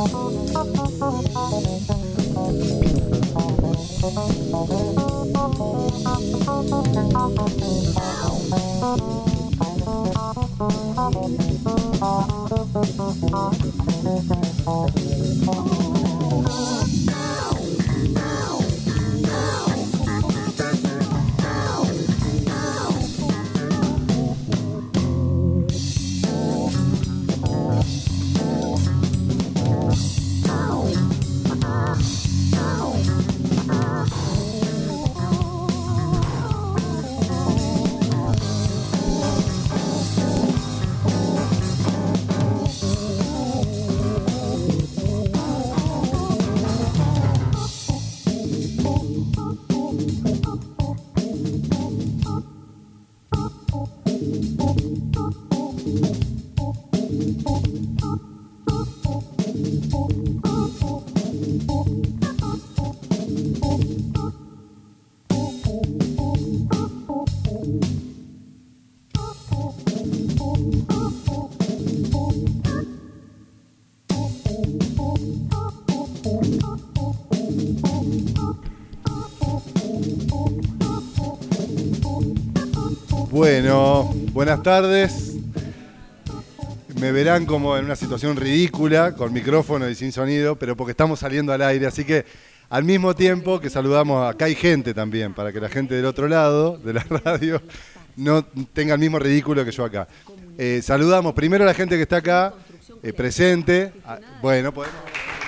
Bueno, buenas tardes. Me verán como en una situación ridícula, con micrófono y sin sonido, pero porque estamos saliendo al aire, así que al mismo tiempo que saludamos, acá hay gente también, para que la gente del otro lado de la radio no tenga el mismo ridículo que yo acá. Saludamos primero a la gente que está acá, presente. Bueno, podemos...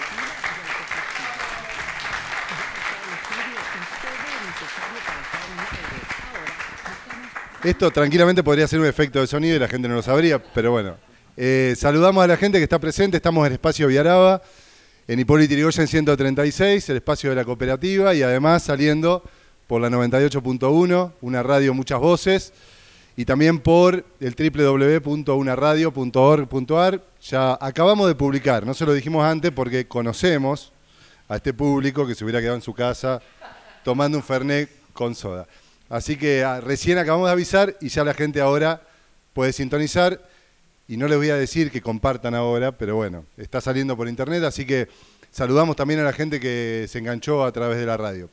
Esto tranquilamente podría ser un efecto de sonido y la gente no lo sabría, pero bueno. Saludamos a la gente que está presente. Estamos en el espacio Viaraba, en Hipólito Yrigoyen 136, el espacio de la cooperativa, y además saliendo por la 98.1, una radio muchas voces, y también por el www.unaradio.org.ar. Ya acabamos de publicar, no se lo dijimos antes porque conocemos a este público que se hubiera quedado en su casa tomando un Fernet con soda. Así que recién acabamos de avisar y ya la gente ahora puede sintonizar. Y no les voy a decir que compartan ahora, pero bueno, está saliendo por internet, así que saludamos también a la gente que se enganchó a través de la radio.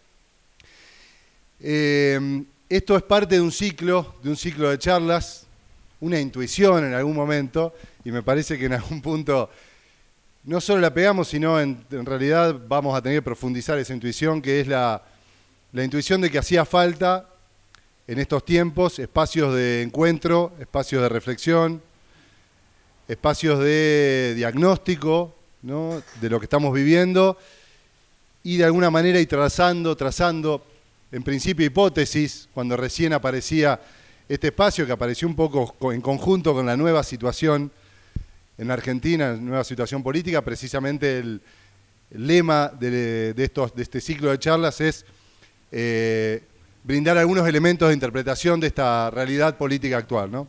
Esto es parte de un ciclo de charlas, una intuición en algún momento, y me parece que en algún punto no solo la pegamos, sino en realidad vamos a tener que profundizar esa intuición, que es la intuición de que hacía falta en estos tiempos espacios de encuentro, espacios de reflexión, espacios de diagnóstico, ¿no?, de lo que estamos viviendo, y de alguna manera ir trazando en principio hipótesis, cuando recién aparecía este espacio, que apareció un poco en conjunto con la nueva situación en Argentina, nueva situación política. Precisamente el lema de este ciclo de charlas es brindar algunos elementos de interpretación de esta realidad política actual, ¿no?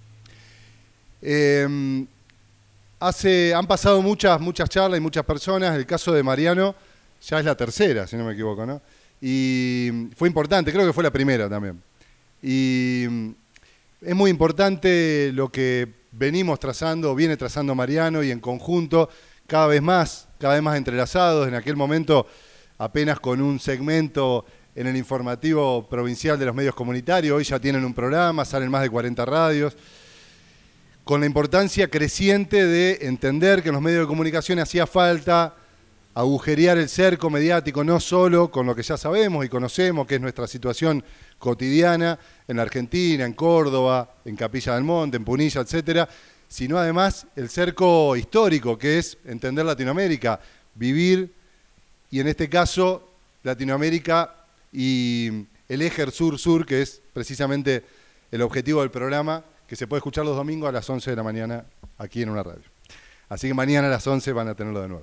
Han pasado muchas charlas y muchas personas. El caso de Mariano ya es la tercera, si no me equivoco, ¿no? Y fue importante, creo que fue la primera también. Y es muy importante lo que venimos trazando, viene trazando Mariano, y en conjunto, cada vez más entrelazados. En aquel momento apenas con un segmento en el informativo provincial de los medios comunitarios, hoy ya tienen un programa, salen más de 40 radios, con la importancia creciente de entender que en los medios de comunicación hacía falta agujerear el cerco mediático, no solo con lo que ya sabemos y conocemos, que es nuestra situación cotidiana en la Argentina, en Córdoba, en Capilla del Monte, en Punilla, etcétera, sino además el cerco histórico, que es entender Latinoamérica, vivir, y en este caso Latinoamérica y el eje sur-sur, que es precisamente el objetivo del programa, que se puede escuchar los domingos a las 11 de la mañana aquí en una radio. Así que mañana a las 11 van a tenerlo de nuevo.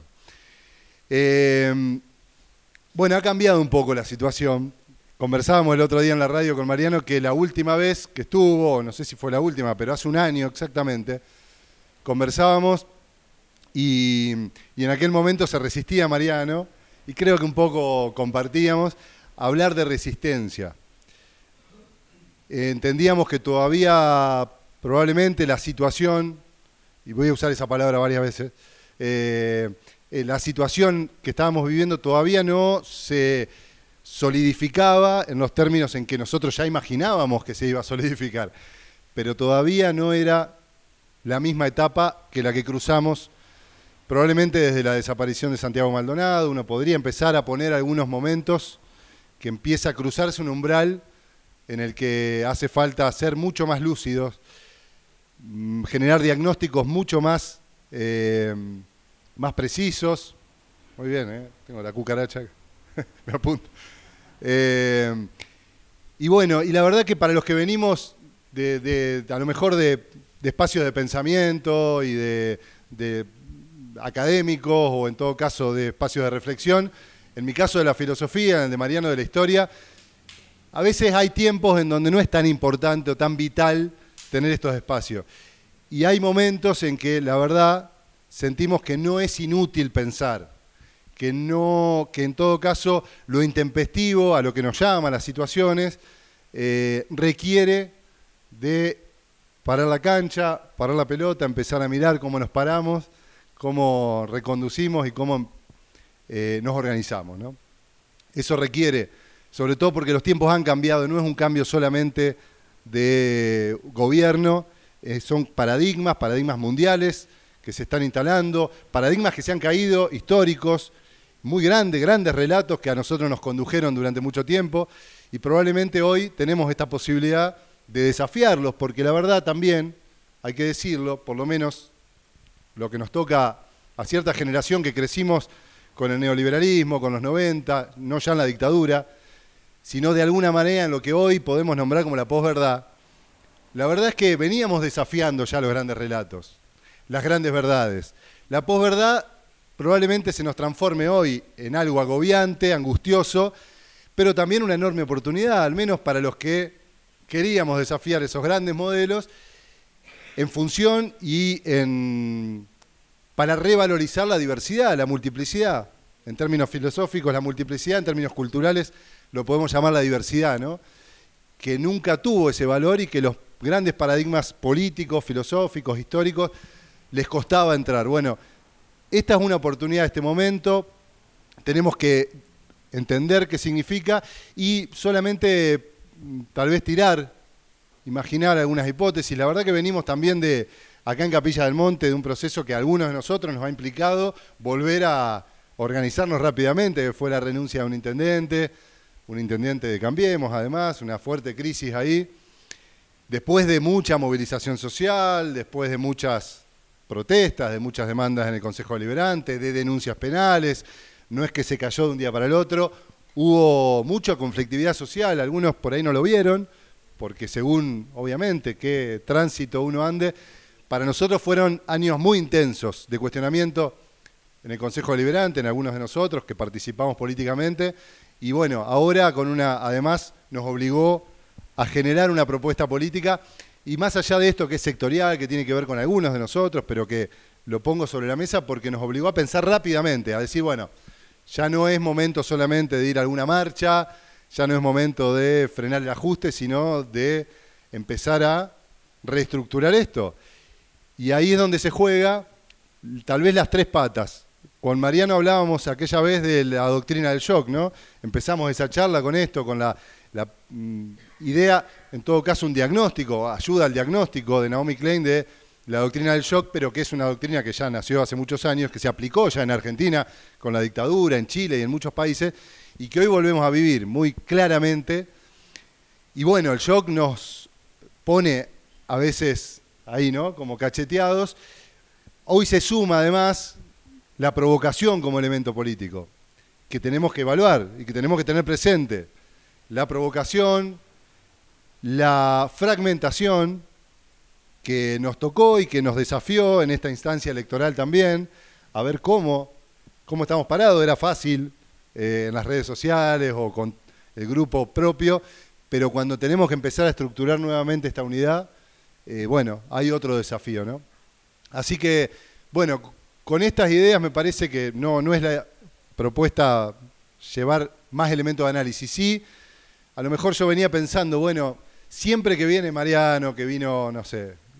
Bueno, ha cambiado un poco la situación. Conversábamos el otro día en la radio con Mariano que la última vez que estuvo, no sé si fue la última, pero hace un año exactamente, conversábamos y en aquel momento se resistía Mariano, y creo que un poco compartíamos, hablar de resistencia. Entendíamos que todavía probablemente la situación, y voy a usar esa palabra varias veces, la situación que estábamos viviendo todavía no se solidificaba en los términos en que nosotros ya imaginábamos que se iba a solidificar, pero todavía no era la misma etapa que la que cruzamos probablemente desde la desaparición de Santiago Maldonado. Uno podría empezar a poner algunos momentos que empieza a cruzarse un umbral en el que hace falta ser mucho más lúcidos, generar diagnósticos mucho más, más precisos. Muy bien, tengo la cucaracha, me apunto. Y bueno, y la verdad que para los que venimos a lo mejor de espacios de pensamiento y de académicos, o en todo caso de espacios de reflexión, en mi caso de la filosofía, en el de Mariano de la historia, a veces hay tiempos en donde no es tan importante o tan vital tener estos espacios. Y hay momentos en que, la verdad, sentimos que no es inútil pensar, que en todo caso lo intempestivo, a lo que nos llama, las situaciones, requiere de parar la cancha, parar la pelota, empezar a mirar cómo nos paramos, cómo reconducimos y cómo nos organizamos, ¿no? Eso requiere, sobre todo porque los tiempos han cambiado, no es un cambio solamente de gobierno, son paradigmas mundiales que se están instalando, paradigmas que se han caído, históricos, muy grandes relatos que a nosotros nos condujeron durante mucho tiempo, y probablemente hoy tenemos esta posibilidad de desafiarlos, porque la verdad también, hay que decirlo, por lo menos lo que nos toca a cierta generación que crecimos con el neoliberalismo, con los 90, no ya en la dictadura, sino de alguna manera en lo que hoy podemos nombrar como la posverdad. La verdad es que veníamos desafiando ya los grandes relatos, las grandes verdades. La posverdad probablemente se nos transforme hoy en algo agobiante, angustioso, pero también una enorme oportunidad, al menos para los que queríamos desafiar esos grandes modelos, en función y para revalorizar la diversidad, la multiplicidad. En términos filosóficos, la multiplicidad, en términos culturales, lo podemos llamar la diversidad, ¿no? Que nunca tuvo ese valor y que los grandes paradigmas políticos, filosóficos, históricos, les costaba entrar. Bueno, esta es una oportunidad, este momento, tenemos que entender qué significa y solamente tal vez imaginar algunas hipótesis. La verdad que venimos también de acá en Capilla del Monte, de un proceso que a algunos de nosotros nos ha implicado volver a organizarnos rápidamente, que fue la renuncia de un intendente de Cambiemos, además, una fuerte crisis ahí. Después de mucha movilización social, después de muchas protestas, de muchas demandas en el Consejo Deliberante, de denuncias penales, no es que se cayó de un día para el otro, hubo mucha conflictividad social, algunos por ahí no lo vieron, porque según, obviamente, qué tránsito uno ande, para nosotros fueron años muy intensos de cuestionamiento en el Consejo Deliberante, en algunos de nosotros que participamos políticamente, y bueno, ahora además nos obligó a generar una propuesta política, y más allá de esto que es sectorial, que tiene que ver con algunos de nosotros, pero que lo pongo sobre la mesa porque nos obligó a pensar rápidamente, a decir, bueno, ya no es momento solamente de ir a alguna marcha, ya no es momento de frenar el ajuste, sino de empezar a reestructurar esto. Y ahí es donde se juega tal vez las tres patas. Con Mariano hablábamos aquella vez de la doctrina del shock, ¿no? Empezamos esa charla con esto, con la idea, en todo caso un diagnóstico, ayuda al diagnóstico de Naomi Klein de la doctrina del shock, pero que es una doctrina que ya nació hace muchos años, que se aplicó ya en Argentina con la dictadura, en Chile y en muchos países, y que hoy volvemos a vivir muy claramente. Y bueno, el shock nos pone a veces ahí, ¿no? Como cacheteados. Hoy se suma además la provocación como elemento político, que tenemos que evaluar y que tenemos que tener presente. La provocación, la fragmentación que nos tocó y que nos desafió en esta instancia electoral también, a ver cómo estamos parados. Era fácil en las redes sociales o con el grupo propio, pero cuando tenemos que empezar a estructurar nuevamente esta unidad, bueno, hay otro desafío, ¿no? Así que, bueno, con estas ideas me parece que no es la propuesta llevar más elementos de análisis. Sí, a lo mejor yo venía pensando, bueno, siempre que viene Mariano, que vino, no sé,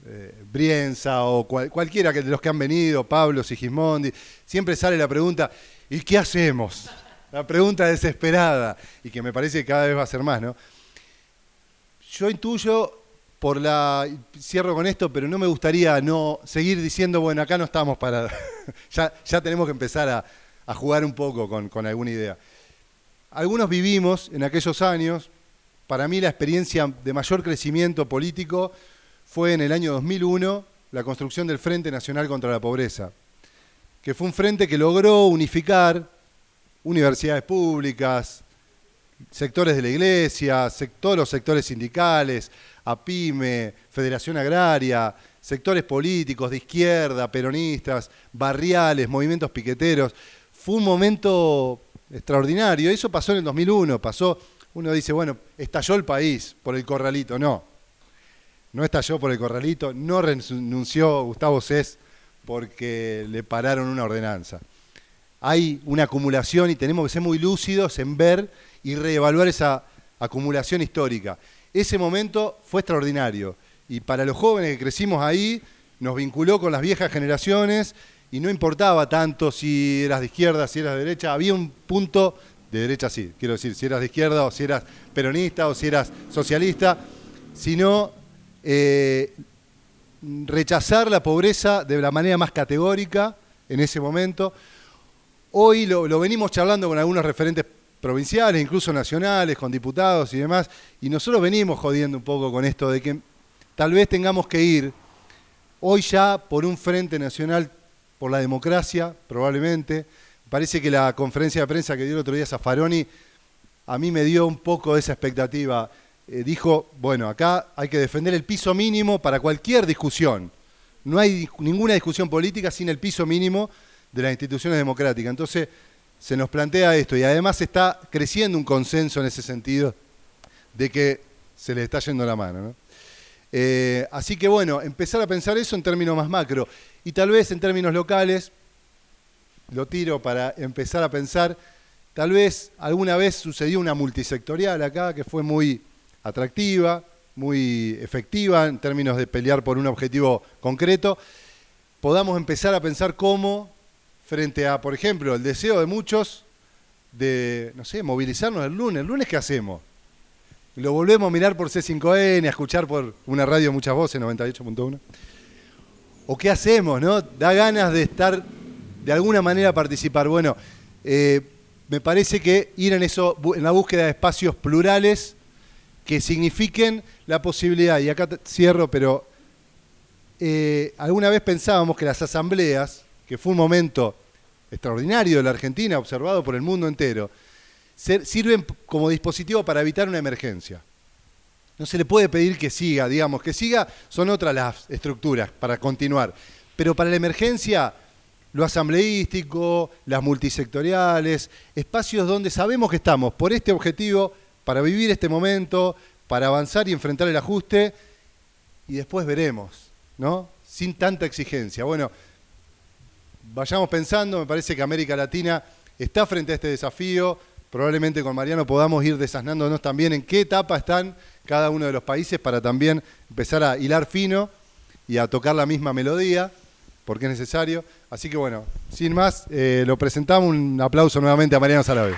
Brienza o cualquiera de los que han venido, Pablo, Sigismondi, siempre sale la pregunta, ¿y qué hacemos? La pregunta desesperada, y que me parece que cada vez va a ser más, ¿no? Yo intuyo, cierro con esto, pero no me gustaría no seguir diciendo, bueno, acá no estamos para... ya tenemos que empezar a jugar un poco con alguna idea. Algunos vivimos en aquellos años, para mí la experiencia de mayor crecimiento político fue en el año 2001, la construcción del Frente Nacional contra la Pobreza, que fue un frente que logró unificar universidades públicas, sectores de la iglesia, todos los sectores sindicales, APYME, Federación Agraria, sectores políticos de izquierda, peronistas, barriales, movimientos piqueteros. Fue un momento extraordinario. Eso pasó en el 2001. Uno dice, bueno, estalló el país por el corralito. No estalló por el corralito. No renunció Gustavo Cés porque le pararon una ordenanza. Hay una acumulación y tenemos que ser muy lúcidos en ver y reevaluar esa acumulación histórica. Ese momento fue extraordinario y para los jóvenes que crecimos ahí nos vinculó con las viejas generaciones y no importaba tanto si eras de izquierda, si eras de derecha, había un punto de derecha, sí, quiero decir, si eras de izquierda o si eras peronista o si eras socialista, sino rechazar la pobreza de la manera más categórica en ese momento. Hoy lo venimos charlando con algunos referentes provinciales, incluso nacionales, con diputados y demás, y nosotros venimos jodiendo un poco con esto de que tal vez tengamos que ir hoy ya por un frente nacional por la democracia, probablemente. Parece que la conferencia de prensa que dio el otro día Zaffaroni a mí me dio un poco de esa expectativa. Dijo, bueno, acá hay que defender el piso mínimo para cualquier discusión. No hay ninguna discusión política sin el piso mínimo de las instituciones democráticas. Entonces, se nos plantea esto y además está creciendo un consenso en ese sentido de que se le está yendo la mano, ¿no? Así que bueno, empezar a pensar eso en términos más macro y tal vez en términos locales, lo tiro para empezar a pensar, tal vez alguna vez sucedió una multisectorial acá que fue muy atractiva, muy efectiva en términos de pelear por un objetivo concreto, podamos empezar a pensar cómo frente a, por ejemplo, el deseo de muchos de, no sé, movilizarnos el lunes. ¿El lunes qué hacemos? Lo volvemos a mirar por C5N, a escuchar por una radio Muchas Voces, 98.1. ¿O qué hacemos, no? Da ganas de estar, de alguna manera participar. Bueno, me parece que ir en la búsqueda de espacios plurales que signifiquen la posibilidad, y acá cierro, pero alguna vez pensábamos que las asambleas, que fue un momento extraordinario de la Argentina, observado por el mundo entero, sirven como dispositivo para evitar una emergencia. No se le puede pedir que siga, digamos, que siga son otras las estructuras para continuar. Pero para la emergencia, lo asambleístico, las multisectoriales, espacios donde sabemos que estamos por este objetivo, para vivir este momento, para avanzar y enfrentar el ajuste, y después veremos, ¿no? Sin tanta exigencia. Bueno, vayamos pensando, me parece que América Latina está frente a este desafío, probablemente con Mariano podamos ir desasnándonos también en qué etapa están cada uno de los países para también empezar a hilar fino y a tocar la misma melodía, porque es necesario. Así que bueno, sin más, lo presentamos, un aplauso nuevamente a Mariano Sarabia.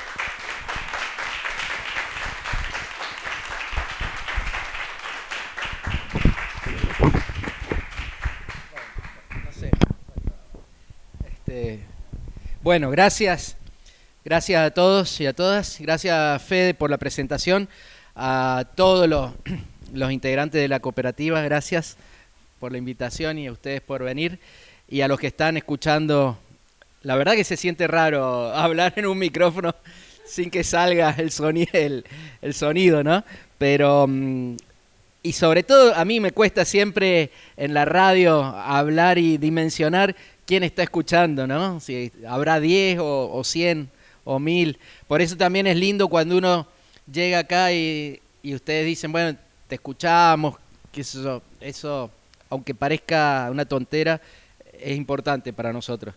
Bueno, gracias a todos y a todas. Gracias, Fede, por la presentación. A todos los integrantes de la cooperativa, gracias por la invitación y a ustedes por venir. Y a los que están escuchando, la verdad que se siente raro hablar en un micrófono sin que salga el sonido, ¿no? Pero, y sobre todo, a mí me cuesta siempre en la radio hablar y dimensionar quién está escuchando, ¿no? Si habrá 10 o 100 o 1000. Por eso también es lindo cuando uno llega acá y ustedes dicen, bueno, te escuchamos, que eso, aunque parezca una tontera, es importante para nosotros.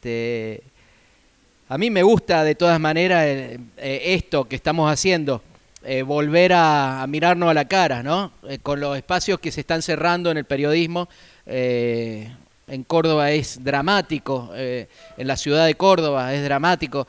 A mí me gusta de todas maneras esto que estamos haciendo. volver a mirarnos a la cara, ¿no? Con los espacios que se están cerrando en el periodismo. En Córdoba es dramático, en la ciudad de Córdoba es dramático.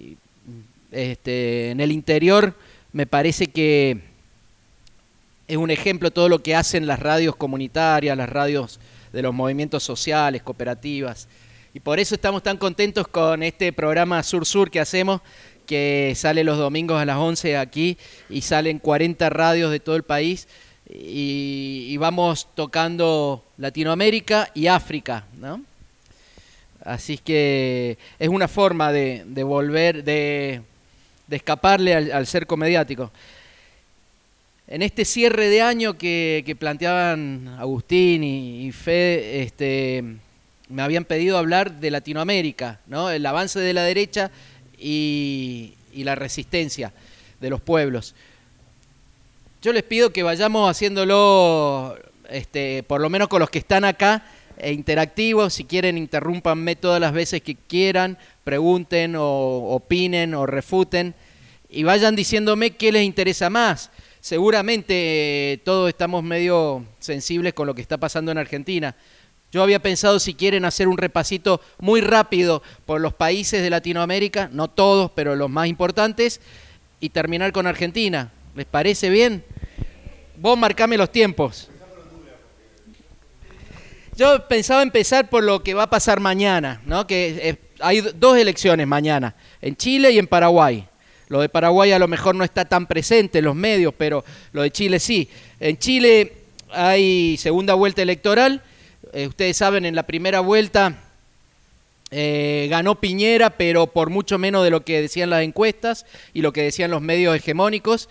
En el interior me parece que es un ejemplo todo lo que hacen las radios comunitarias, las radios de los movimientos sociales, cooperativas. Y por eso estamos tan contentos con este programa Sur-Sur que hacemos, que sale los domingos a las 11 aquí y salen 40 radios de todo el país y vamos tocando Latinoamérica y África, ¿no? Así que es una forma de volver, de escaparle al cerco mediático. En este cierre de año que planteaban Agustín y Fede, me habían pedido hablar de Latinoamérica, ¿no? El avance de la derecha y la resistencia de los pueblos. Yo les pido que vayamos haciéndolo, por lo menos con los que están acá, interactivos. Si quieren, interrúmpanme todas las veces que quieran, pregunten o opinen o refuten y vayan diciéndome qué les interesa más. Seguramente todos estamos medio sensibles con lo que está pasando en Argentina. Yo había pensado, si quieren, hacer un repasito muy rápido por los países de Latinoamérica, no todos, pero los más importantes, y terminar con Argentina. ¿Les parece bien? Vos marcame los tiempos. Yo pensaba empezar por lo que va a pasar mañana, ¿no? Que hay 2 elecciones mañana, en Chile y en Paraguay. Lo de Paraguay a lo mejor no está tan presente en los medios, pero lo de Chile sí. En Chile hay segunda vuelta electoral. Ustedes saben, en la primera vuelta ganó Piñera, pero por mucho menos de lo que decían las encuestas y lo que decían los medios hegemónicos.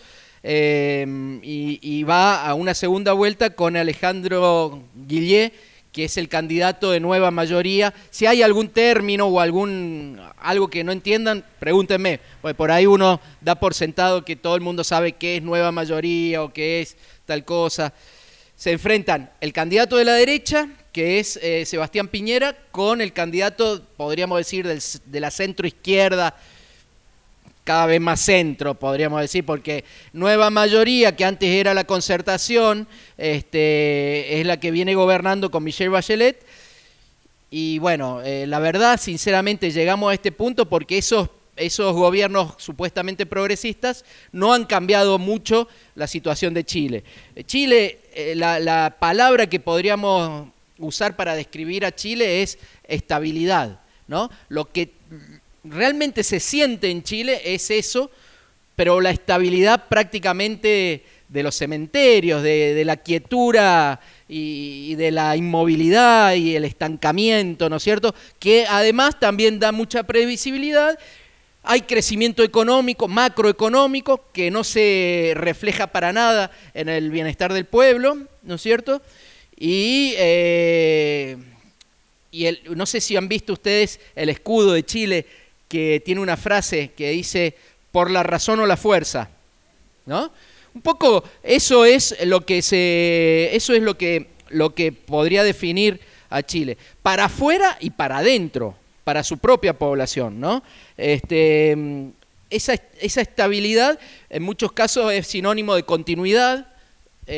Y va a una segunda vuelta con Alejandro Guillé, que es el candidato de Nueva Mayoría. Si hay algún término o algo que no entiendan, pregúntenme, porque por ahí uno da por sentado que todo el mundo sabe qué es Nueva Mayoría o qué es tal cosa. Se enfrentan el candidato de la derecha, que es Sebastián Piñera, con el candidato, podríamos decir, de la centro-izquierda, cada vez más centro, podríamos decir, porque Nueva Mayoría, que antes era la Concertación, es la que viene gobernando con Michelle Bachelet. Y bueno, la verdad, sinceramente, llegamos a este punto porque esos gobiernos supuestamente progresistas no han cambiado mucho la situación de Chile. Chile, la palabra que podríamos usar para describir a Chile es estabilidad, ¿no? Lo que realmente se siente en Chile es eso, pero la estabilidad prácticamente de los cementerios, de la quietura y de la inmovilidad y el estancamiento, ¿no es cierto? Que además también da mucha previsibilidad. Hay crecimiento económico, macroeconómico, que no se refleja para nada en el bienestar del pueblo, ¿no es cierto? No sé si han visto ustedes el escudo de Chile, que tiene una frase que dice, por la razón o la fuerza, ¿no? Un poco eso es lo que podría definir a Chile, para afuera y para adentro, para su propia población, ¿no? Esa estabilidad en muchos casos es sinónimo de continuidad y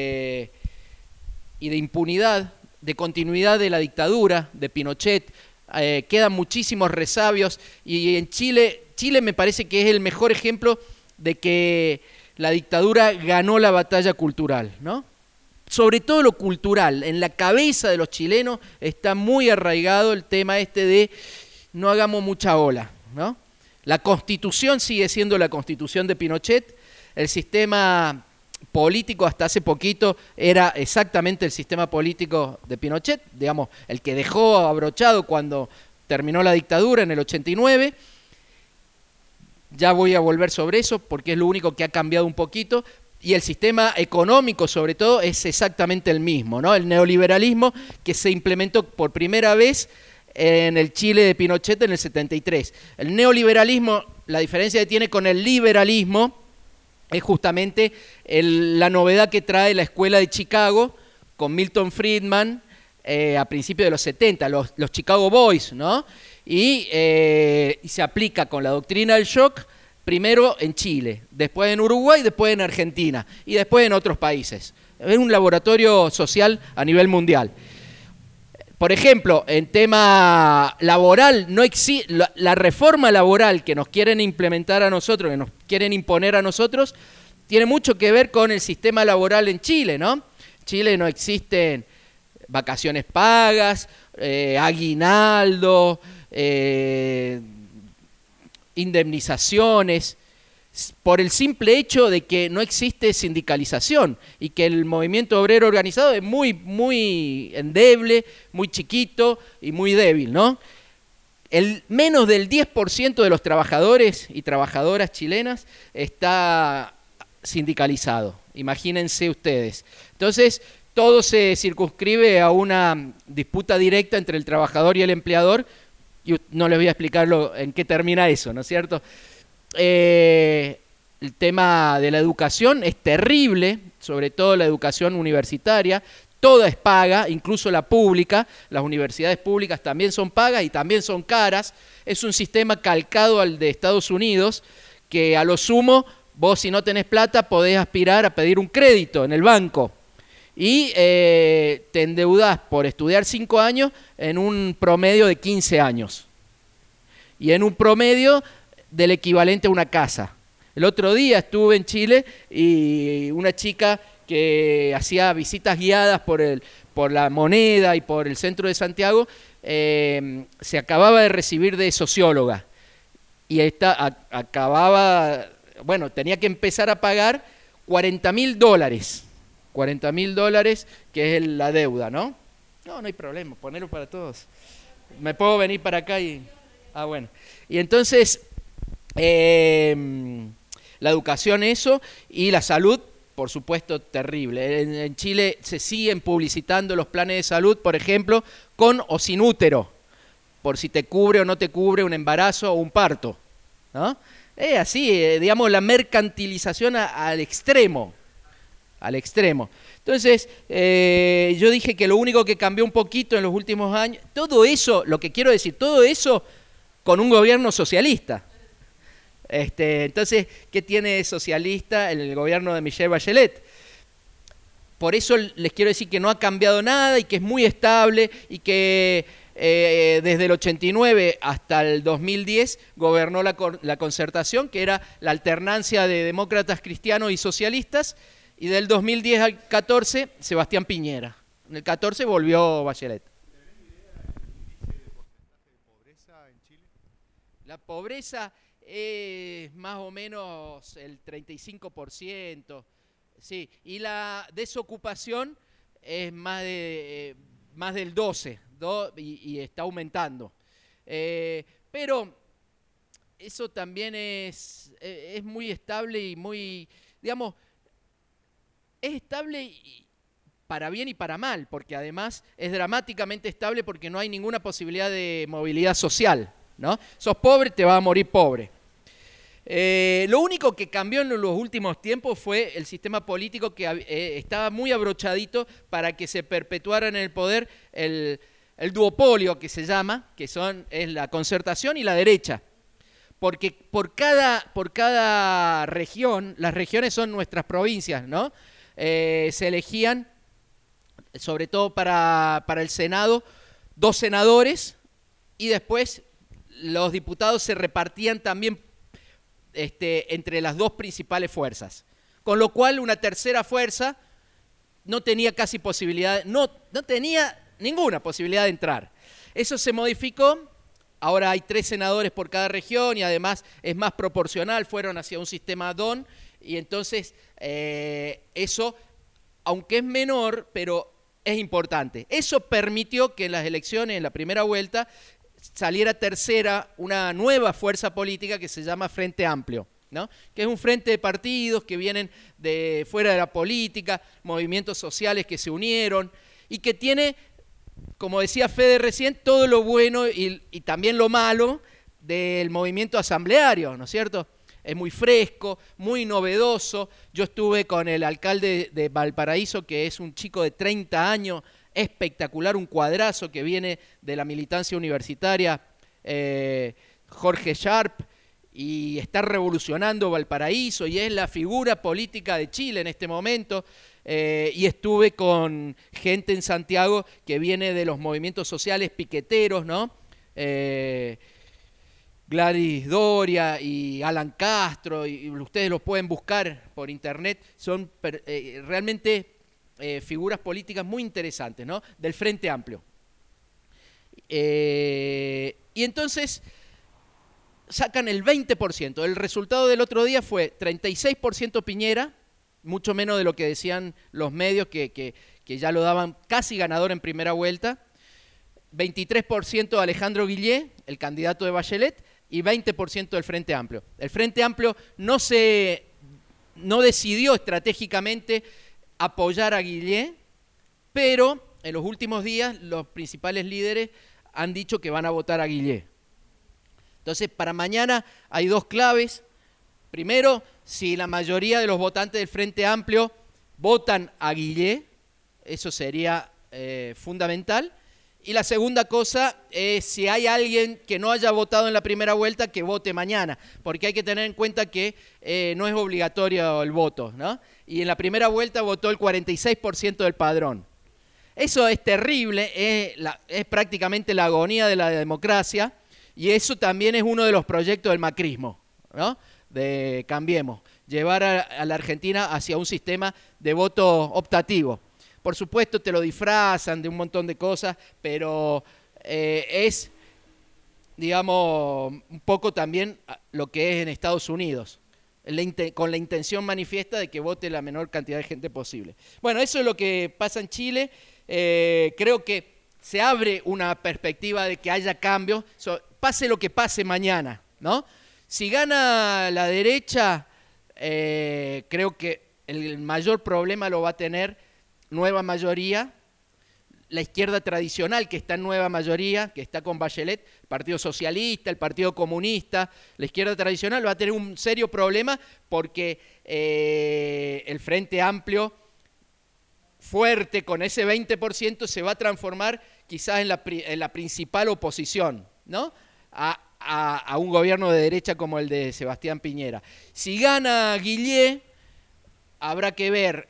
de impunidad, de continuidad de la dictadura de Pinochet. Quedan muchísimos resabios y en Chile me parece que es el mejor ejemplo de que la dictadura ganó la batalla cultural, ¿no? Sobre todo lo cultural, en la cabeza de los chilenos está muy arraigado el tema de no hagamos mucha ola, ¿no? La Constitución sigue siendo la Constitución de Pinochet, el sistema político hasta hace poquito era exactamente el sistema político de Pinochet, digamos, el que dejó abrochado cuando terminó la dictadura en el 89. Ya voy a volver sobre eso porque es lo único que ha cambiado un poquito. Y el sistema económico, sobre todo, es exactamente el mismo, ¿no? El neoliberalismo que se implementó por primera vez en el Chile de Pinochet en el 73. El neoliberalismo, la diferencia que tiene con el liberalismo es justamente la novedad que trae la escuela de Chicago con Milton Friedman a principios de los 70, los Chicago Boys, ¿no? Y se aplica con la doctrina del shock primero en Chile, después en Uruguay, después en Argentina y después en otros países. Es un laboratorio social a nivel mundial. Por ejemplo, en tema laboral, no la reforma laboral que nos quieren implementar a nosotros, que nos quieren imponer a nosotros, tiene mucho que ver con el sistema laboral en Chile, ¿no? En Chile no existen vacaciones pagas, aguinaldo, indemnizaciones, por el simple hecho de que no existe sindicalización y que el movimiento obrero organizado es muy endeble, muy chiquito y muy débil, ¿no? Menos del 10% de los trabajadores y trabajadoras chilenas está sindicalizado, imagínense ustedes. Entonces, todo se circunscribe a una disputa directa entre el trabajador y el empleador, y no les voy a explicar en qué termina eso, ¿no es cierto? El tema de la educación es terrible, sobre todo la educación universitaria, toda es paga, incluso la pública, las universidades públicas también son pagas y también son caras, es un sistema calcado al de Estados Unidos, que a lo sumo, vos si no tenés plata podés aspirar a pedir un crédito en el banco y te endeudás por estudiar 5 años en un promedio de 15 años y en un promedio del equivalente a una casa. El otro día estuve en Chile y una chica que hacía visitas guiadas por la Moneda y por el centro de Santiago, se acababa de recibir de socióloga y tenía que empezar a pagar $40.000, $40.000, que es la deuda, ¿no? No hay problema, ponerlo para todos. Me puedo venir para acá y... bueno. Y entonces... la educación eso y la salud, por supuesto, terrible. En Chile se siguen publicitando los planes de salud, por ejemplo, con o sin útero, por si te cubre o no te cubre un embarazo o un parto, ¿no? Así, digamos, la mercantilización al extremo, Entonces, yo dije que lo único que cambió un poquito en los últimos años, todo eso, lo que quiero decir, todo eso con un gobierno socialista. Entonces, ¿qué tiene socialista el gobierno de Michelle Bachelet? Por eso les quiero decir que no ha cambiado nada y que es muy estable y que desde el 89 hasta el 2010 gobernó la Concertación, que era la alternancia de demócratas, cristianos y socialistas, y del 2010 al 14, Sebastián Piñera. En el 14 volvió Bachelet. ¿Tenés idea del índice de porcentaje de pobreza en Chile? La pobreza... es más o menos el 35%, sí, y la desocupación es más del 12%, y está aumentando. Pero eso también es muy estable y muy, digamos, es estable para bien y para mal, porque además es dramáticamente estable porque no hay ninguna posibilidad de movilidad social, ¿no? Sos pobre, te vas a morir pobre. Lo único que cambió en los últimos tiempos fue el sistema político, que estaba muy abrochadito para que se perpetuara en el poder el duopolio que se llama, que es la Concertación y la derecha. Porque por cada región, las regiones son nuestras provincias, ¿no? Se elegían, sobre todo para el Senado, 2 senadores y después los diputados se repartían también entre las 2 principales fuerzas. Con lo cual una tercera fuerza no tenía casi posibilidad, no tenía ninguna posibilidad de entrar. Eso se modificó, ahora hay 3 senadores por cada región y además es más proporcional, fueron hacia un sistema DON y entonces eso, aunque es menor, pero es importante. Eso permitió que en las elecciones, en la primera vuelta, saliera tercera una nueva fuerza política que se llama Frente Amplio, ¿no? Que es un frente de partidos que vienen de fuera de la política, movimientos sociales que se unieron y que tiene, como decía Fede recién, todo lo bueno y también lo malo del movimiento asambleario, ¿no es cierto? Es muy fresco, muy novedoso. Yo estuve con el alcalde de Valparaíso, que es un chico de 30 años, espectacular, un cuadrazo que viene de la militancia universitaria, Jorge Sharp, y está revolucionando Valparaíso y es la figura política de Chile en este momento. Y estuve con gente en Santiago que viene de los movimientos sociales piqueteros, ¿no? Gladys Doria y Alan Castro, y ustedes los pueden buscar por internet, son realmente figuras políticas muy interesantes, ¿no? Del Frente Amplio. Y entonces sacan el 20%. El resultado del otro día fue 36% Piñera, mucho menos de lo que decían los medios que ya lo daban casi ganador en primera vuelta, 23% Alejandro Guillé, el candidato de Bachelet, y 20% del Frente Amplio. El Frente Amplio no decidió estratégicamente apoyar a Guillé, pero en los últimos días los principales líderes han dicho que van a votar a Guillé. Entonces, para mañana hay dos claves. Primero, si la mayoría de los votantes del Frente Amplio votan a Guillé, eso sería fundamental. Y la segunda cosa es si hay alguien que no haya votado en la primera vuelta, que vote mañana, porque hay que tener en cuenta que no es obligatorio el voto, ¿no? Y en la primera vuelta votó el 46% del padrón. Eso es terrible, es prácticamente la agonía de la democracia, y eso también es uno de los proyectos del macrismo, ¿no? De Cambiemos, llevar a la Argentina hacia un sistema de voto optativo. Por supuesto te lo disfrazan de un montón de cosas, pero es, digamos, un poco también lo que es en Estados Unidos, con la intención manifiesta de que vote la menor cantidad de gente posible. Bueno, eso es lo que pasa en Chile. Creo que se abre una perspectiva de que haya cambios, pase lo que pase mañana, ¿no? Si gana la derecha, creo que el mayor problema lo va a tener nueva mayoría, la izquierda tradicional que está en nueva mayoría, que está con Bachelet, el Partido Socialista, el Partido Comunista, la izquierda tradicional va a tener un serio problema porque el Frente Amplio, fuerte con ese 20%, se va a transformar quizás en la principal oposición, ¿no? A un gobierno de derecha como el de Sebastián Piñera. Si gana Guillé, habrá que ver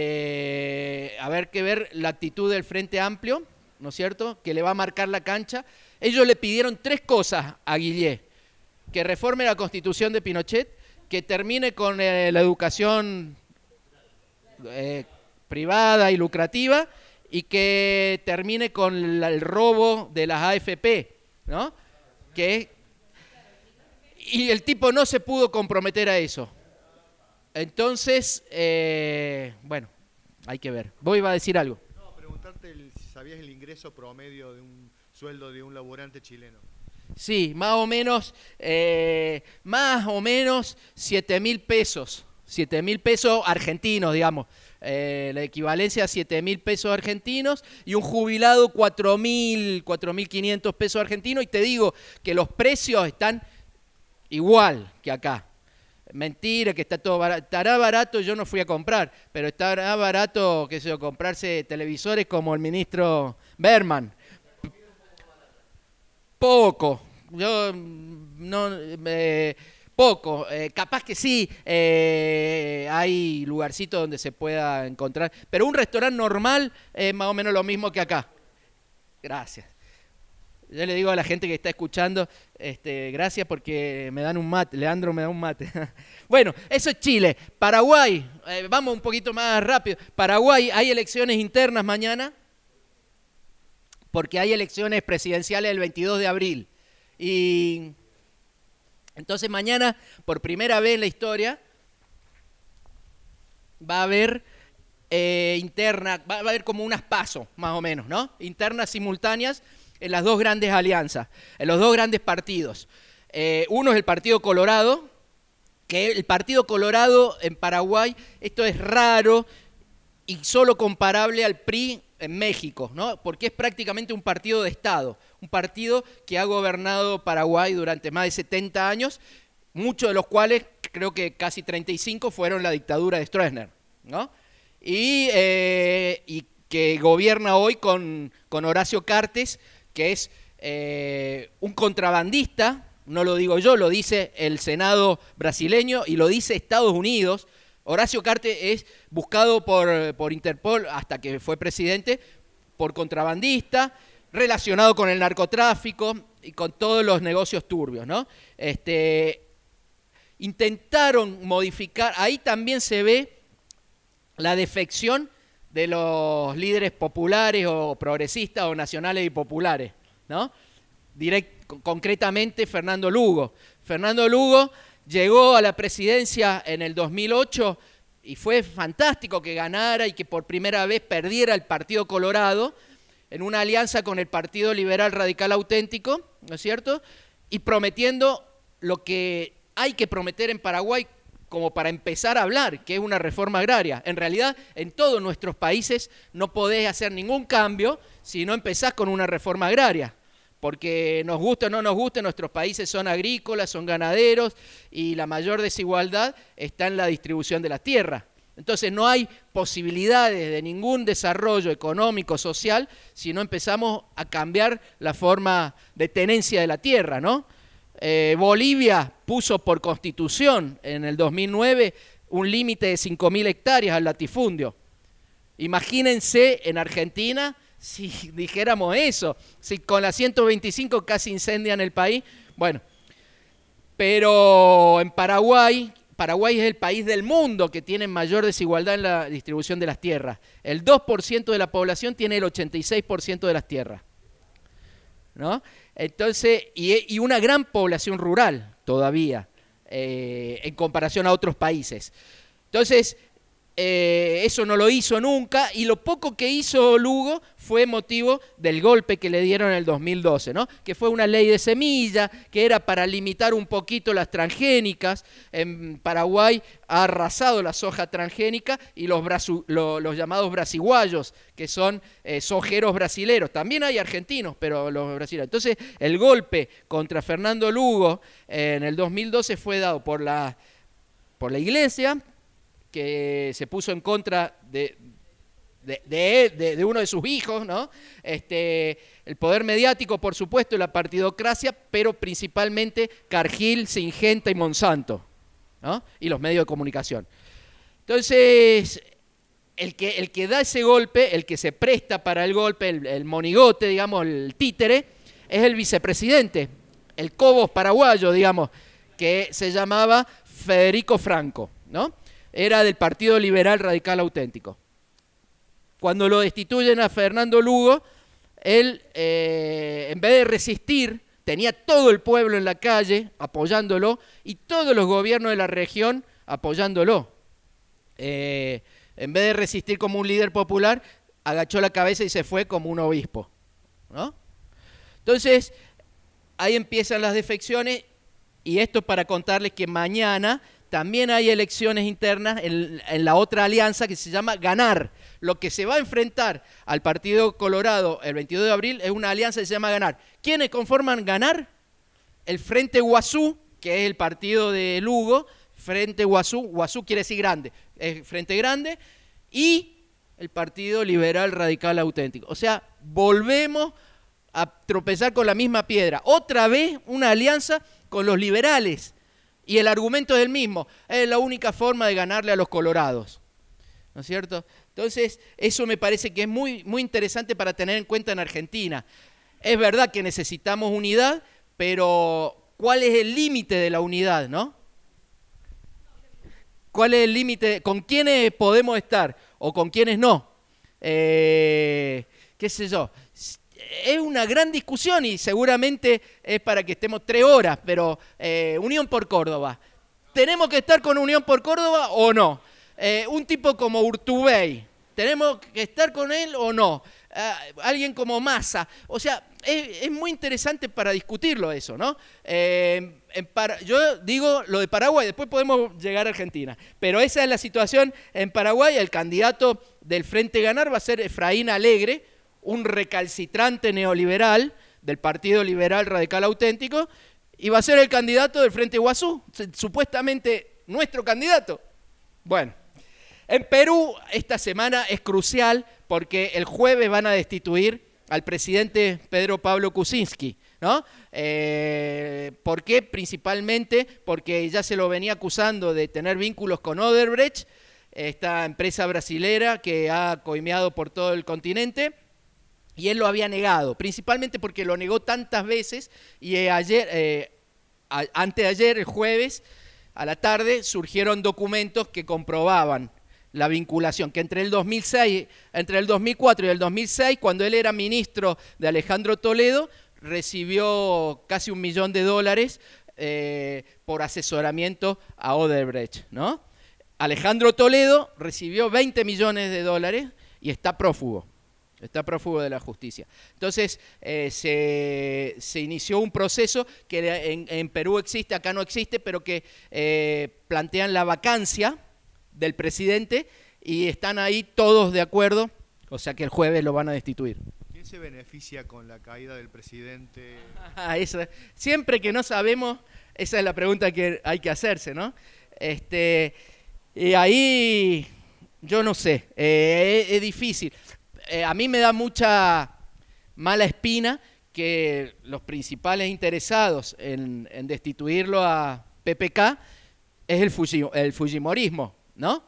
la actitud del Frente Amplio, ¿no es cierto?, que le va a marcar la cancha. Ellos le pidieron 3 cosas a Guillé: que reforme la Constitución de Pinochet, que termine con la educación privada y lucrativa, y que termine con el robo de las AFP, ¿no? Y el tipo no se pudo comprometer a eso. Entonces, bueno, hay que ver. ¿Vos ibas a decir algo? No, preguntarte si sabías el ingreso promedio de un sueldo de un laburante chileno. Sí, más o menos 7.000 pesos. 7.000 pesos argentinos, digamos. La equivalencia a 7.000 pesos argentinos, y un jubilado 4.500 pesos argentinos. Y te digo que los precios están igual que acá. Mentira, que está todo barato. Estará barato, yo no fui a comprar, pero estará barato, qué sé yo, comprarse televisores como el ministro Berman. Poco. Yo no... poco. Capaz que sí, hay lugarcitos donde se pueda encontrar, pero un restaurante normal es más o menos lo mismo que acá. Gracias. Yo le digo a la gente que está escuchando, gracias porque me dan un mate, Leandro me da un mate. Bueno, eso es Chile. Paraguay, vamos un poquito más rápido. Paraguay, hay elecciones internas mañana, porque hay elecciones presidenciales el 22 de abril. Y entonces mañana, por primera vez en la historia, va a haber interna, va a haber como unas PASO, más o menos, ¿no? Internas simultáneas en las dos grandes alianzas, en los dos grandes partidos. Uno es el Partido Colorado, que el Partido Colorado en Paraguay, esto es raro y solo comparable al PRI en México, ¿no? Porque es prácticamente un partido de Estado, un partido que ha gobernado Paraguay durante más de 70 años, muchos de los cuales, creo que casi 35, fueron la dictadura de Stroessner, ¿no? Y que gobierna hoy con Horacio Cartes, que es un contrabandista no lo digo yo, lo dice el Senado brasileño y lo dice Estados Unidos. Horacio Cartes es buscado por Interpol hasta que fue presidente por contrabandista, relacionado con el narcotráfico y con todos los negocios turbios, ¿no? Intentaron modificar, ahí también se ve la defección de los líderes populares o progresistas o nacionales y populares, ¿no? Concretamente Fernando Lugo. Fernando Lugo llegó a la presidencia en el 2008 y fue fantástico que ganara y que por primera vez perdiera el Partido Colorado en una alianza con el Partido Liberal Radical Auténtico, ¿no es cierto? Y prometiendo lo que hay que prometer en Paraguay como para empezar a hablar, que es una reforma agraria. En realidad, en todos nuestros países no podés hacer ningún cambio si no empezás con una reforma agraria. Porque nos guste o no nos guste, nuestros países son agrícolas, son ganaderos y la mayor desigualdad está en la distribución de la tierra. Entonces no hay posibilidades de ningún desarrollo económico, social, si no empezamos a cambiar la forma de tenencia de la tierra, ¿no? Bolivia puso por constitución en el 2009 un límite de 5.000 hectáreas al latifundio. Imagínense en Argentina si dijéramos eso, si con las 125 casi incendian el país. Bueno, pero en Paraguay es el país del mundo que tiene mayor desigualdad en la distribución de las tierras. El 2% de la población tiene el 86% de las tierras, ¿no? Entonces, y una gran población rural todavía, en comparación a otros países. Entonces, eso no lo hizo nunca, y lo poco que hizo Lugo fue motivo del golpe que le dieron en el 2012, ¿no? Que fue una ley de semilla, que era para limitar un poquito las transgénicas. En Paraguay ha arrasado la soja transgénica y los llamados brasiguayos, que son sojeros brasileros. También hay argentinos, pero los brasileños. Entonces, el golpe contra Fernando Lugo en el 2012 fue dado por la Iglesia, que se puso en contra de uno de sus hijos, ¿no? El poder mediático, por supuesto, la partidocracia, pero principalmente Cargill, Syngenta y Monsanto, ¿no? Y los medios de comunicación. Entonces, el que da ese golpe, el que se presta para el golpe, el monigote, digamos, el títere, es el vicepresidente, el Cobos paraguayo, digamos, que se llamaba Federico Franco, ¿no? Era del Partido Liberal Radical Auténtico. Cuando lo destituyen a Fernando Lugo, él, en vez de resistir, tenía todo el pueblo en la calle apoyándolo y todos los gobiernos de la región apoyándolo. En vez de resistir como un líder popular, agachó la cabeza y se fue como un obispo, ¿no? Entonces, ahí empiezan las defecciones, y esto para contarles que mañana también hay elecciones internas en la otra alianza que se llama Ganar. Lo que se va a enfrentar al Partido Colorado el 22 de abril es una alianza que se llama Ganar. ¿Quiénes conforman Ganar? El Frente Guazú, que es el partido de Lugo. Frente Guazú, Guazú quiere decir grande, es Frente Grande, y el Partido Liberal Radical Auténtico. O sea, volvemos a tropezar con la misma piedra. Otra vez una alianza con los liberales. Y el argumento es el mismo, es la única forma de ganarle a los colorados, ¿no es cierto? Entonces, eso me parece que es muy, muy interesante para tener en cuenta en Argentina. Es verdad que necesitamos unidad, pero ¿cuál es el límite de la unidad, no? ¿Cuál es el límite? ¿Con quiénes podemos estar o con quiénes no? ¿Qué sé yo? Es una gran discusión y seguramente es para que estemos 3 horas, pero Unión por Córdoba. ¿Tenemos que estar con Unión por Córdoba o no? Un tipo como Urtubey, ¿tenemos que estar con él o no? Alguien como Massa. O sea, es muy interesante para discutirlo eso, ¿no? Yo digo lo de Paraguay, después podemos llegar a Argentina. Pero esa es la situación en Paraguay. El candidato del Frente Ganar va a ser Efraín Alegre, un recalcitrante neoliberal del Partido Liberal Radical Auténtico, y va a ser el candidato del Frente Guazú, supuestamente nuestro candidato. Bueno, en Perú esta semana es crucial porque el jueves van a destituir al presidente Pedro Pablo Kuczynski, ¿no? ¿Por qué? Principalmente porque ya se lo venía acusando de tener vínculos con Odebrecht, esta empresa brasilera que ha coimeado por todo el continente, y él lo había negado, principalmente porque lo negó tantas veces, y anteayer, el jueves, a la tarde, surgieron documentos que comprobaban la vinculación, que entre el 2004 y el 2006, cuando él era ministro de Alejandro Toledo, recibió casi $1 millón por asesoramiento a Odebrecht, ¿no? Alejandro Toledo recibió $20 millones y está prófugo de la justicia. Entonces se inició un proceso que en Perú existe, acá no existe, pero que plantean la vacancia del presidente y están ahí todos de acuerdo, o sea que el jueves lo van a destituir. ¿Quién se beneficia con la caída del presidente? Siempre que no sabemos, esa es la pregunta que hay que hacerse, ¿no? Y ahí, yo no sé, es difícil. A mí me da mucha mala espina que los principales interesados en destituirlo a PPK es el fujimorismo, ¿no?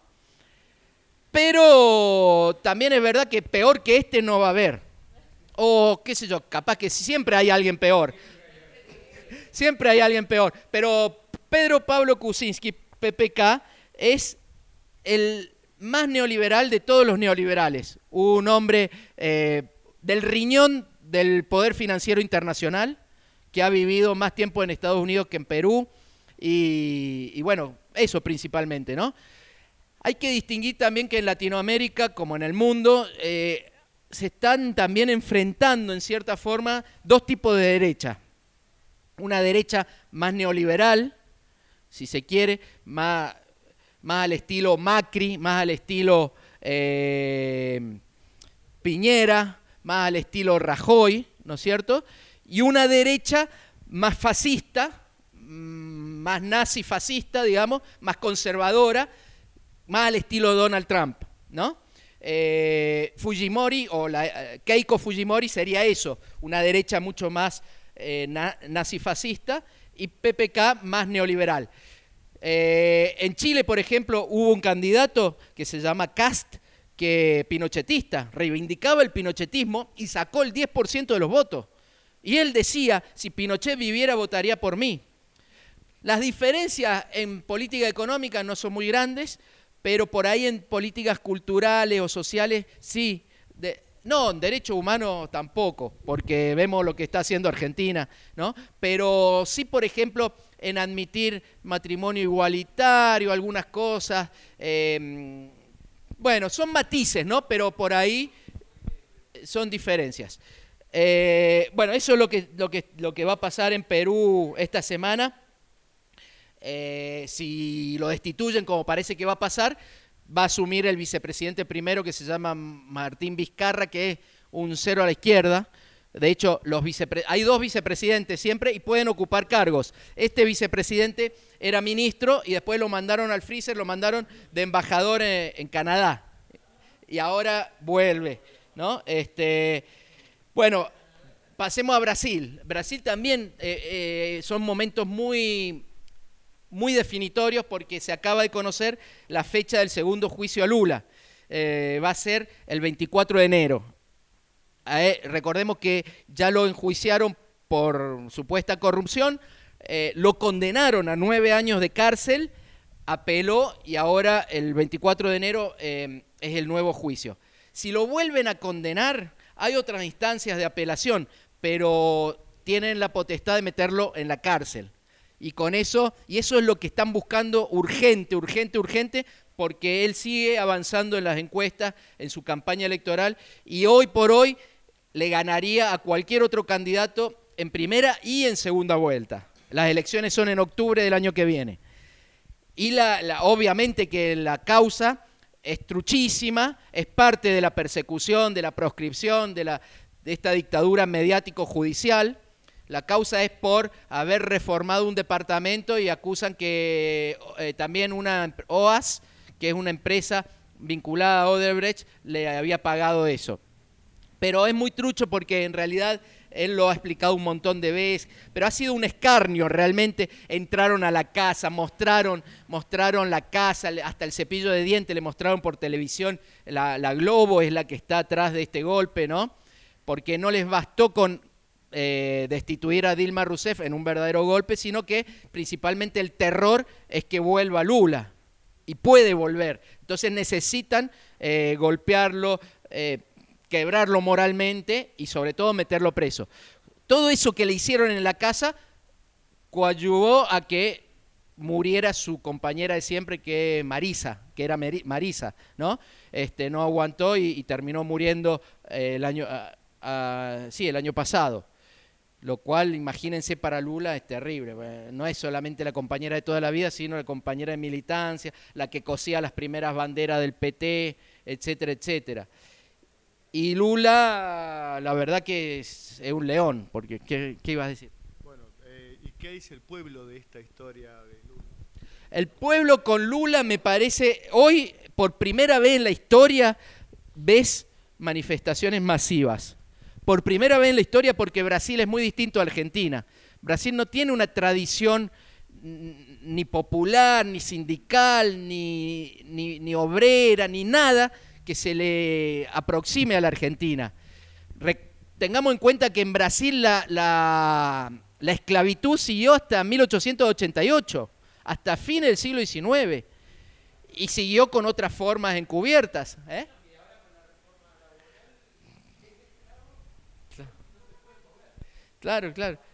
Pero también es verdad que peor que este no va a haber. O qué sé yo, capaz que siempre hay alguien peor. Siempre hay alguien peor. Pero Pedro Pablo Kuczynski, PPK, es el más neoliberal de todos los neoliberales. Un hombre del riñón del poder financiero internacional, que ha vivido más tiempo en Estados Unidos que en Perú. Y bueno, eso principalmente, ¿no? Hay que distinguir también que en Latinoamérica, como en el mundo, se están también enfrentando en cierta forma dos tipos de derecha. Una derecha más neoliberal, si se quiere, más al estilo Macri, más al estilo Piñera, más al estilo Rajoy, ¿no es cierto? Y una derecha más fascista, más nazi-fascista, digamos, más conservadora, más al estilo Donald Trump, ¿no? Fujimori o Keiko Fujimori sería eso, una derecha mucho más nazi-fascista y PPK más neoliberal. En Chile, por ejemplo, hubo un candidato que se llama Kast, que pinochetista, reivindicaba el pinochetismo y sacó el 10% de los votos. Y él decía, si Pinochet viviera, votaría por mí. Las diferencias en política económica no son muy grandes, pero por ahí en políticas culturales o sociales sí. No, en derechos humanos tampoco, porque vemos lo que está haciendo Argentina, ¿no? Pero sí, por ejemplo, en admitir matrimonio igualitario, algunas cosas. Bueno, son matices, ¿no? Pero por ahí son diferencias. Bueno, eso es lo que va a pasar en Perú esta semana. Si lo destituyen, como parece que va a pasar, va a asumir el vicepresidente primero, que se llama Martín Vizcarra, que es un cero a la izquierda. De hecho, hay dos vicepresidentes siempre y pueden ocupar cargos. Este vicepresidente era ministro y después lo mandaron al freezer, lo mandaron de embajador en Canadá. Y ahora vuelve, ¿no? Bueno, pasemos a Brasil. Brasil también son momentos muy definitorios porque se acaba de conocer la fecha del segundo juicio a Lula. Va a ser el 24 de enero. Recordemos que ya lo enjuiciaron por supuesta corrupción, lo condenaron a 9 años de cárcel, apeló y ahora el 24 de enero es el nuevo juicio. Si lo vuelven a condenar, hay otras instancias de apelación, pero tienen la potestad de meterlo en la cárcel. Y con eso, y eso es lo que están buscando urgente, porque él sigue avanzando en las encuestas, en su campaña electoral, y hoy por hoy le ganaría a cualquier otro candidato en primera y en segunda vuelta. Las elecciones son en octubre del año que viene. Y obviamente que la causa es truchísima, es parte de la persecución, de la proscripción, de esta dictadura mediático-judicial. La causa es por haber reformado un departamento y acusan que también una OAS, que es una empresa vinculada a Odebrecht, le había pagado eso. Pero es muy trucho porque en realidad él lo ha explicado un montón de veces, pero ha sido un escarnio realmente. Entraron a la casa, mostraron la casa, hasta el cepillo de dientes le mostraron por televisión, la Globo es la que está atrás de este golpe, ¿no? Porque no les bastó con destituir a Dilma Rousseff en un verdadero golpe, sino que principalmente el terror es que vuelva Lula, y puede volver. Entonces necesitan golpearlo, quebrarlo moralmente y sobre todo meterlo preso. Todo eso que le hicieron en la casa coadyuvó a que muriera su compañera de siempre, que era Marisa, ¿no? No aguantó y terminó muriendo el año pasado. Lo cual, imagínense, para Lula es terrible. No es solamente la compañera de toda la vida, sino la compañera de militancia, la que cosía las primeras banderas del PT, etcétera, etcétera. Y Lula, la verdad que es un león, porque ¿qué ibas a decir? Bueno, ¿y qué dice el pueblo de esta historia de Lula? El pueblo con Lula, me parece, hoy por primera vez en la historia ves manifestaciones masivas. Por primera vez en la historia, porque Brasil es muy distinto a Argentina. Brasil no tiene una tradición ni popular, ni sindical, ni obrera, ni nada que se le aproxime a la Argentina. Tengamos en cuenta que en Brasil la esclavitud siguió hasta 1888, hasta fines del siglo XIX, y siguió con otras formas encubiertas, ¿eh? Claro.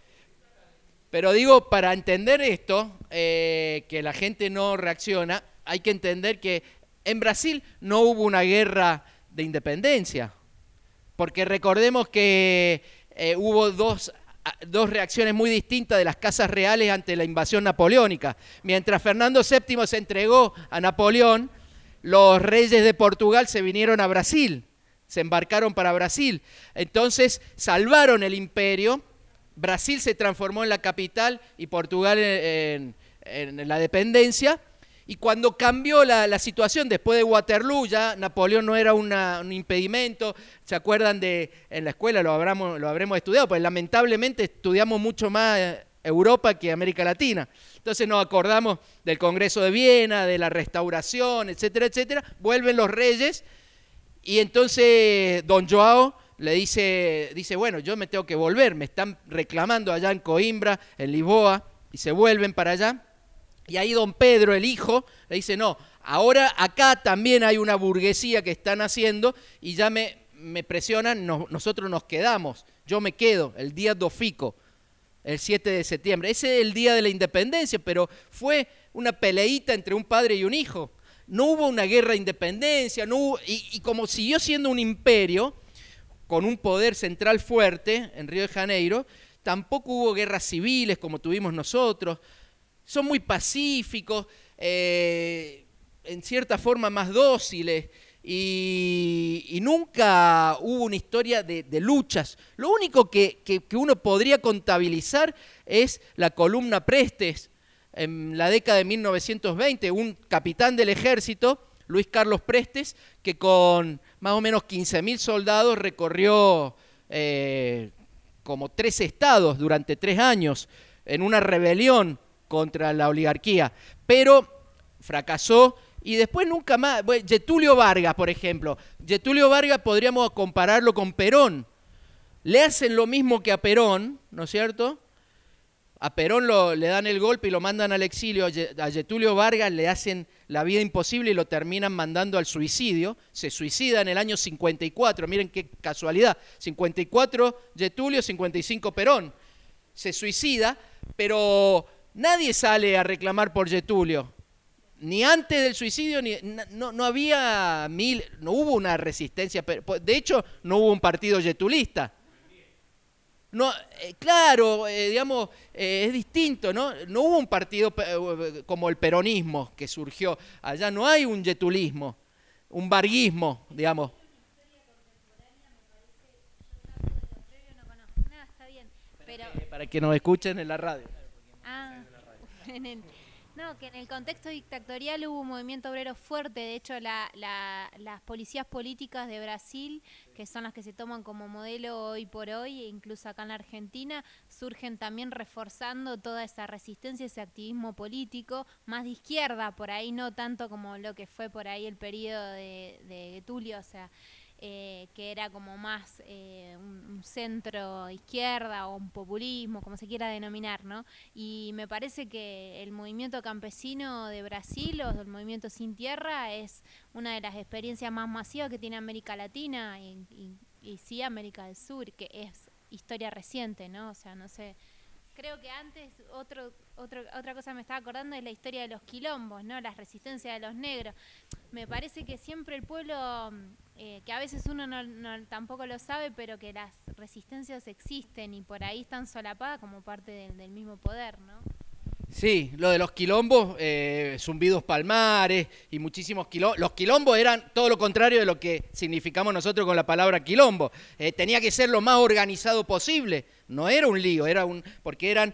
Pero digo, para entender esto, que la gente no reacciona, hay que entender que en Brasil no hubo una guerra de independencia, porque recordemos que hubo dos reacciones muy distintas de las casas reales ante la invasión napoleónica. Mientras Fernando VII se entregó a Napoleón, los reyes de Portugal se vinieron a Brasil, se embarcaron para Brasil. Entonces salvaron el imperio. Brasil se transformó en la capital y Portugal en la dependencia. Y cuando cambió la situación, después de Waterloo, ya Napoleón no era un impedimento. ¿Se acuerdan en la escuela lo habremos estudiado? Pues lamentablemente estudiamos mucho más Europa que América Latina. Entonces nos acordamos del Congreso de Viena, de la Restauración, etcétera, etcétera. Vuelven los reyes y entonces don João le dice, bueno, yo me tengo que volver, me están reclamando allá en Coimbra, en Lisboa, y se vuelven para allá. Y ahí don Pedro, el hijo, le dice, no, ahora acá también hay una burguesía que están haciendo y ya me presionan, nosotros nos quedamos, yo me quedo, el día do Fico, el 7 de septiembre. Ese es el día de la independencia, pero fue una peleita entre un padre y un hijo. No hubo una guerra de independencia, no hubo, y como siguió siendo un imperio, con un poder central fuerte en Río de Janeiro, tampoco hubo guerras civiles como tuvimos nosotros. Son muy pacíficos, en cierta forma más dóciles, y nunca hubo una historia de luchas. Lo único que uno podría contabilizar es la columna Prestes en la década de 1920, un capitán del ejército, Luis Carlos Prestes, que con más o menos 15.000 soldados recorrió como 3 estados durante 3 años en una rebelión contra la oligarquía, pero fracasó y después nunca más. Getúlio Vargas, por ejemplo, Getúlio Vargas podríamos compararlo con Perón. Le hacen lo mismo que a Perón, ¿no es cierto? A Perón le dan el golpe y lo mandan al exilio, a Getúlio Vargas le hacen la vida imposible y lo terminan mandando al suicidio. Se suicida en el año 54, miren qué casualidad, 54 Getúlio, 55 Perón. Se suicida, pero nadie sale a reclamar por Getúlio. Ni antes del suicidio, no hubo una resistencia. De hecho, no hubo un partido getulista. No, claro, digamos, es distinto, ¿no? No hubo un partido como el peronismo que surgió. Allá no hay un getulismo, un varguismo, digamos. Pero para que nos escuchen en la radio. Ah, No, que en el contexto dictatorial hubo un movimiento obrero fuerte. De hecho, las policías políticas de Brasil, que son las que se toman como modelo hoy por hoy, e incluso acá en la Argentina, surgen también reforzando toda esa resistencia, ese activismo político, más de izquierda, por ahí no tanto como lo que fue por ahí el periodo de Getúlio, o sea, que era como más un centro izquierda o un populismo, como se quiera denominar, ¿no? Y me parece que el movimiento campesino de Brasil, o el movimiento Sin Tierra, es una de las experiencias más masivas que tiene América Latina y sí América del Sur, que es historia reciente, ¿no? O sea, no sé. Creo que antes otra cosa me estaba acordando es la historia de los quilombos, ¿no? Las resistencias de los negros. Me parece que siempre el pueblo, que a veces uno tampoco lo sabe, pero que las resistencias existen y por ahí están solapadas como parte del mismo poder, ¿no? Sí, lo de los quilombos, zumbidos palmares y muchísimos quilombos. Los quilombos eran todo lo contrario de lo que significamos nosotros con la palabra quilombo. Tenía que ser lo más organizado posible. No era un lío, porque eran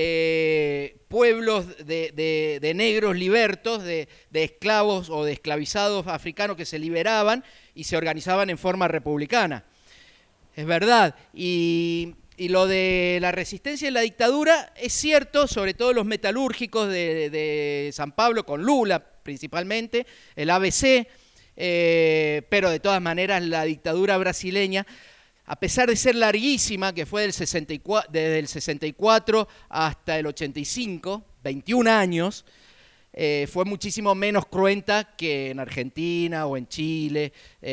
pueblos de negros libertos, de esclavos o de esclavizados africanos que se liberaban y se organizaban en forma republicana. Es verdad. Y lo de la resistencia y la dictadura es cierto, sobre todo los metalúrgicos de San Pablo, con Lula principalmente, el ABC, pero de todas maneras la dictadura brasileña, a pesar de ser larguísima, que fue desde el 64 hasta el 85, 21 años, fue muchísimo menos cruenta que en Argentina o en Chile,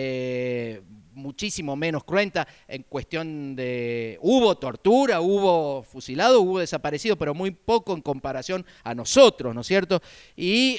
muchísimo menos cruenta en cuestión de... Hubo tortura, hubo fusilado, hubo desaparecido, pero muy poco en comparación a nosotros, ¿no es cierto? Y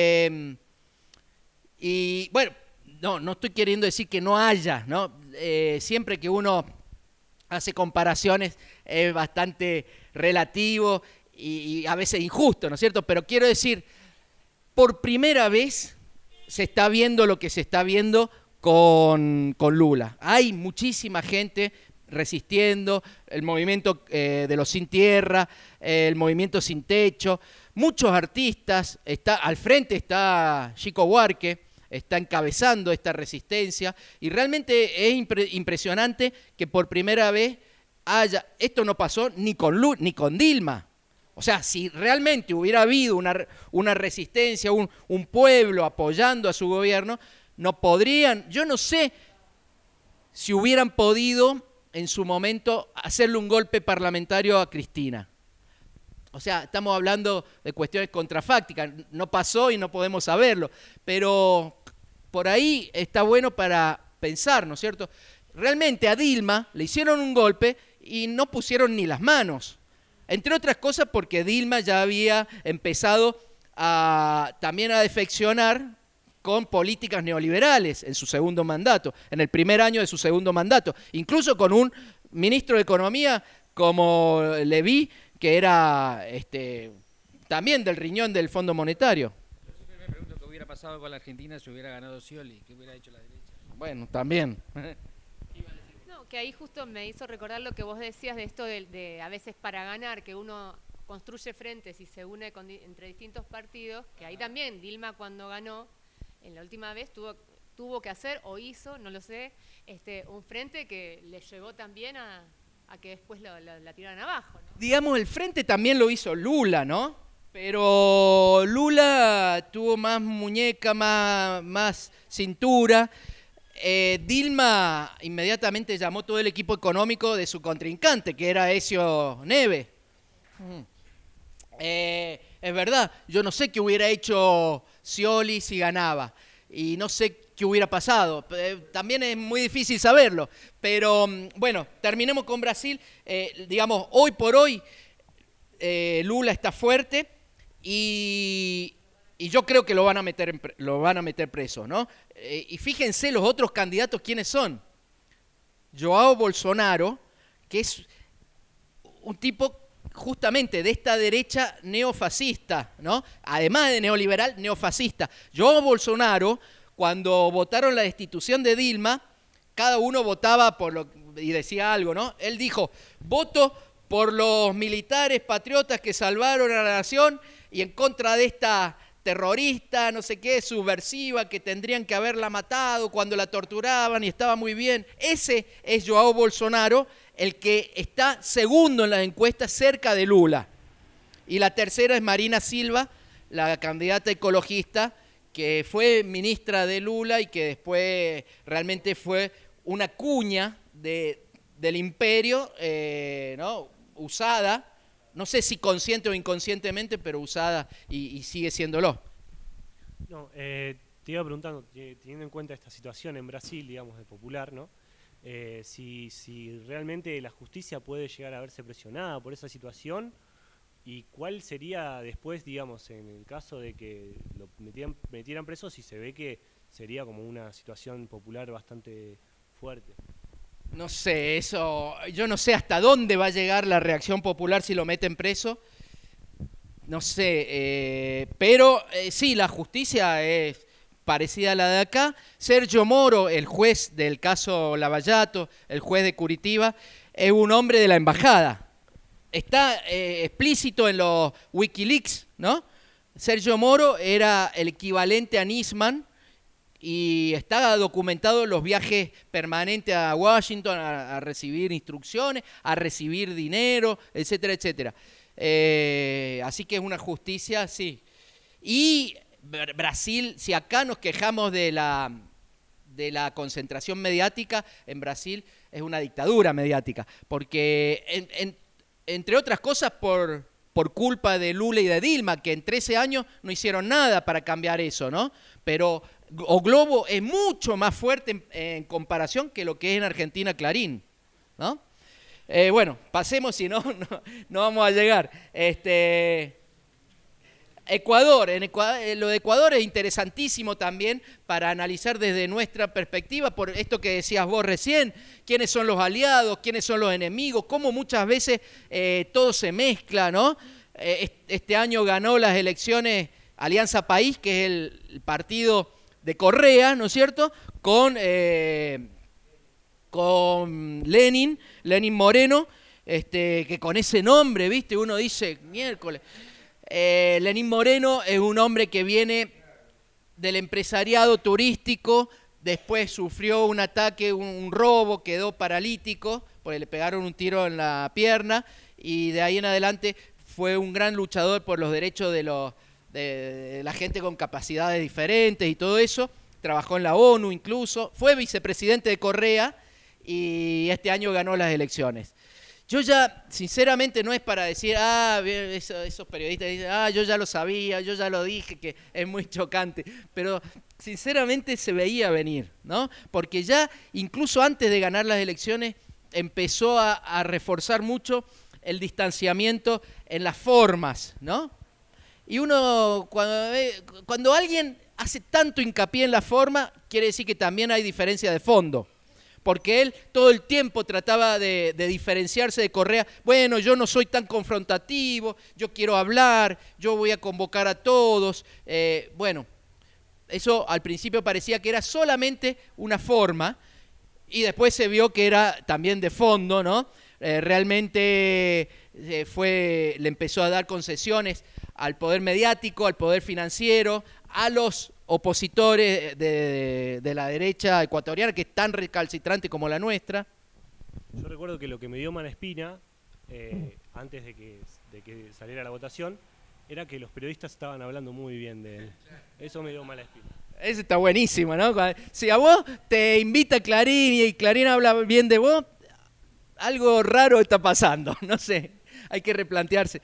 bueno, no estoy queriendo decir que no haya, ¿no? Siempre que uno hace comparaciones es bastante relativo y a veces injusto, ¿no es cierto? Pero quiero decir, por primera vez se está viendo lo que se está viendo con Lula. Hay muchísima gente resistiendo, el movimiento de los Sin Tierra, el movimiento Sin Techo, muchos artistas, al frente está Chico Buarque, está encabezando esta resistencia y realmente es impresionante que por primera vez esto no pasó ni con Dilma. O sea, si realmente hubiera habido una resistencia, un pueblo apoyando a su gobierno, no podrían, yo no sé si hubieran podido en su momento hacerle un golpe parlamentario a Cristina. O sea, estamos hablando de cuestiones contrafácticas, no pasó y no podemos saberlo, pero por ahí está bueno para pensar, ¿no es cierto? Realmente a Dilma le hicieron un golpe y no pusieron ni las manos, entre otras cosas porque Dilma ya había empezado también a defeccionar con políticas neoliberales en su segundo mandato, en el primer año de su segundo mandato, incluso con un ministro de Economía como Levy, que era también del riñón del Fondo Monetario. Yo siempre me pregunto qué hubiera pasado con la Argentina si hubiera ganado Scioli, qué hubiera hecho la derecha. Bueno, también. No, que ahí justo me hizo recordar lo que vos decías de esto de a veces para ganar, que uno construye frentes y se une entre distintos partidos, que ahí también Dilma cuando ganó, en la última vez tuvo que hacer o hizo, no lo sé, un frente que le llevó también a que después la tiraran abajo, ¿no? Digamos, el frente también lo hizo Lula, ¿no? Pero Lula tuvo más muñeca, más cintura. Dilma inmediatamente llamó todo el equipo económico de su contrincante, que era Ezio Neve. Es verdad, yo no sé qué hubiera hecho Scioli si ganaba y no sé qué hubiera pasado. También es muy difícil saberlo, pero bueno, terminemos con Brasil. Digamos, hoy por hoy Lula está fuerte y yo creo que lo van a meter preso, ¿no? Y fíjense los otros candidatos quiénes son. João Bolsonaro, que es un tipo justamente de esta derecha neofascista, ¿no? Además de neoliberal, neofascista. João Bolsonaro, cuando votaron la destitución de Dilma, cada uno votaba y decía algo, ¿no? Él dijo, voto por los militares patriotas que salvaron a la nación y en contra de esta terrorista, no sé qué, subversiva, que tendrían que haberla matado cuando la torturaban y estaba muy bien. Ese es João Bolsonaro, el que está segundo en las encuestas cerca de Lula. Y la tercera es Marina Silva, la candidata ecologista, que fue ministra de Lula y que después realmente fue una cuña del imperio, ¿no? Usada, no sé si consciente o inconscientemente, pero usada y sigue siéndolo. No, te iba preguntando, teniendo en cuenta esta situación en Brasil, digamos, de popular, ¿no? Si realmente la justicia puede llegar a verse presionada por esa situación, y cuál sería después, digamos, en el caso de que lo metieran preso, si se ve que sería como una situación popular bastante fuerte. No sé, eso, yo no sé hasta dónde va a llegar la reacción popular si lo meten preso, no sé, pero sí, la justicia es parecida a la de acá. Sergio Moro, el juez del caso Lavallato, el juez de Curitiba, es un hombre de la embajada, está explícito en los Wikileaks, ¿no? Sergio Moro era el equivalente a Nisman, y está documentado los viajes permanentes a Washington a recibir instrucciones, a recibir dinero, etcétera, etcétera. Así que es una justicia, sí. Y Brasil, si acá nos quejamos de la concentración mediática, en Brasil es una dictadura mediática, porque entre otras cosas por culpa de Lula y de Dilma, que en 13 años no hicieron nada para cambiar eso, ¿no? Pero O Globo es mucho más fuerte en comparación que lo que es en Argentina Clarín, ¿no? Bueno, pasemos, si no vamos a llegar. Ecuador, lo de Ecuador es interesantísimo también para analizar desde nuestra perspectiva, por esto que decías vos recién, quiénes son los aliados, quiénes son los enemigos, cómo muchas veces todo se mezcla, ¿no? Este año ganó las elecciones Alianza País, que es el partido de Correa, ¿no es cierto?, con Lenin Moreno, que con ese nombre, ¿viste? Uno dice, miércoles. Lenín Moreno es un hombre que viene del empresariado turístico, después sufrió un ataque, un robo, quedó paralítico, porque le pegaron un tiro en la pierna, y de ahí en adelante fue un gran luchador por los derechos de la gente con capacidades diferentes y todo eso. Trabajó en la ONU incluso, fue vicepresidente de Correa y este año ganó las elecciones. Yo ya, sinceramente, no es para decir, esos periodistas dicen, yo ya lo sabía, yo ya lo dije, que es muy chocante, pero sinceramente se veía venir, ¿no? Porque ya, incluso antes de ganar las elecciones, empezó a reforzar mucho el distanciamiento en las formas, ¿no? Y uno, cuando alguien hace tanto hincapié en la forma, quiere decir que también hay diferencia de fondo. Porque él todo el tiempo trataba de diferenciarse de Correa. Bueno, yo no soy tan confrontativo, yo quiero hablar, yo voy a convocar a todos. Bueno, eso al principio parecía que era solamente una forma y después se vio que era también de fondo, ¿no? Realmente le empezó a dar concesiones al poder mediático, al poder financiero, a los opositores de la derecha ecuatoriana, que es tan recalcitrante como la nuestra. Yo recuerdo que lo que me dio mala espina, antes de que saliera la votación, era que los periodistas estaban hablando muy bien de él. Eso me dio mala espina. Eso está buenísimo, ¿no? Si a vos te invita Clarín y Clarín habla bien de vos, algo raro está pasando, no sé. Hay que replantearse.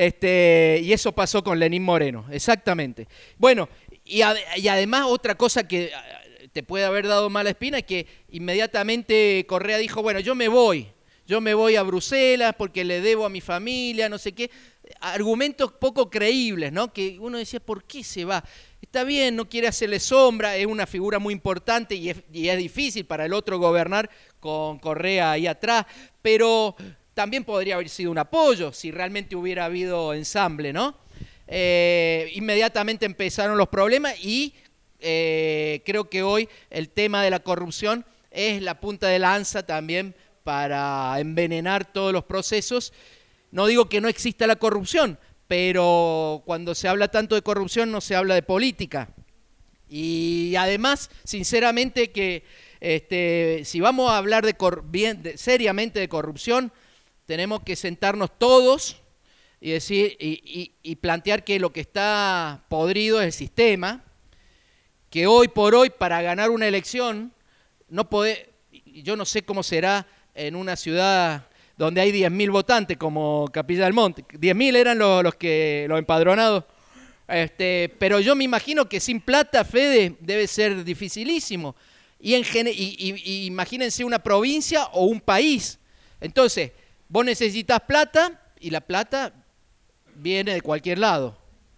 Y eso pasó con Lenín Moreno, exactamente. Bueno, y además otra cosa que te puede haber dado mala espina es que inmediatamente Correa dijo, bueno, yo me voy a Bruselas porque le debo a mi familia, no sé qué. Argumentos poco creíbles, ¿no? Que uno decía, ¿por qué se va? Está bien, no quiere hacerle sombra, es una figura muy importante y es difícil para el otro gobernar con Correa ahí atrás, pero también podría haber sido un apoyo si realmente hubiera habido ensamble, ¿no? Inmediatamente empezaron los problemas y creo que hoy el tema de la corrupción es la punta de lanza también para envenenar todos los procesos. No digo que no exista la corrupción, pero cuando se habla tanto de corrupción no se habla de política. Y además, sinceramente, que si vamos a hablar seriamente de corrupción, tenemos que sentarnos todos y decir y plantear que lo que está podrido es el sistema, que hoy por hoy para ganar una elección yo no sé cómo será en una ciudad donde hay 10.000 votantes como Capilla del Monte. 10.000 eran los empadronados. Pero yo me imagino que sin plata, Fede, debe ser dificilísimo. Y imagínense una provincia o un país. Entonces, vos necesitas plata y la plata viene de cualquier lado.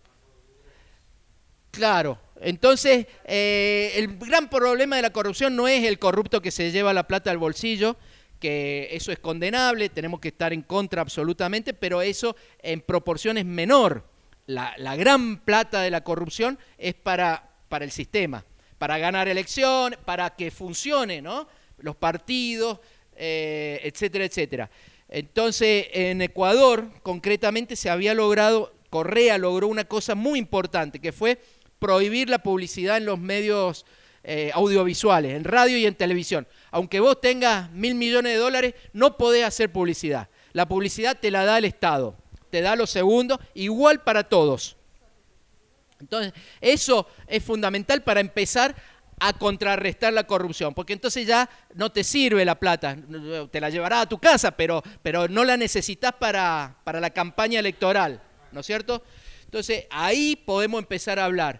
Claro. Entonces, el gran problema de la corrupción no es el corrupto que se lleva la plata al bolsillo, que eso es condenable, tenemos que estar en contra absolutamente, pero eso en proporciones menor. La gran plata de la corrupción es para el sistema, para ganar elecciones, para que funcione, ¿no? Los partidos, etcétera, etcétera. Entonces, en Ecuador, concretamente, Correa logró una cosa muy importante, que fue prohibir la publicidad en los medios audiovisuales, en radio y en televisión. Aunque vos tengas $1.000 millones, no podés hacer publicidad. La publicidad te la da el Estado, te da los segundos, igual para todos. Entonces, eso es fundamental para empezar a contrarrestar la corrupción, porque entonces ya no te sirve la plata, te la llevarás a tu casa, pero no la necesitas para la campaña electoral, ¿no es cierto? Entonces, ahí podemos empezar a hablar.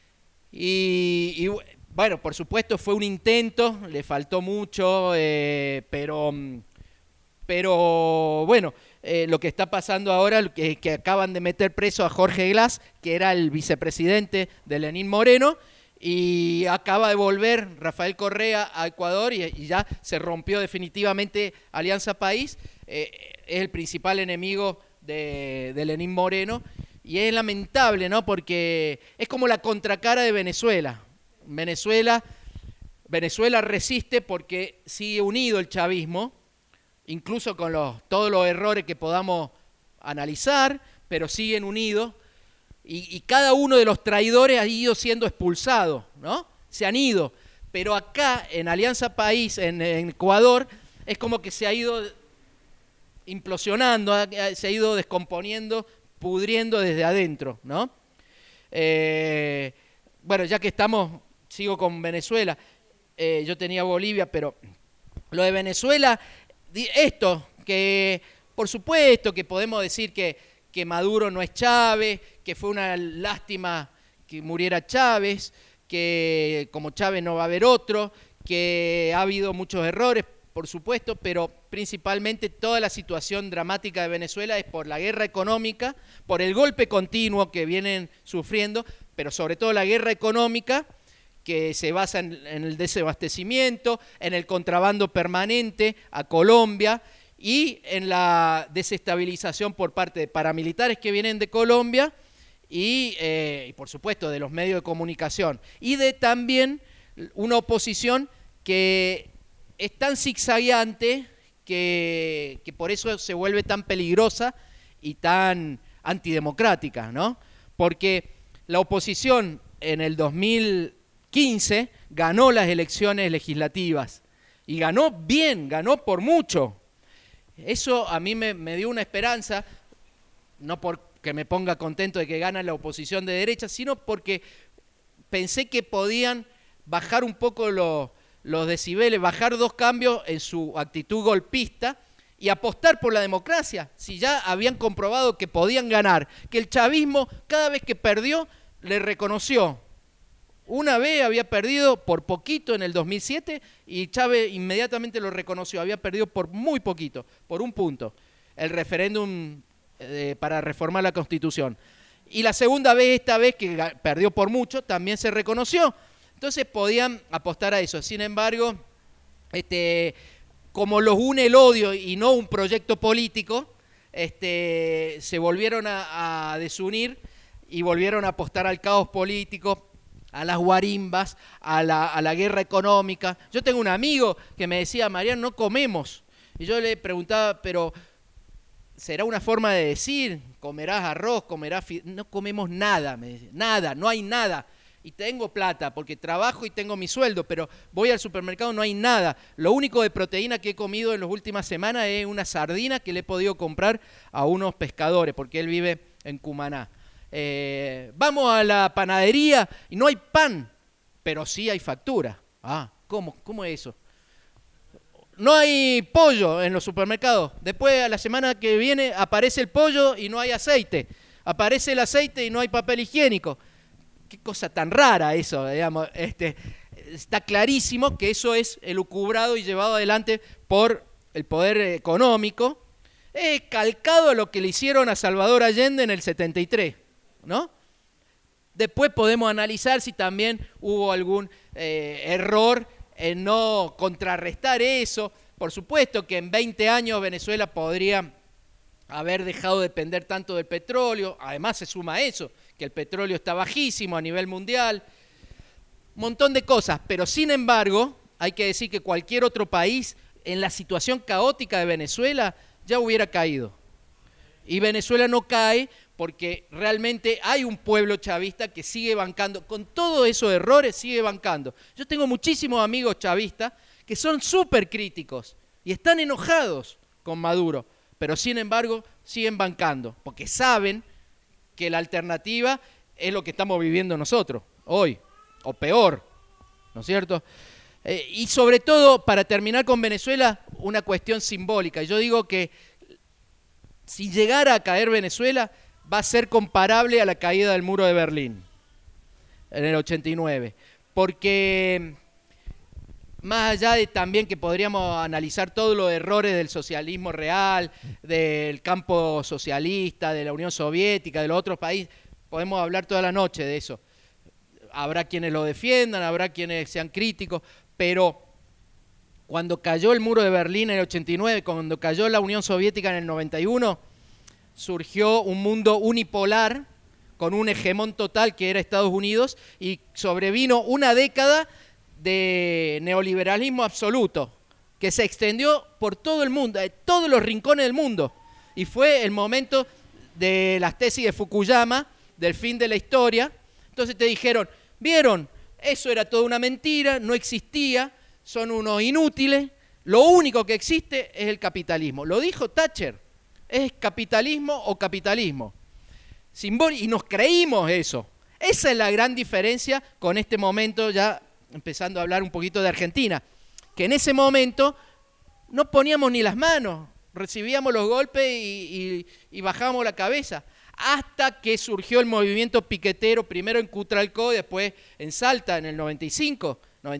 Y bueno, por supuesto fue un intento, le faltó mucho, pero bueno, lo que está pasando ahora es que acaban de meter preso a Jorge Glass, que era el vicepresidente de Lenín Moreno, y acaba de volver Rafael Correa a Ecuador y ya se rompió definitivamente Alianza País, es el principal enemigo de Lenín Moreno, y es lamentable, ¿no? Porque es como la contracara de Venezuela. Venezuela resiste porque sigue unido el chavismo, incluso con todos los errores que podamos analizar, pero siguen unidos, y cada uno de los traidores ha ido siendo expulsado, ¿no? Se han ido, pero acá en Alianza País, en Ecuador, es como que se ha ido implosionando, se ha ido descomponiendo, pudriendo desde adentro, ¿no? Bueno, ya que sigo con Venezuela, yo tenía Bolivia, pero lo de Venezuela, esto, que por supuesto que podemos decir que Maduro no es Chávez, que fue una lástima que muriera Chávez, que como Chávez no va a haber otro, que ha habido muchos errores, por supuesto, pero principalmente toda la situación dramática de Venezuela es por la guerra económica, por el golpe continuo que vienen sufriendo, pero sobre todo la guerra económica que se basa en el desabastecimiento, en el contrabando permanente a Colombia y en la desestabilización por parte de paramilitares que vienen de Colombia y por supuesto de los medios de comunicación y de también una oposición que es tan zigzagueante que por eso se vuelve tan peligrosa y tan antidemocrática, ¿no? Porque la oposición en el 2015 ganó las elecciones legislativas y ganó bien, ganó por mucho. Eso a mí me dio una esperanza, no porque me ponga contento de que gana la oposición de derecha, sino porque pensé que podían bajar un poco los decibeles, bajar 2 cambios en su actitud golpista y apostar por la democracia, si ya habían comprobado que podían ganar, que el chavismo cada vez que perdió le reconoció. Una vez había perdido por poquito en el 2007 y Chávez inmediatamente lo reconoció, había perdido por muy poquito, por 1 punto, el referéndum para reformar la Constitución. Y la segunda vez, esta vez que perdió por mucho, también se reconoció. Entonces podían apostar a eso. Sin embargo, como los une el odio y no un proyecto político, se volvieron a desunir y volvieron a apostar al caos político, a las guarimbas, a la guerra económica. Yo tengo un amigo que me decía, Mariano, no comemos. Y yo le preguntaba, pero ¿será una forma de decir? ¿Comerás arroz? ¿Comerás no comemos nada, me decía. Nada, no hay nada. Y tengo plata porque trabajo y tengo mi sueldo, pero voy al supermercado, no hay nada. Lo único de proteína que he comido en las últimas semanas es una sardina que le he podido comprar a unos pescadores, porque él vive en Cumaná. Vamos a la panadería y no hay pan, pero sí hay factura. Ah, ¿cómo es eso? No hay pollo en los supermercados. Después, a la semana que viene, aparece el pollo y no hay aceite. Aparece el aceite y no hay papel higiénico. Qué cosa tan rara eso, digamos. Está clarísimo que eso es elucubrado y llevado adelante por el poder económico, calcado a lo que le hicieron a Salvador Allende en el 73, ¿no? Después podemos analizar si también hubo algún error en no contrarrestar eso. Por supuesto que en 20 años Venezuela podría haber dejado de depender tanto del petróleo. Además se suma eso, que el petróleo está bajísimo a nivel mundial. Un montón de cosas, pero sin embargo, hay que decir que cualquier otro país en la situación caótica de Venezuela ya hubiera caído. Y Venezuela no cae porque realmente hay un pueblo chavista que sigue bancando, con todos esos errores sigue bancando. Yo tengo muchísimos amigos chavistas que son súper críticos y están enojados con Maduro, pero sin embargo siguen bancando, porque saben que la alternativa es lo que estamos viviendo nosotros hoy, o peor, ¿no es cierto? Y sobre todo, para terminar con Venezuela, una cuestión simbólica. Yo digo que si llegara a caer Venezuela, va a ser comparable a la caída del muro de Berlín en el 89, porque más allá de también que podríamos analizar todos los errores del socialismo real, del campo socialista, de la Unión Soviética, de los otros países, podemos hablar toda la noche de eso. Habrá quienes lo defiendan, habrá quienes sean críticos, pero cuando cayó el muro de Berlín en el 89, cuando cayó la Unión Soviética en el 91, surgió un mundo unipolar con un hegemón total que era Estados Unidos y sobrevino una década de neoliberalismo absoluto que se extendió por todo el mundo, todos los rincones del mundo, y fue el momento de las tesis de Fukuyama, del fin de la historia. Entonces te dijeron, ¿vieron? Eso era toda una mentira, no existía, son unos inútiles, lo único que existe es el capitalismo. Lo dijo Thatcher, es capitalismo o capitalismo. Y nos creímos eso. Esa es la gran diferencia con este momento, ya empezando a hablar un poquito de Argentina, que en ese momento no poníamos ni las manos, recibíamos los golpes y bajábamos la cabeza, hasta que surgió el movimiento piquetero, primero en Cutralcó, después en Salta en el 95,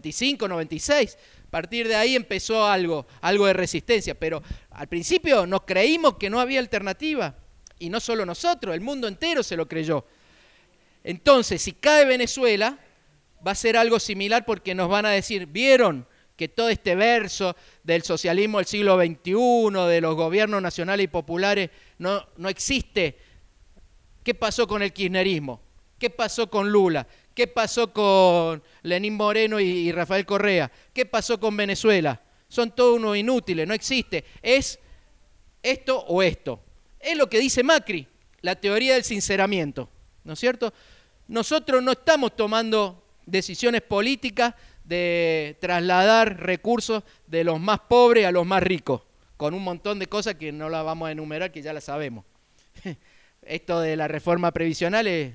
96. A partir de ahí empezó algo de resistencia, pero al principio nos creímos que no había alternativa, y no solo nosotros, el mundo entero se lo creyó. Entonces, si cae Venezuela, va a ser algo similar porque nos van a decir, ¿vieron que todo este verso del socialismo del siglo XXI, de los gobiernos nacionales y populares, no existe? ¿Qué pasó con el kirchnerismo? ¿Qué pasó con Lula? ¿Qué pasó con Lenín Moreno y Rafael Correa? ¿Qué pasó con Venezuela? Son todos unos inútiles, no existe. Es esto o esto. Es lo que dice Macri, la teoría del sinceramiento, ¿no es cierto? Nosotros no estamos tomando decisiones políticas de trasladar recursos de los más pobres a los más ricos, con un montón de cosas que no las vamos a enumerar, que ya las sabemos. Esto de la reforma previsional es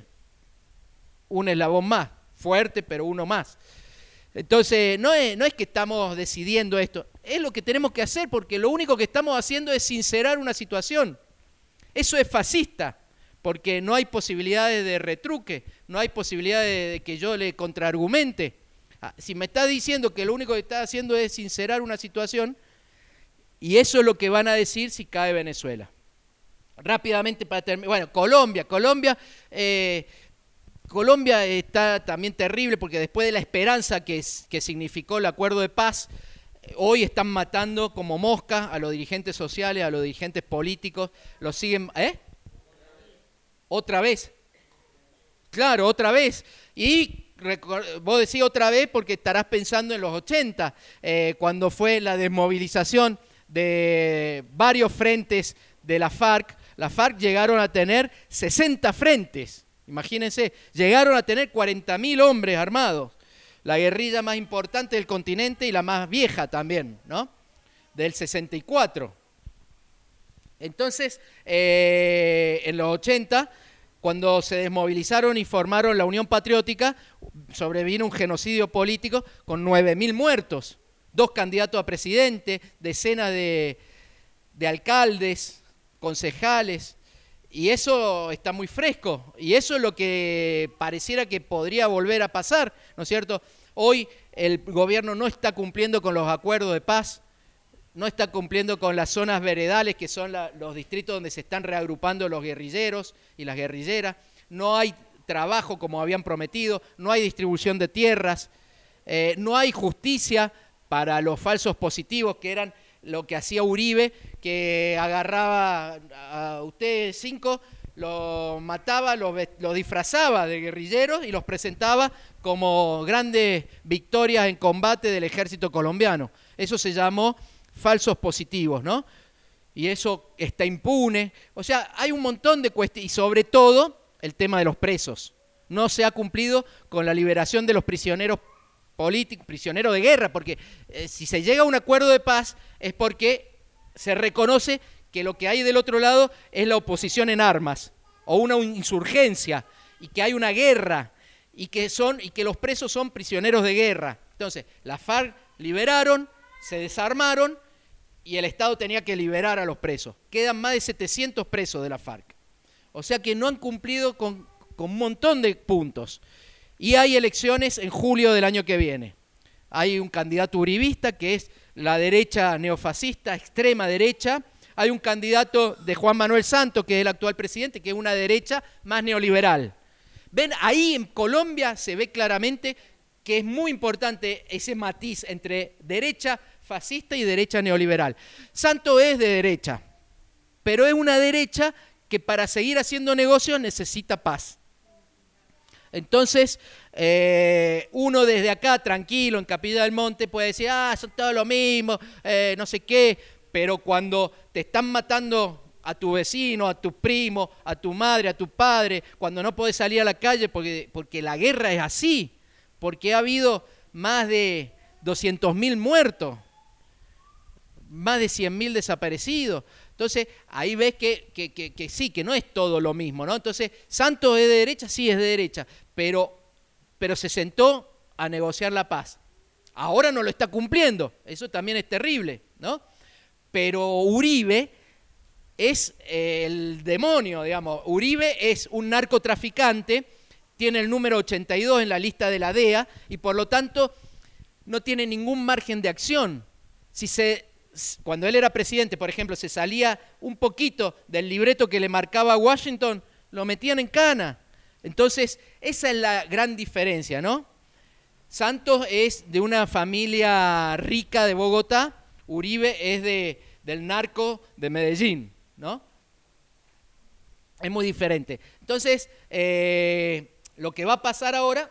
un eslabón más, fuerte, pero uno más. Entonces, no es que estamos decidiendo esto, es lo que tenemos que hacer, porque lo único que estamos haciendo es sincerar una situación. Eso es fascista, porque no hay posibilidades de retruque, no hay posibilidades de que yo le contraargumente. Si me está diciendo que lo único que está haciendo es sincerar una situación, y eso es lo que van a decir si cae Venezuela. Rápidamente para terminar, bueno, Colombia está también terrible porque después de la esperanza que significó el acuerdo de paz, hoy están matando como moscas a los dirigentes sociales, a los dirigentes políticos, los siguen, otra vez, claro, otra vez, y vos decís otra vez porque estarás pensando en los 80, cuando fue la desmovilización de varios frentes de la FARC llegaron a tener 60 frentes. Imagínense, llegaron a tener 40.000 hombres armados. La guerrilla más importante del continente y la más vieja también, ¿no? Del 64. Entonces, en los 80, cuando se desmovilizaron y formaron la Unión Patriótica, sobrevino un genocidio político con 9.000 muertos, 2 candidatos a presidente, decenas de alcaldes, concejales, y eso está muy fresco, y eso es lo que pareciera que podría volver a pasar, ¿no es cierto? Hoy el gobierno no está cumpliendo con los acuerdos de paz, no está cumpliendo con las zonas veredales, que son los distritos donde se están reagrupando los guerrilleros y las guerrilleras, no hay trabajo como habían prometido, no hay distribución de tierras, no hay justicia para los falsos positivos, que eran lo que hacía Uribe, que agarraba a ustedes 5, los mataba, los disfrazaba de guerrilleros y los presentaba como grandes victorias en combate del ejército colombiano. Eso se llamó falsos positivos, ¿no? Y eso está impune. O sea, hay un montón de cuestiones, y sobre todo el tema de los presos. No se ha cumplido con la liberación de los prisioneros políticos, prisioneros de guerra, porque si se llega a un acuerdo de paz es porque se reconoce que lo que hay del otro lado es la oposición en armas o una insurgencia y que hay una guerra y que los presos son prisioneros de guerra. Entonces, la FARC liberaron, se desarmaron y el Estado tenía que liberar a los presos. Quedan más de 700 presos de la FARC. O sea que no han cumplido con un montón de puntos. Y hay elecciones en julio del año que viene. Hay un candidato uribista que es la derecha neofascista, extrema derecha. Hay un candidato de Juan Manuel Santos, que es el actual presidente, que es una derecha más neoliberal. Ven, ahí en Colombia se ve claramente que es muy importante ese matiz entre derecha fascista y derecha neoliberal. Santos es de derecha, pero es una derecha que para seguir haciendo negocios necesita paz. Entonces, uno desde acá, tranquilo, en Capilla del Monte, puede decir, son todos lo mismo, no sé qué, pero cuando te están matando a tu vecino, a tu primo, a tu madre, a tu padre, cuando no podés salir a la calle porque la guerra es así, porque ha habido más de 200.000 muertos, más de 100.000 desaparecidos. Entonces, ahí ves que sí, que no es todo lo mismo, ¿no? Entonces, ¿Santos es de derecha? Sí, es de derecha, pero se sentó a negociar la paz. Ahora no lo está cumpliendo, eso también es terrible, ¿no? Pero Uribe es el demonio, digamos. Uribe es un narcotraficante, tiene el número 82 en la lista de la DEA y por lo tanto no tiene ningún margen de acción. Cuando él era presidente, por ejemplo, se salía un poquito del libreto que le marcaba a Washington, lo metían en cana. Entonces, esa es la gran diferencia, ¿no? Santos es de una familia rica de Bogotá, Uribe es del narco de Medellín, ¿no? Es muy diferente. Entonces, lo que va a pasar ahora,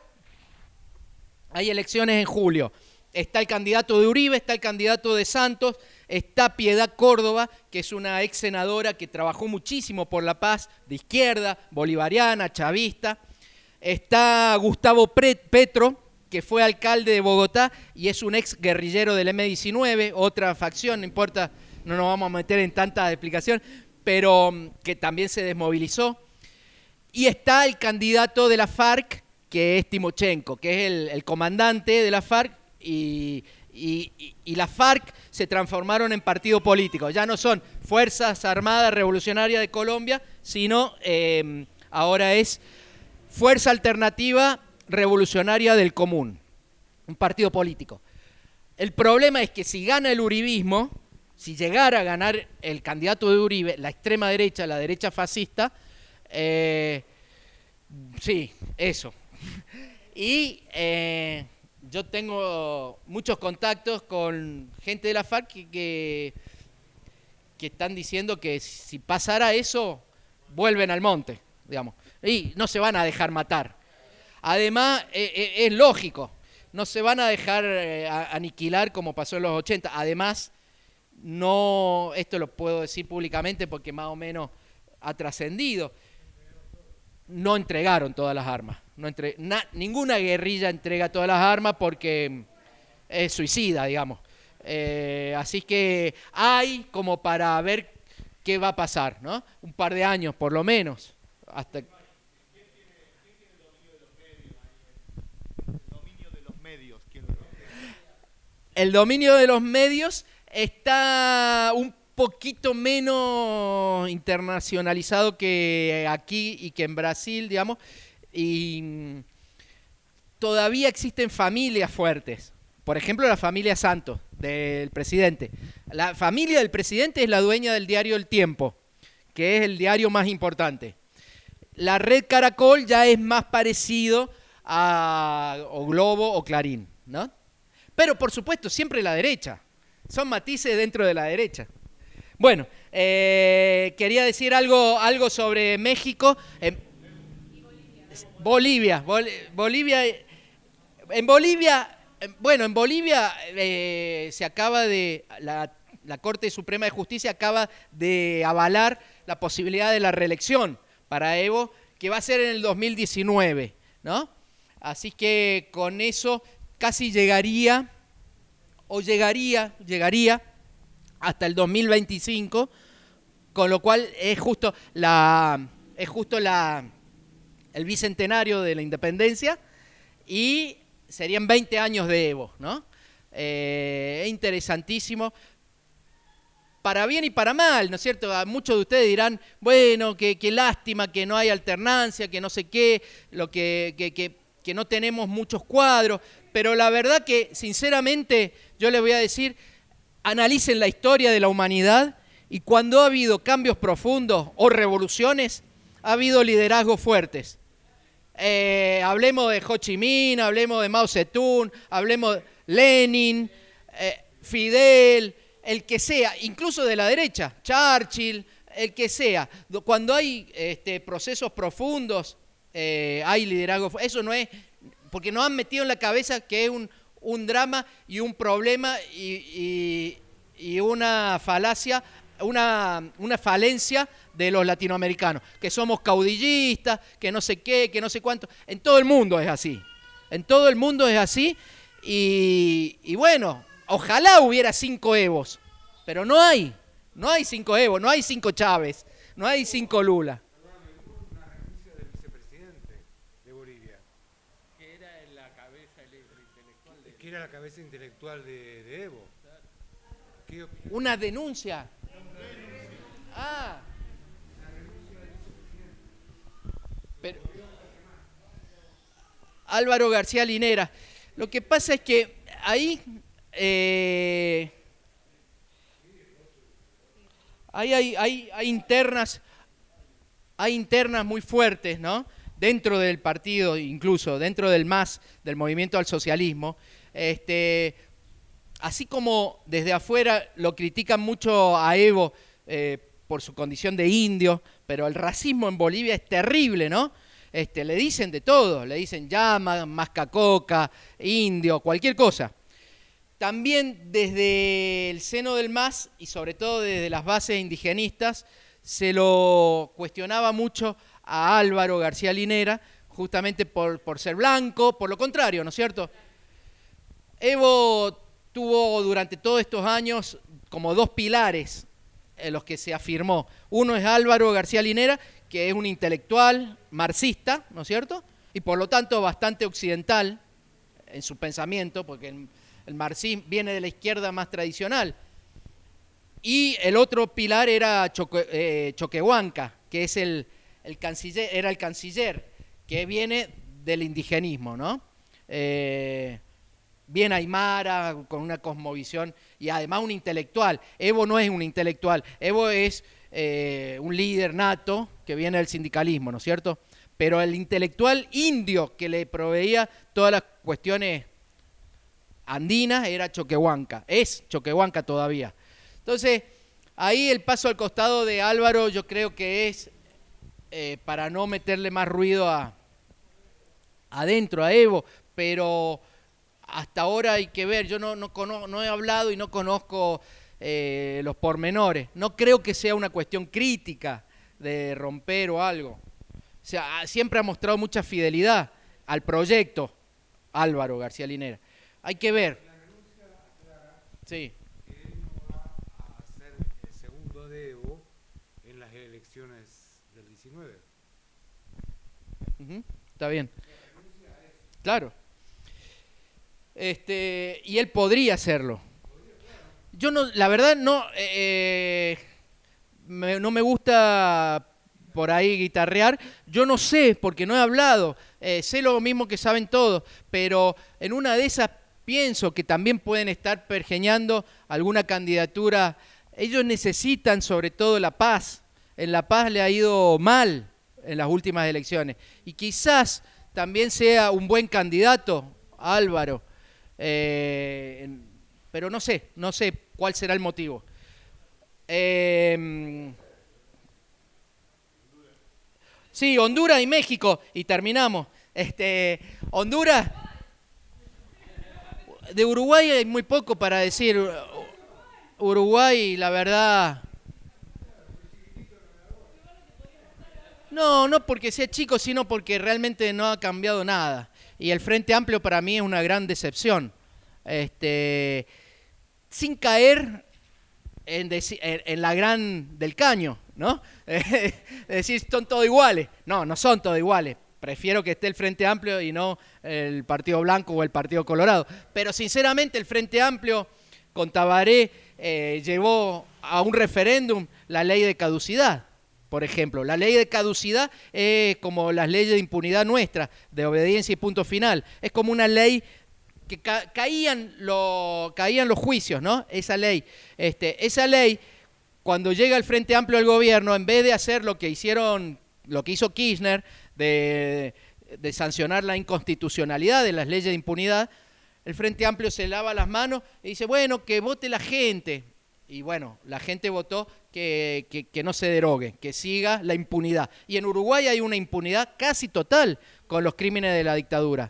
hay elecciones en julio. Está el candidato de Uribe, está el candidato de Santos, está Piedad Córdoba, que es una ex senadora que trabajó muchísimo por la paz, de izquierda, bolivariana, chavista. Está Gustavo Petro, que fue alcalde de Bogotá y es un ex guerrillero del M-19, otra facción, no importa, no nos vamos a meter en tanta explicación, pero que también se desmovilizó. Y está el candidato de la FARC, que es Timochenko, que es el comandante de la FARC, y la FARC se transformaron en partido político. Ya no son Fuerzas Armadas Revolucionarias de Colombia, sino ahora es Fuerza Alternativa Revolucionaria del Común, un partido político. El problema es que si gana el uribismo, si llegara a ganar el candidato de Uribe, la extrema derecha, la derecha fascista, sí, eso. Y yo tengo muchos contactos con gente de la FARC que están diciendo que si pasara eso, vuelven al monte, digamos, y no se van a dejar matar. Además, es lógico, no se van a dejar aniquilar como pasó en los 80. Además, no, esto lo puedo decir públicamente porque más o menos ha trascendido, no entregaron todas las armas. Ninguna guerrilla entrega todas las armas porque es suicida, digamos. Así que hay como para ver qué va a pasar, ¿no? Un par de años por lo menos. Hasta... ¿Quién tiene el dominio de los medios? El dominio de los medios está un poquito menos internacionalizado que aquí y que en Brasil, digamos, y todavía existen familias fuertes. Por ejemplo, la familia Santos, del presidente. La familia del presidente es la dueña del diario El Tiempo, que es el diario más importante. La red Caracol ya es más parecido a o Globo o Clarín, ¿no? Pero, por supuesto, siempre la derecha. Son matices dentro de la derecha. Bueno, quería decir algo sobre México. Bolivia. En Bolivia se acaba de... La Corte Suprema de Justicia acaba de avalar la posibilidad de la reelección para Evo, que va a ser en el 2019, ¿no? Así que con eso casi llegaría hasta el 2025, con lo cual es justo el bicentenario de la independencia y serían 20 años de Evo, ¿no? Es interesantísimo, para bien y para mal, ¿no es cierto? Muchos de ustedes dirán, bueno, qué lástima que no hay alternancia, que no sé qué, que no tenemos muchos cuadros, pero la verdad que, sinceramente, yo les voy a decir, analicen la historia de la humanidad y cuando ha habido cambios profundos o revoluciones, ha habido liderazgos fuertes. Hablemos de Ho Chi Minh, hablemos de Mao Zedong, hablemos de Lenin, Fidel, el que sea, incluso de la derecha, Churchill, el que sea. Cuando hay procesos profundos, hay liderazgo. Eso no es, porque nos han metido en la cabeza que es un drama y un problema y una falacia, una falencia de los latinoamericanos, que somos caudillistas, que no sé qué, que no sé cuánto. En todo el mundo es así. En todo el mundo es así. Y bueno, ojalá hubiera 5 Evos, pero no hay 5 Evos, no hay 5 Chávez, no hay 5 Lula. Una renuncia del vicepresidente de Bolivia, Que era la cabeza intelectual de... que era la cabeza intelectual de Evo. Una denuncia. Ah. Pero, Álvaro García Linera. Lo que pasa es que ahí hay internas muy fuertes, ¿no? Dentro del partido, incluso dentro del MAS, del Movimiento al Socialismo. Así como desde afuera lo critican mucho a Evo por su condición de indio, pero el racismo en Bolivia es terrible, ¿no? Le dicen de todo, le dicen llama, mascacoca, indio, cualquier cosa. También desde el seno del MAS y sobre todo desde las bases indigenistas se lo cuestionaba mucho a Álvaro García Linera, justamente por ser blanco, por lo contrario, ¿no es cierto? Evo tuvo durante todos estos años como 2 pilares en los que se afirmó. Uno es Álvaro García Linera, que es un intelectual marxista, ¿no es cierto? Y por lo tanto bastante occidental en su pensamiento, porque el marxismo viene de la izquierda más tradicional. Y el otro pilar era Choquehuanca, que es el canciller, que viene del indigenismo, ¿no? Bien aymara, con una cosmovisión y además un intelectual. Evo no es un intelectual, Evo es un líder nato que viene del sindicalismo, ¿no es cierto? Pero el intelectual indio que le proveía todas las cuestiones andinas era Choquehuanca, es Choquehuanca todavía. Entonces, ahí el paso al costado de Álvaro yo creo que es para no meterle más ruido adentro a Evo, pero hasta ahora hay que ver, yo no he hablado y no conozco los pormenores. No creo que sea una cuestión crítica de romper o algo. O sea, siempre ha mostrado mucha fidelidad al proyecto Álvaro García Linera. Hay que ver. Sí. Que él no va a hacer el segundo de Evo en las elecciones del 19. Está bien. Claro. Y él podría hacerlo. Yo no, la verdad no, no me gusta por ahí guitarrear. Yo no sé, porque no he hablado. Sé lo mismo que saben todos, pero en una de esas pienso que también pueden estar pergeñando alguna candidatura. Ellos necesitan sobre todo la paz. En La Paz le ha ido mal en las últimas elecciones. Y quizás también sea un buen candidato, Álvaro. Pero no sé cuál será el motivo. Sí, Honduras y México, y terminamos. Honduras, de Uruguay hay muy poco para decir. Uruguay, la verdad... No porque sea chico, sino porque realmente no ha cambiado nada. Y el Frente Amplio para mí es una gran decepción. Sin caer en la gran del caño, ¿no? Es decir, son todos iguales. No son todos iguales. Prefiero que esté el Frente Amplio y no el Partido Blanco o el Partido Colorado. Pero sinceramente el Frente Amplio con Tabaré llevó a un referéndum la ley de caducidad. Por ejemplo, la ley de caducidad es como las leyes de impunidad nuestras, de obediencia y punto final. Es como una ley que caían los juicios, ¿no? Esa ley. Esa ley, cuando llega el Frente Amplio al gobierno, en vez de hacer lo que hizo Kirchner, de sancionar la inconstitucionalidad de las leyes de impunidad, el Frente Amplio se lava las manos y dice, bueno, que vote la gente. Y bueno, la gente votó que no se derogue, que siga la impunidad. Y en Uruguay hay una impunidad casi total con los crímenes de la dictadura.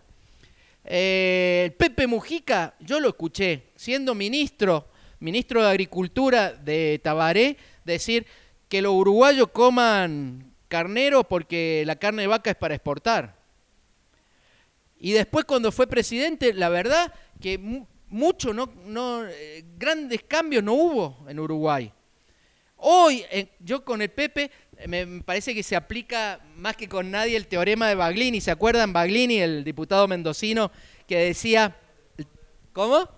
Pepe Mujica, yo lo escuché, siendo ministro de Agricultura de Tabaré, decir que los uruguayos coman carnero porque la carne de vaca es para exportar. Y después cuando fue presidente, la verdad que grandes cambios no hubo en Uruguay. Hoy, yo con el Pepe, me parece que se aplica más que con nadie el teorema de Baglini. ¿Se acuerdan? Baglini, el diputado mendocino, que decía, ¿cómo?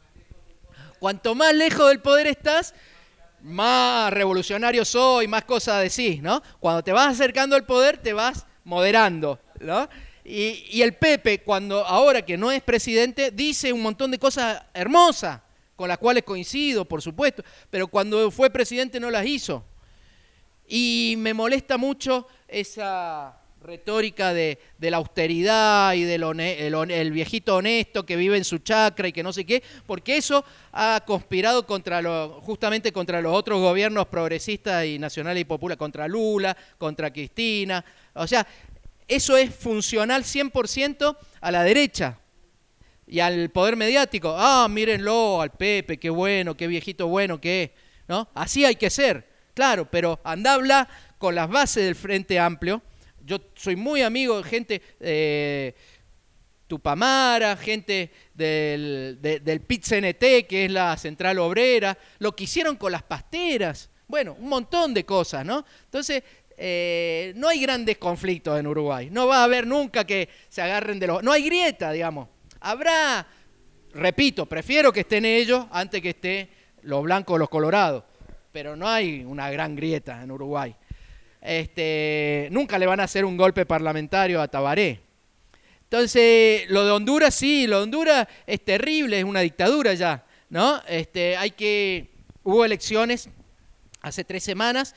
Cuanto más lejos del poder estás, más revolucionario soy, más cosas decís, ¿no? Cuando te vas acercando al poder, te vas moderando, ¿no? Y el Pepe, ahora que no es presidente, dice un montón de cosas hermosas, con las cuales coincido, por supuesto, pero cuando fue presidente no las hizo. Y me molesta mucho esa retórica de la austeridad y el viejito honesto que vive en su chacra y que no sé qué, porque eso ha conspirado justamente contra los otros gobiernos progresistas y nacionales y populares, contra Lula, contra Cristina. O sea, eso es funcional 100% a la derecha y al poder mediático. Mírenlo al Pepe, qué bueno, qué viejito bueno que es, ¿no? Así hay que ser, claro, pero andá a hablar con las bases del Frente Amplio. Yo soy muy amigo de gente Tupamara, gente del PIT-CNT, que es la Central Obrera, lo que hicieron con las pasteras, bueno, un montón de cosas, ¿no? Entonces, no hay grandes conflictos en Uruguay, no va a haber nunca que se agarren no hay grieta, digamos. Habrá, repito, prefiero que estén ellos antes que esté los blancos o los colorados, pero no hay una gran grieta en Uruguay. Nunca le van a hacer un golpe parlamentario a Tabaré. Entonces, lo de Honduras, sí, lo de Honduras es terrible, es una dictadura ya, ¿no? Hubo elecciones hace 3 semanas,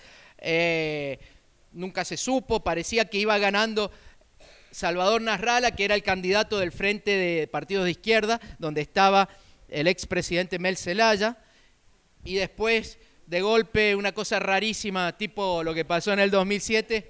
nunca se supo, parecía que iba ganando Salvador Nasralla, que era el candidato del Frente de Partidos de Izquierda, donde estaba el expresidente Mel Zelaya, y después, de golpe, una cosa rarísima, tipo lo que pasó en el 2007,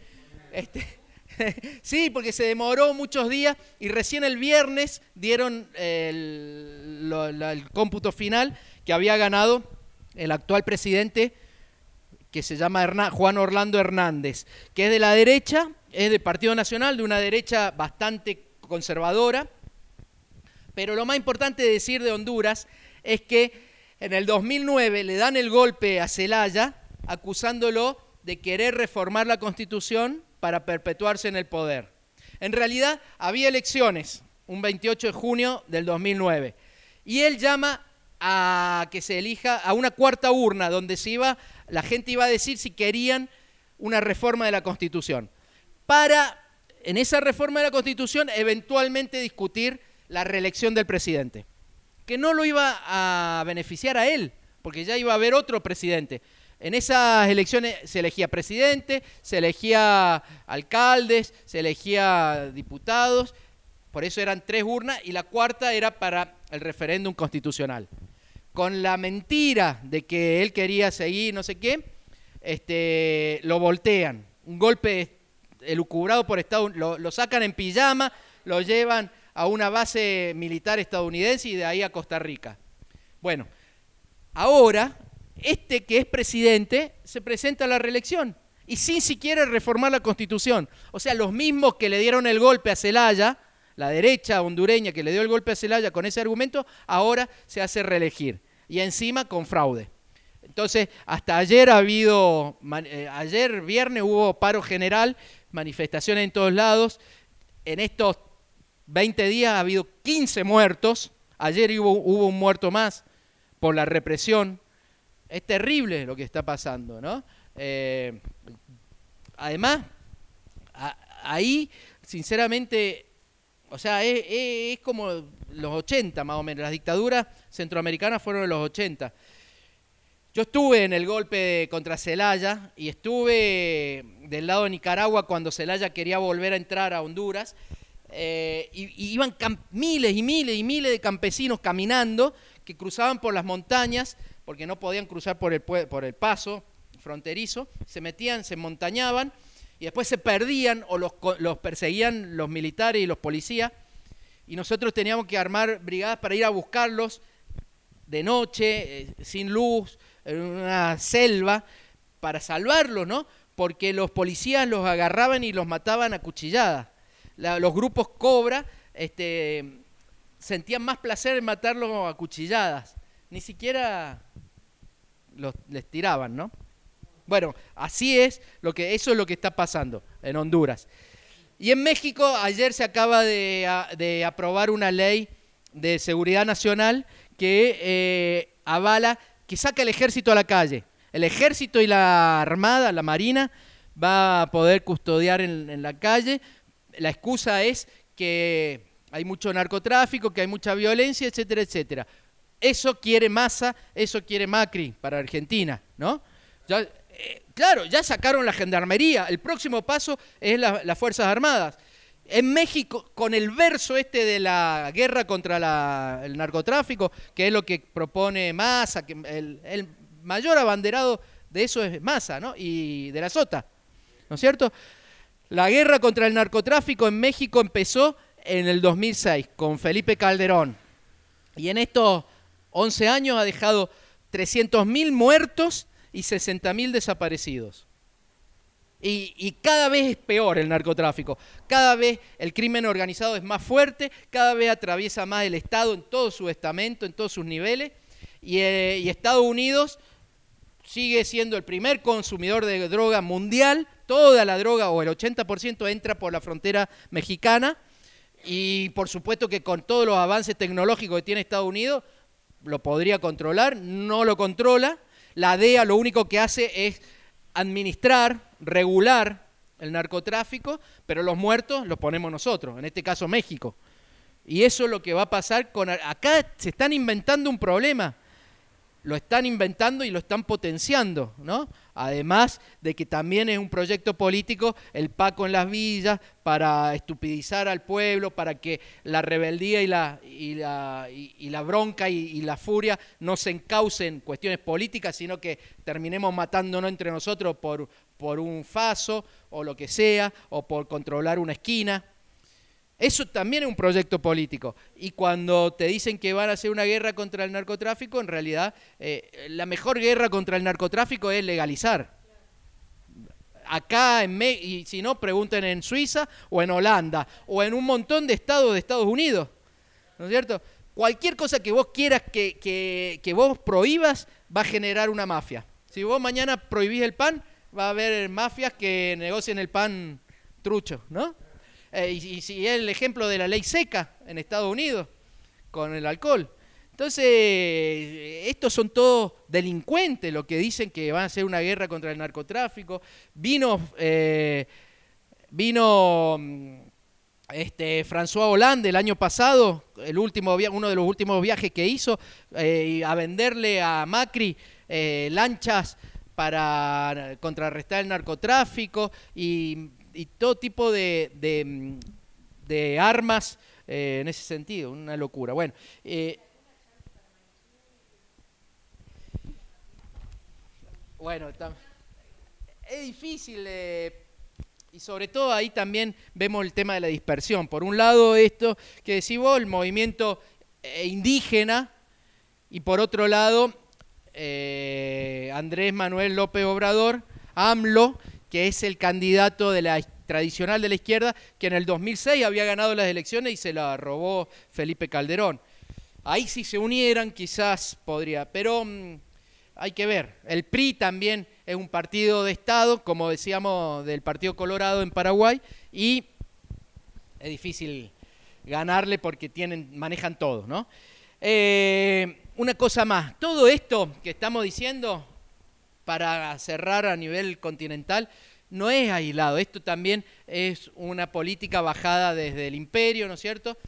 sí, porque se demoró muchos días, y recién el viernes dieron el cómputo final, que había ganado el actual presidente, que se llama Juan Orlando Hernández, que es de la derecha, es del Partido Nacional, de una derecha bastante conservadora. Pero lo más importante de decir de Honduras es que en el 2009 le dan el golpe a Zelaya, acusándolo de querer reformar la Constitución para perpetuarse en el poder. En realidad había elecciones, un 28 de junio del 2009, y él llama a que se elija a una cuarta urna donde la gente iba a decir si querían una reforma de la Constitución, para en esa reforma de la Constitución eventualmente discutir la reelección del presidente, que no lo iba a beneficiar a él, porque ya iba a haber otro presidente. En esas elecciones se elegía presidente, se elegía alcaldes, se elegía diputados, por eso eran 3 urnas, y la cuarta era para el referéndum constitucional. Con la mentira de que él quería seguir no sé qué, lo voltean. Un golpe elucubrado por Estados Unidos, lo sacan en pijama, lo llevan a una base militar estadounidense y de ahí a Costa Rica. Bueno, ahora que es presidente se presenta a la reelección y sin siquiera reformar la Constitución. O sea, los mismos que le dieron el golpe a Zelaya, la derecha hondureña que le dio el golpe a Zelaya con ese argumento, ahora se hace reelegir y encima con fraude. Entonces, hasta ayer ayer viernes hubo paro general, manifestaciones en todos lados. En estos 20 días ha habido 15 muertos, ayer hubo un muerto más por la represión. Es terrible lo que está pasando, ¿no? Además, ahí, sinceramente, o sea, es como los 80 más o menos, las dictaduras centroamericanas fueron en los 80. Yo estuve en el golpe contra Zelaya y estuve del lado de Nicaragua cuando Zelaya quería volver a entrar a Honduras. Y iban miles y miles y miles de campesinos caminando que cruzaban por las montañas porque no podían cruzar por el paso fronterizo, se metían, se montañaban y después se perdían o los perseguían los militares y los policías y nosotros teníamos que armar brigadas para ir a buscarlos de noche, sin luz, en una selva, para salvarlos, ¿no? Porque los policías los agarraban y los mataban a cuchilladas. Los grupos Cobra sentían más placer en matarlos a cuchilladas, ni siquiera les tiraban, ¿no? Bueno, así es, eso es lo que está pasando en Honduras. Y en México ayer se acaba de aprobar una ley de seguridad nacional que avala, que saca el ejército a la calle. El ejército y la armada, la marina, va a poder custodiar en la calle. La excusa es que hay mucho narcotráfico, que hay mucha violencia, etcétera, etcétera. Eso quiere Massa, eso quiere Macri para Argentina, ¿no? Claro, ya sacaron la gendarmería, el próximo paso es las Fuerzas Armadas. En México, con el verso de la guerra contra el narcotráfico, que es lo que propone Massa, que el mayor abanderado de eso es Massa, ¿no? Y de la Sota, ¿no es cierto? La guerra contra el narcotráfico en México empezó en el 2006 con Felipe Calderón y en estos 11 años ha dejado 300.000 muertos y 60.000 desaparecidos. Y cada vez es peor el narcotráfico, cada vez el crimen organizado es más fuerte, cada vez atraviesa más el Estado en todo su estamento, en todos sus niveles, y Estados Unidos sigue siendo el primer consumidor de droga mundial. Toda la droga, o el 80%, entra por la frontera mexicana, y por supuesto que con todos los avances tecnológicos que tiene Estados Unidos, lo podría controlar, no lo controla. La DEA lo único que hace es administrar, regular el narcotráfico, pero los muertos los ponemos nosotros, en este caso México. Y eso es lo que va a pasar acá se están inventando un problema, lo están inventando y lo están potenciando, ¿no? Además de que también es un proyecto político el Paco en las villas para estupidizar al pueblo, para que la rebeldía y la bronca y la furia no se encaucen en cuestiones políticas, sino que terminemos matándonos entre nosotros por un faso o lo que sea, o por controlar una esquina. Eso también es un proyecto político. Y cuando te dicen que van a hacer una guerra contra el narcotráfico, en realidad la mejor guerra contra el narcotráfico es legalizar. Acá, y si no, pregunten en Suiza o en Holanda o en un montón de estados de Estados Unidos, ¿no es cierto? Cualquier cosa que vos quieras que vos prohíbas va a generar una mafia. Si vos mañana prohibís el pan, va a haber mafias que negocien el pan trucho, ¿no? Y si es el ejemplo de la ley seca en Estados Unidos con el alcohol. Entonces, estos son todos delincuentes los que dicen que van a hacer una guerra contra el narcotráfico. Vino François Hollande el año pasado, uno de los últimos viajes que hizo, a venderle a Macri lanchas para contrarrestar el narcotráfico y todo tipo de armas en ese sentido, una locura. Bueno, es difícil y sobre todo ahí también vemos el tema de la dispersión. Por un lado esto que decís vos, el movimiento indígena, y por otro lado Andrés Manuel López Obrador, AMLO, que es el candidato tradicional de la izquierda, que en el 2006 había ganado las elecciones y se la robó Felipe Calderón. Ahí si se unieran quizás podría, pero hay que ver. El PRI también es un partido de Estado, como decíamos, del Partido Colorado en Paraguay, y es difícil ganarle porque manejan todo, ¿no? Una cosa más, todo esto que estamos diciendo, para cerrar a nivel continental, no es aislado. Esto también es una política bajada desde el imperio, ¿no es cierto?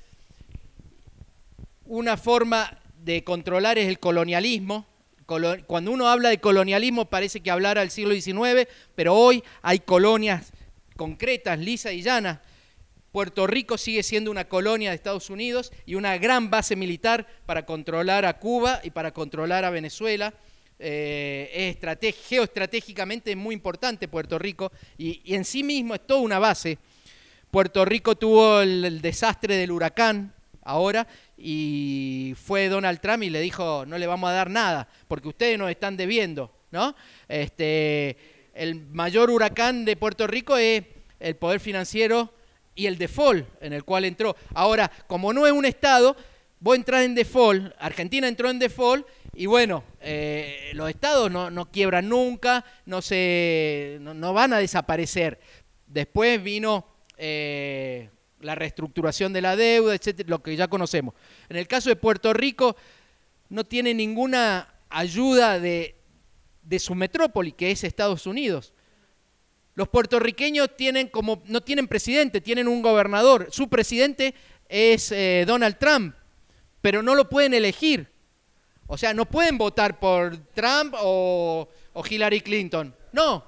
Una forma de controlar es el colonialismo. Cuando uno habla de colonialismo parece que hablara del siglo XIX, pero hoy hay colonias concretas, lisas y llanas. Puerto Rico sigue siendo una colonia de Estados Unidos y una gran base militar para controlar a Cuba y para controlar a Venezuela. Geoestratégicamente es muy importante Puerto Rico y en sí mismo es toda una base. Puerto Rico tuvo el desastre del huracán ahora y fue Donald Trump y le dijo: no le vamos a dar nada porque ustedes nos están debiendo, ¿no? El mayor huracán de Puerto Rico es el poder financiero y el default en el cual entró. Ahora, como no es un estado, vos entrás en default, Argentina entró en default y bueno, los estados no quiebran nunca, no van a desaparecer. Después vino la reestructuración de la deuda, etcétera, lo que ya conocemos. En el caso de Puerto Rico, no tiene ninguna ayuda de su metrópoli, que es Estados Unidos. Los puertorriqueños no tienen presidente, tienen un gobernador. Su presidente es Donald Trump, pero no lo pueden elegir. O sea, no pueden votar por Trump o Hillary Clinton. No.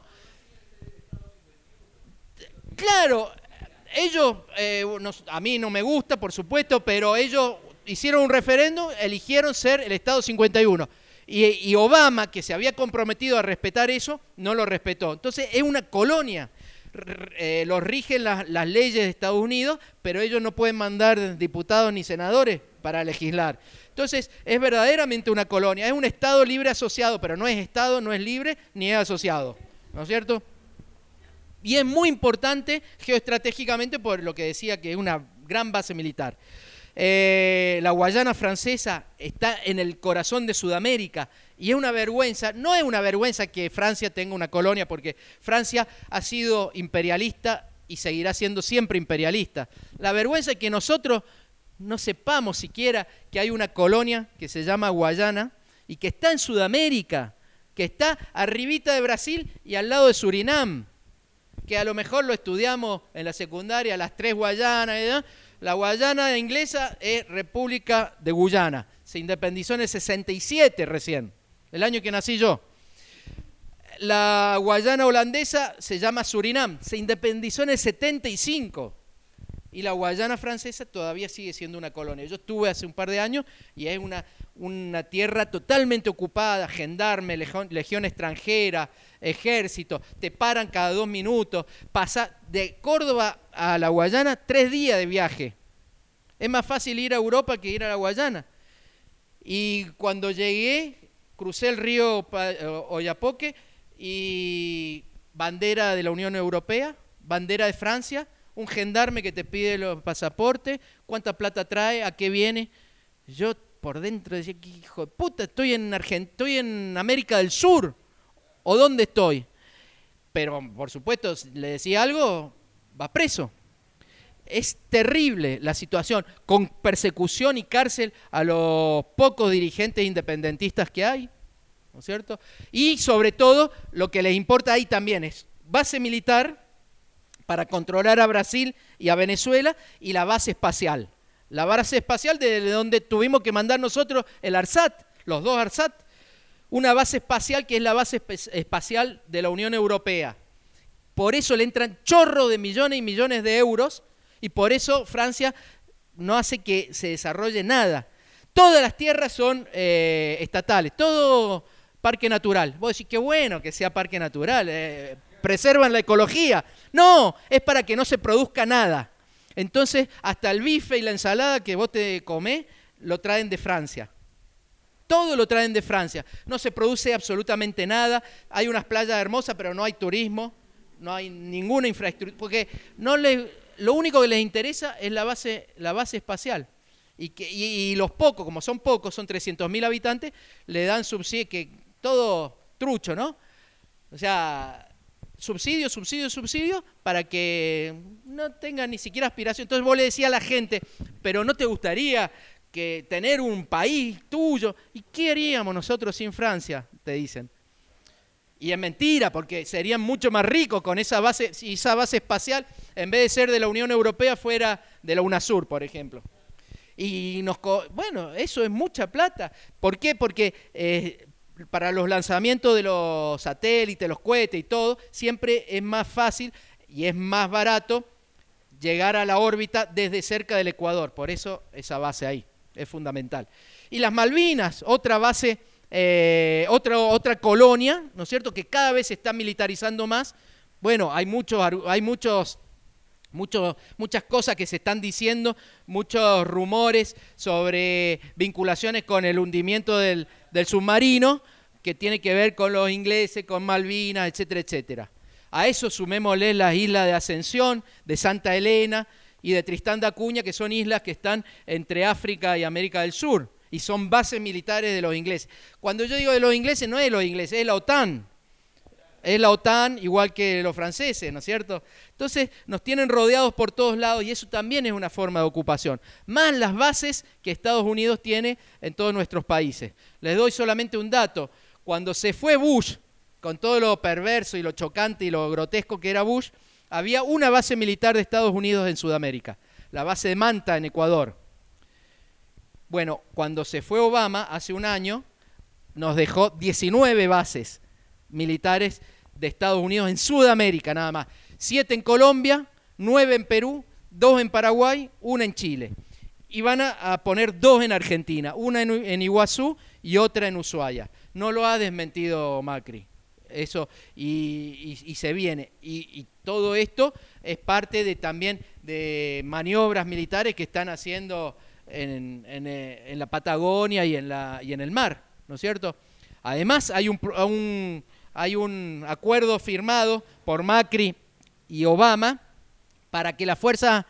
Claro, ellos, a mí no me gusta, por supuesto, pero ellos hicieron un referéndum, eligieron ser el Estado 51. Y Obama, que se había comprometido a respetar eso, no lo respetó. Entonces es una colonia. Los rigen las leyes de Estados Unidos, pero ellos no pueden mandar diputados ni senadores para legislar. Entonces es verdaderamente una colonia. Es un Estado libre asociado, pero no es Estado, no es libre ni es asociado. ¿No es cierto? Y es muy importante geoestratégicamente por lo que decía que es una gran base militar. La Guayana Francesa está en el corazón de Sudamérica y es una vergüenza, no es una vergüenza que Francia tenga una colonia porque Francia ha sido imperialista y seguirá siendo siempre imperialista. La vergüenza es que nosotros no sepamos siquiera que hay una colonia que se llama Guayana y que está en Sudamérica, que está arribita de Brasil y al lado de Surinam, que a lo mejor lo estudiamos en la secundaria, las 3 Guayanas, ¿eh? La Guayana inglesa es República de Guyana. Se independizó en el 67 recién, el año que nací yo. La Guayana holandesa se llama Surinam. Se independizó en el 75. y la Guayana Francesa todavía sigue siendo una colonia. Yo estuve hace un par de años y es una tierra totalmente ocupada, gendarme, legión extranjera, ejército, te paran cada 2 minutos, pasa de Córdoba a la Guayana 3 días de viaje. Es más fácil ir a Europa que ir a la Guayana. Y cuando llegué, crucé el río Oyapoque y bandera de la Unión Europea, bandera de Francia, un gendarme que te pide los pasaportes, cuánta plata trae, a qué viene. Yo por dentro decía, hijo de puta, estoy en América del Sur, ¿o dónde estoy? Pero por supuesto, si le decía algo, va preso. Es terrible la situación, con persecución y cárcel a los pocos dirigentes independentistas que hay, ¿no es cierto? Y sobre todo, lo que les importa ahí también es base militar para controlar a Brasil y a Venezuela, y la base espacial. La base espacial de donde tuvimos que mandar nosotros el ARSAT, los 2 ARSAT, una base espacial que es la base espacial de la Unión Europea. Por eso le entran chorros de millones y millones de euros, y por eso Francia no hace que se desarrolle nada. Todas las tierras son estatales, todo parque natural. Vos decís, qué bueno que sea parque natural, preservan la ecología. No, es para que no se produzca nada. Entonces, hasta el bife y la ensalada que vos te comés, lo traen de Francia. Todo lo traen de Francia. No se produce absolutamente nada. Hay unas playas hermosas, pero no hay turismo, no hay ninguna infraestructura, porque lo único que les interesa es la base espacial. Y los pocos, como son pocos, son 300.000 habitantes, le dan subsidio, que todo trucho, ¿no? O sea, subsidio, para que no tengan ni siquiera aspiración. Entonces vos le decías a la gente, pero ¿no te gustaría que tener un país tuyo? ¿Y qué haríamos nosotros sin Francia? Te dicen. Y es mentira, porque serían mucho más ricos con esa base, si esa base espacial, en vez de ser de la Unión Europea, fuera de la UNASUR, por ejemplo. Y bueno, eso es mucha plata. ¿Por qué? Porque para los lanzamientos de los satélites, los cohetes y todo, siempre es más fácil y es más barato llegar a la órbita desde cerca del Ecuador. Por eso esa base ahí es fundamental. Y las Malvinas, otra base, otra colonia, ¿no es cierto?, que cada vez se está militarizando más. Bueno, hay muchas cosas que se están diciendo, muchos rumores sobre vinculaciones con el hundimiento del submarino, que tiene que ver con los ingleses, con Malvinas, etcétera, etcétera. A eso sumémosle las islas de Ascensión, de Santa Elena y de Tristán da Cunha, que son islas que están entre África y América del Sur, y son bases militares de los ingleses. Cuando yo digo de los ingleses, no es los ingleses, es la OTAN. Es la OTAN igual que los franceses, ¿no es cierto? Entonces nos tienen rodeados por todos lados y eso también es una forma de ocupación. Más las bases que Estados Unidos tiene en todos nuestros países. Les doy solamente un dato. Cuando se fue Bush, con todo lo perverso y lo chocante y lo grotesco que era Bush, había una base militar de Estados Unidos en Sudamérica, la base de Manta en Ecuador. Bueno, cuando se fue Obama hace un año, nos dejó 19 bases militares de Estados Unidos en Sudamérica nada más. 7 en Colombia, 9 en Perú, 2 en Paraguay, 1 en Chile. Y van a poner 2 en Argentina, una en Iguazú y otra en Ushuaia. No lo ha desmentido Macri. Eso, y se viene. Y todo esto es parte también de maniobras militares que están haciendo en la Patagonia y en el mar, ¿no es cierto? Además, hay un acuerdo firmado por Macri y Obama para que la fuerza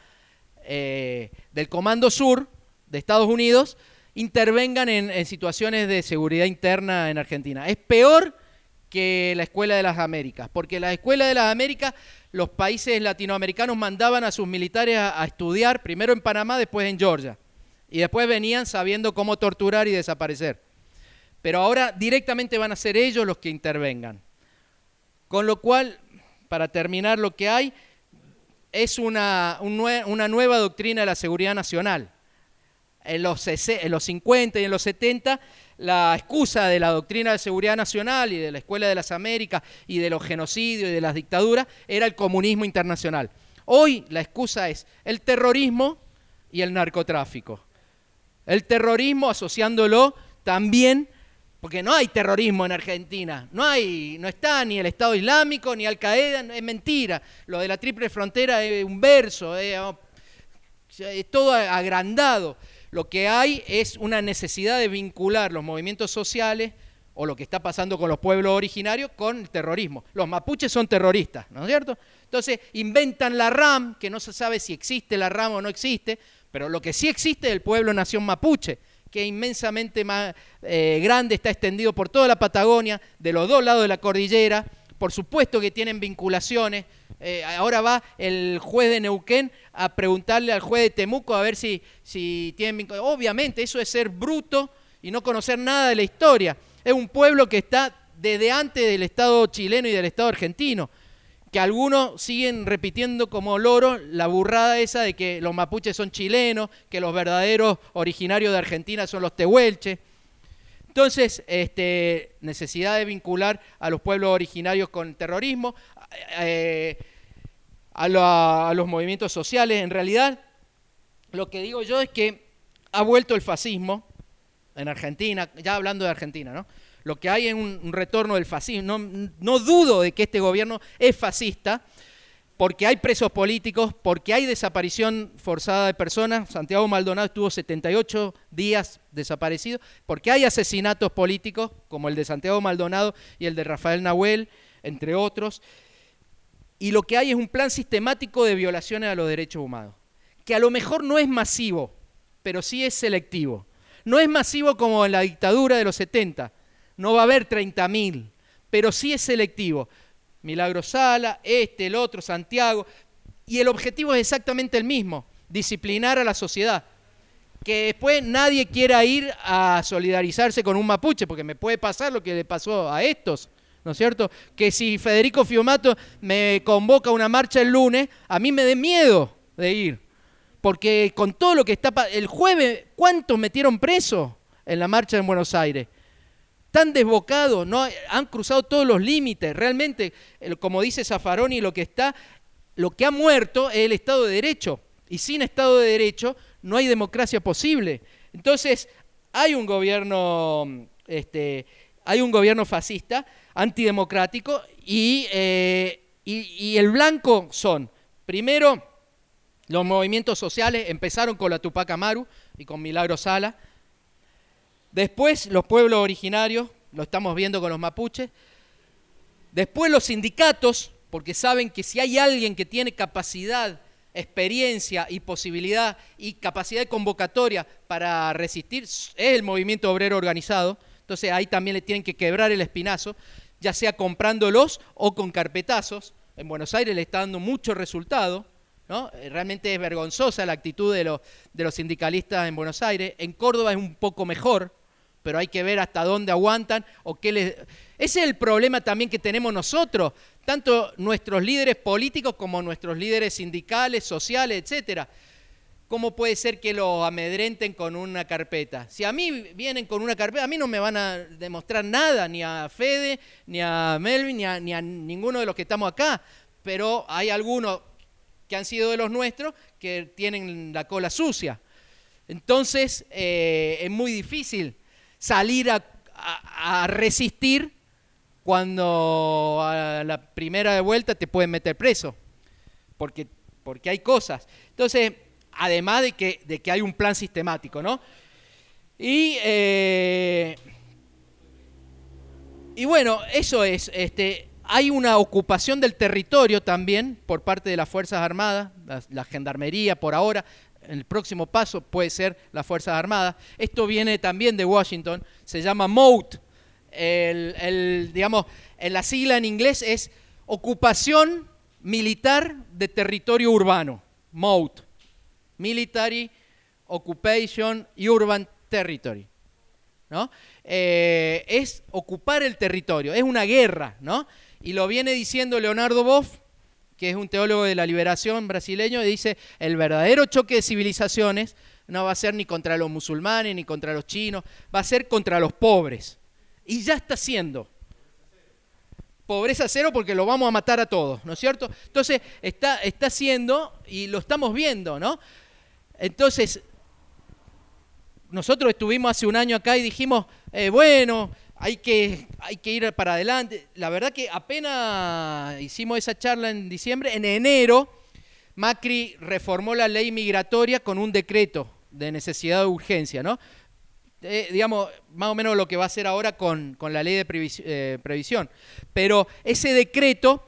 del Comando Sur de Estados Unidos intervengan en situaciones de seguridad interna en Argentina. Es peor que la Escuela de las Américas, porque la Escuela de las Américas, los países latinoamericanos mandaban a sus militares a estudiar, primero en Panamá, después en Georgia, y después venían sabiendo cómo torturar y desaparecer. Pero ahora directamente van a ser ellos los que intervengan. Con lo cual, para terminar, lo que hay es una nueva doctrina de la seguridad nacional. En los 50 y en los 70, la excusa de la doctrina de seguridad nacional y de la Escuela de las Américas y de los genocidios y de las dictaduras era el comunismo internacional. Hoy la excusa es el terrorismo y el narcotráfico. El terrorismo asociándolo también, porque no hay terrorismo en Argentina, no está ni el Estado Islámico ni Al Qaeda, es mentira. Lo de la triple frontera es un verso, es todo agrandado. Lo que hay es una necesidad de vincular los movimientos sociales o lo que está pasando con los pueblos originarios con el terrorismo. Los mapuches son terroristas, ¿no es cierto? Entonces inventan la RAM, que no se sabe si existe la RAM o no existe, pero lo que sí existe es el pueblo nación mapuche, que es inmensamente más grande, está extendido por toda la Patagonia, de los dos lados de la cordillera. Por supuesto que tienen vinculaciones. Ahora va el juez de Neuquén a preguntarle al juez de Temuco a ver si tienen vinculaciones. Obviamente, eso es ser bruto y no conocer nada de la historia. Es un pueblo que está desde antes del Estado chileno y del Estado argentino, que algunos siguen repitiendo como loros la burrada esa de que los mapuches son chilenos, que los verdaderos originarios de Argentina son los tehuelches. Entonces, necesidad de vincular a los pueblos originarios con el terrorismo, a los movimientos sociales. En realidad, lo que digo yo es que ha vuelto el fascismo en Argentina, ya hablando de Argentina, ¿no? Lo que hay es un retorno del fascismo. No dudo de que este gobierno es fascista, porque hay presos políticos, porque hay desaparición forzada de personas. Santiago Maldonado estuvo 78 días desaparecido, porque hay asesinatos políticos, como el de Santiago Maldonado y el de Rafael Nahuel, entre otros. Y lo que hay es un plan sistemático de violaciones a los derechos humanos, que a lo mejor no es masivo, pero sí es selectivo. No es masivo como en la dictadura de los 70, no va a haber 30.000, pero sí es selectivo. Milagro Sala, el otro, Santiago, y el objetivo es exactamente el mismo, disciplinar a la sociedad. Que después nadie quiera ir a solidarizarse con un mapuche, porque me puede pasar lo que le pasó a estos, ¿no es cierto? Que si Federico Fiumato me convoca a una marcha el lunes, a mí me dé miedo de ir, porque con todo lo que está... El jueves, ¿cuántos metieron presos en la marcha en Buenos Aires? Tan desbocados, ¿no? Han cruzado todos los límites. Realmente, como dice Zaffaroni, lo que ha muerto es el Estado de Derecho. Y sin Estado de Derecho no hay democracia posible. Entonces, hay un gobierno fascista, antidemocrático, y el blanco son, primero, los movimientos sociales. Empezaron con la Tupac Amaru y con Milagro Sala. Después los pueblos originarios, lo estamos viendo con los mapuches. Después los sindicatos, porque saben que si hay alguien que tiene capacidad, experiencia y posibilidad y capacidad de convocatoria para resistir, es el movimiento obrero organizado. Entonces ahí también le tienen que quebrar el espinazo, ya sea comprándolos o con carpetazos. En Buenos Aires le está dando mucho resultado, ¿no? Realmente es vergonzosa la actitud de los sindicalistas en Buenos Aires. En Córdoba es un poco mejor, pero hay que ver hasta dónde aguantan o qué les... Ese es el problema también que tenemos nosotros, tanto nuestros líderes políticos como nuestros líderes sindicales, sociales, etcétera. ¿Cómo puede ser que los amedrenten con una carpeta? Si a mí vienen con una carpeta, a mí no me van a demostrar nada, ni a Fede, ni a Melvin, ni a ninguno de los que estamos acá, pero hay algunos que han sido de los nuestros que tienen la cola sucia. Entonces, es muy difícil salir a resistir cuando a la primera de vuelta te pueden meter preso, porque hay cosas. Entonces, además de que hay un plan sistemático, ¿no? Y bueno, eso es, hay una ocupación del territorio también por parte de las Fuerzas Armadas, la Gendarmería por ahora. El próximo paso puede ser las Fuerzas Armadas. Esto viene también de Washington, se llama MOUT. Digamos, la sigla en inglés es Ocupación Militar de Territorio Urbano, MOUT. Military Occupation Urban Territory, ¿no? Es ocupar el territorio, es una guerra, ¿no? Y lo viene diciendo Leonardo Boff, que es un teólogo de la liberación brasileño, y dice, el verdadero choque de civilizaciones no va a ser ni contra los musulmanes, ni contra los chinos, va a ser contra los pobres. Y ya está siendo. pobreza cero porque lo vamos a matar a todos, ¿no es cierto? Entonces está haciendo, y lo estamos viendo, ¿no? Entonces, nosotros estuvimos hace un año acá y dijimos, bueno, hay que ir para adelante. La verdad que apenas hicimos esa charla en diciembre, en enero, Macri reformó la ley migratoria con un decreto de necesidad de urgencia, ¿no? Digamos, más o menos lo que va a hacer ahora con la ley de previsión. Pero ese decreto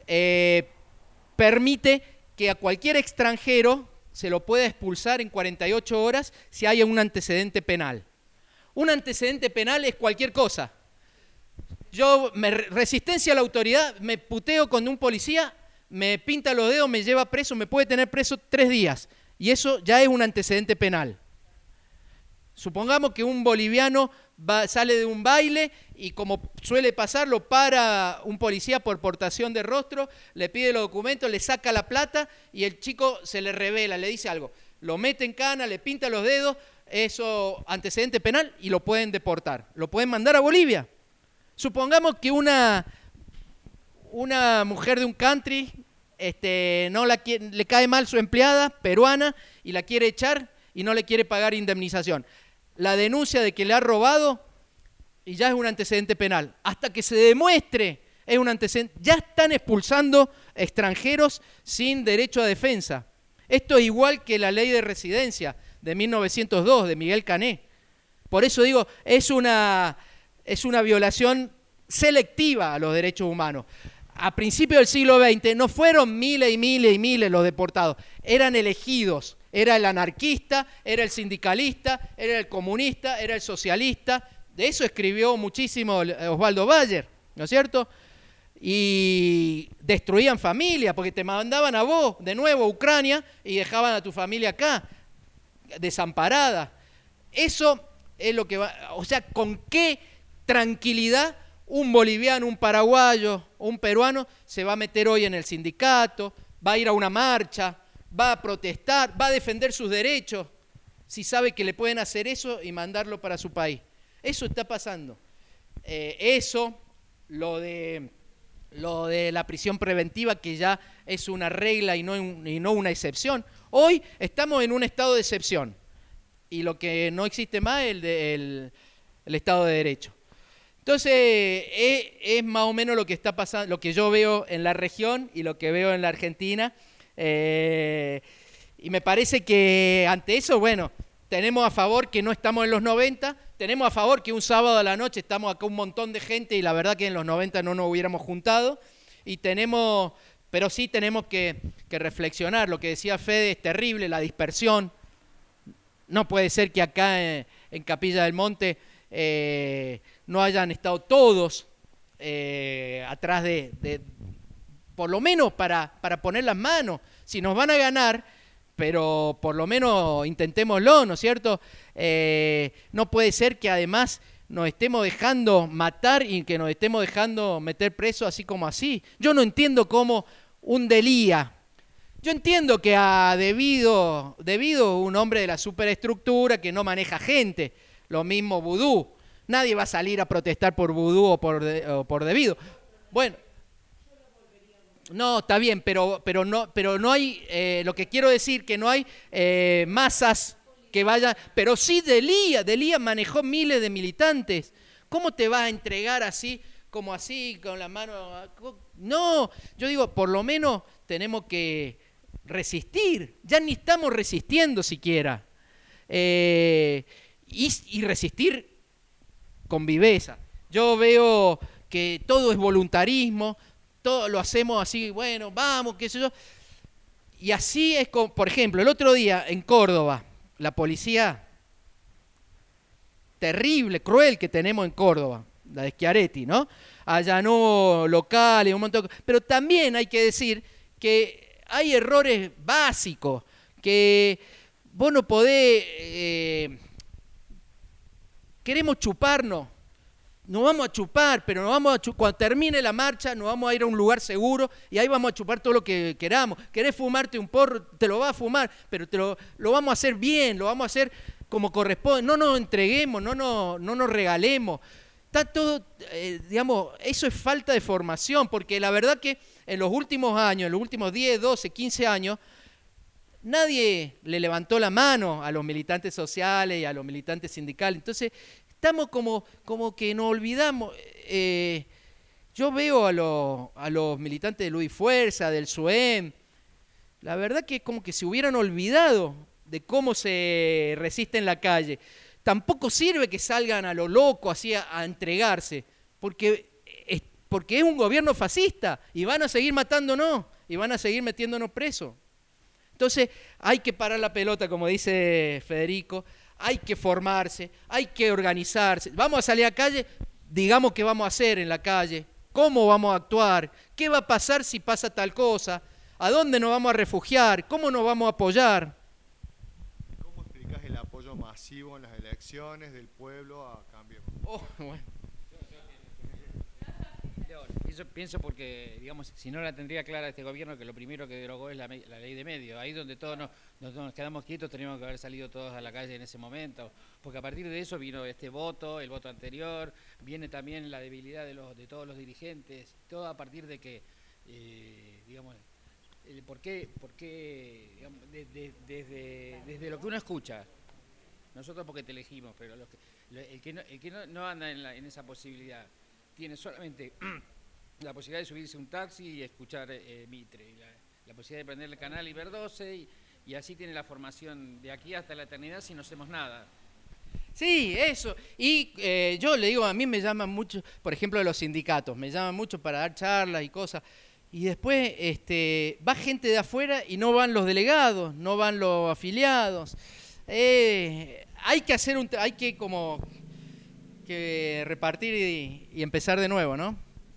permite que a cualquier extranjero se lo pueda expulsar en 48 horas si hay un antecedente penal. Un antecedente penal es cualquier cosa. Yo, resistencia a la autoridad, me puteo con un policía, me pinta los dedos, me lleva preso, me puede tener preso 3 días. Y eso ya es un antecedente penal. Supongamos que un boliviano sale de un baile y, como suele pasar, lo para un policía por portación de rostro, le pide los documentos, le saca la plata y el chico se le revela, le dice algo. Lo mete en cana, le pinta los dedos, eso antecedente penal, y lo pueden deportar. Lo pueden mandar a Bolivia. Supongamos que una mujer de un country le cae mal su empleada peruana y la quiere echar y no le quiere pagar indemnización. La denuncia de que le ha robado y ya es un antecedente penal. Hasta que se demuestre es un antecedente. Ya están expulsando extranjeros sin derecho a defensa. Esto es igual que la ley de residencia de 1902 de Miguel Cané. Por eso digo, es una violación selectiva a los derechos humanos. A principios del siglo XX no fueron miles y miles y miles los deportados, eran elegidos. Era el anarquista, era el sindicalista, era el comunista, era el socialista. De eso escribió muchísimo Osvaldo Bayer, ¿no es cierto? Y destruían familias, porque te mandaban a vos de nuevo a Ucrania y dejaban a tu familia acá, desamparada. Eso es lo que va... O sea, ¿con qué tranquilidad un boliviano, un paraguayo o un peruano se va a meter hoy en el sindicato, va a ir a una marcha, va a protestar, va a defender sus derechos, si sabe que le pueden hacer eso y mandarlo para su país? Eso está pasando. Lo de la prisión preventiva, que ya es una regla y no una excepción. Hoy estamos en un estado de excepción y lo que no existe más es el Estado de Derecho. Entonces, es más o menos lo que está pasando, lo que yo veo en la región y lo que veo en la Argentina. Y me parece que ante eso, bueno, tenemos a favor que no estamos en los 90, tenemos a favor que un sábado a la noche estamos acá un montón de gente y la verdad que en los 90 no nos hubiéramos juntado, pero sí tenemos que reflexionar. Lo que decía Fede es terrible, la dispersión. No puede ser que acá en Capilla del Monte no hayan estado todos atrás de por lo menos para poner las manos. Si nos van a ganar, pero por lo menos intentémoslo, ¿no es cierto? No puede ser que además nos estemos dejando matar y que nos estemos dejando meter preso así como así. Yo no entiendo cómo un Delía, yo entiendo que debido un hombre de la superestructura que no maneja gente, lo mismo Vudú, nadie va a salir a protestar por Vudú o por Debido. Bueno, no, está bien, pero no hay, lo que quiero decir que no hay masas que vayan, pero sí Delía manejó miles de militantes. ¿Cómo te vas a entregar así, como así, con la mano? No, yo digo, por lo menos tenemos que resistir, ya ni estamos resistiendo siquiera, y resistir con viveza. Yo veo que todo es voluntarismo, todo lo hacemos así, bueno, vamos, qué sé yo. Y así es, por ejemplo, el otro día en Córdoba, la policía terrible, cruel que tenemos en Córdoba, la de Schiaretti, ¿no? Allanó locales, un montón. Pero también hay que decir que hay errores básicos, que vos no podés... queremos chuparnos. Nos vamos a chupar, pero cuando termine la marcha nos vamos a ir a un lugar seguro y ahí vamos a chupar todo lo que queramos. Querés fumarte un porro, te lo vas a fumar, pero lo vamos a hacer bien, lo vamos a hacer como corresponde. No nos entreguemos, no nos regalemos. está todo, digamos, eso es falta de formación, porque la verdad que en los últimos años, en los últimos 10, 12, 15 años, nadie le levantó la mano a los militantes sociales y a los militantes sindicales. Entonces, estamos como que nos olvidamos. Yo veo a los militantes de Luis Fuerza, del SUEM, la verdad que es como que se hubieran olvidado de cómo se resiste en la calle. Tampoco sirve que salgan a lo loco así a entregarse, porque es un gobierno fascista y van a seguir matándonos y van a seguir metiéndonos presos. Entonces hay que parar la pelota, como dice Federico, hay que formarse, hay que organizarse. Vamos a salir a la calle, digamos qué vamos a hacer en la calle, cómo vamos a actuar, qué va a pasar si pasa tal cosa, a dónde nos vamos a refugiar, cómo nos vamos a apoyar. ¿Cómo explicás el apoyo masivo en las elecciones del pueblo a Cambiemos? Oh, bueno. Yo pienso porque, digamos, si no la tendría clara este gobierno, que lo primero que derogó es la ley de medios. Ahí donde todos nos quedamos quietos, teníamos que haber salido todos a la calle en ese momento. Porque a partir de eso vino este voto, el voto anterior, viene también la debilidad de todos los dirigentes, todo a partir de que, digamos, ¿por qué digamos, desde lo que uno escucha? Nosotros porque te elegimos, pero el que no anda en esa posibilidad tiene solamente la posibilidad de subirse a un taxi y escuchar Mitre, y la posibilidad de prender el canal y ver 12, y así tiene la formación de aquí hasta la eternidad si no hacemos nada. Sí, eso. Y yo le digo, a mí me llaman mucho, por ejemplo, de los sindicatos, me llaman mucho para dar charlas y cosas. Y después va gente de afuera y no van los delegados, no van los afiliados. Hay que como que repartir y empezar de nuevo, ¿no?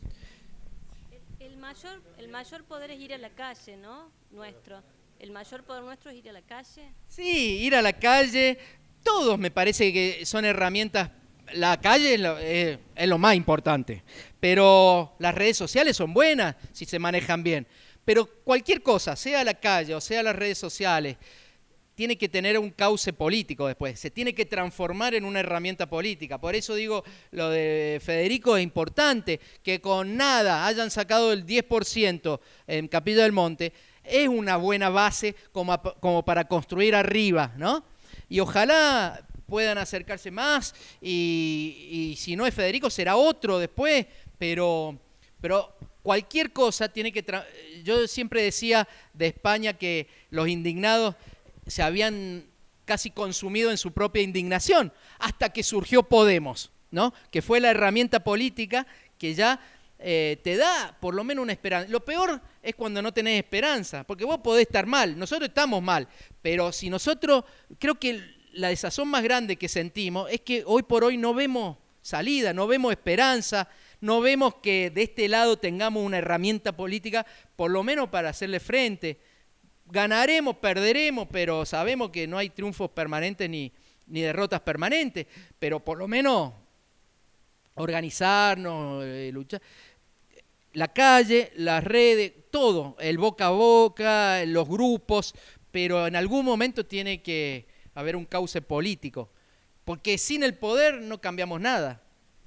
El mayor poder es ir a la calle, ¿no? Nuestro. El mayor poder nuestro es ir a la calle. Sí, ir a la calle. Todos me parece que son herramientas. La calle es lo más importante, pero las redes sociales son buenas si se manejan bien. Pero cualquier cosa, sea la calle o sea las redes sociales, tiene que tener un cauce político después, se tiene que transformar en una herramienta política. Por eso digo, lo de Federico es importante, que con nada hayan sacado el 10% en Capilla del Monte, es una buena base como para construir arriba, ¿no? Y ojalá puedan acercarse más, y si no es Federico será otro después, pero cualquier cosa tiene que... Yo siempre decía de España que los indignados se habían casi consumido en su propia indignación, hasta que surgió Podemos, ¿no? Que fue la herramienta política que ya te da por lo menos una esperanza. Lo peor es cuando no tenés esperanza, porque vos podés estar mal, nosotros estamos mal, pero si nosotros, creo que la desazón más grande que sentimos es que hoy por hoy no vemos salida, no vemos esperanza, no vemos que de este lado tengamos una herramienta política, por lo menos para hacerle frente. Ganaremos, perderemos, pero sabemos que no hay triunfos permanentes ni derrotas permanentes, pero por lo menos organizarnos, luchar. La calle, las redes, todo, el boca a boca, los grupos, pero en algún momento tiene que haber un cauce político, porque sin el poder no cambiamos nada.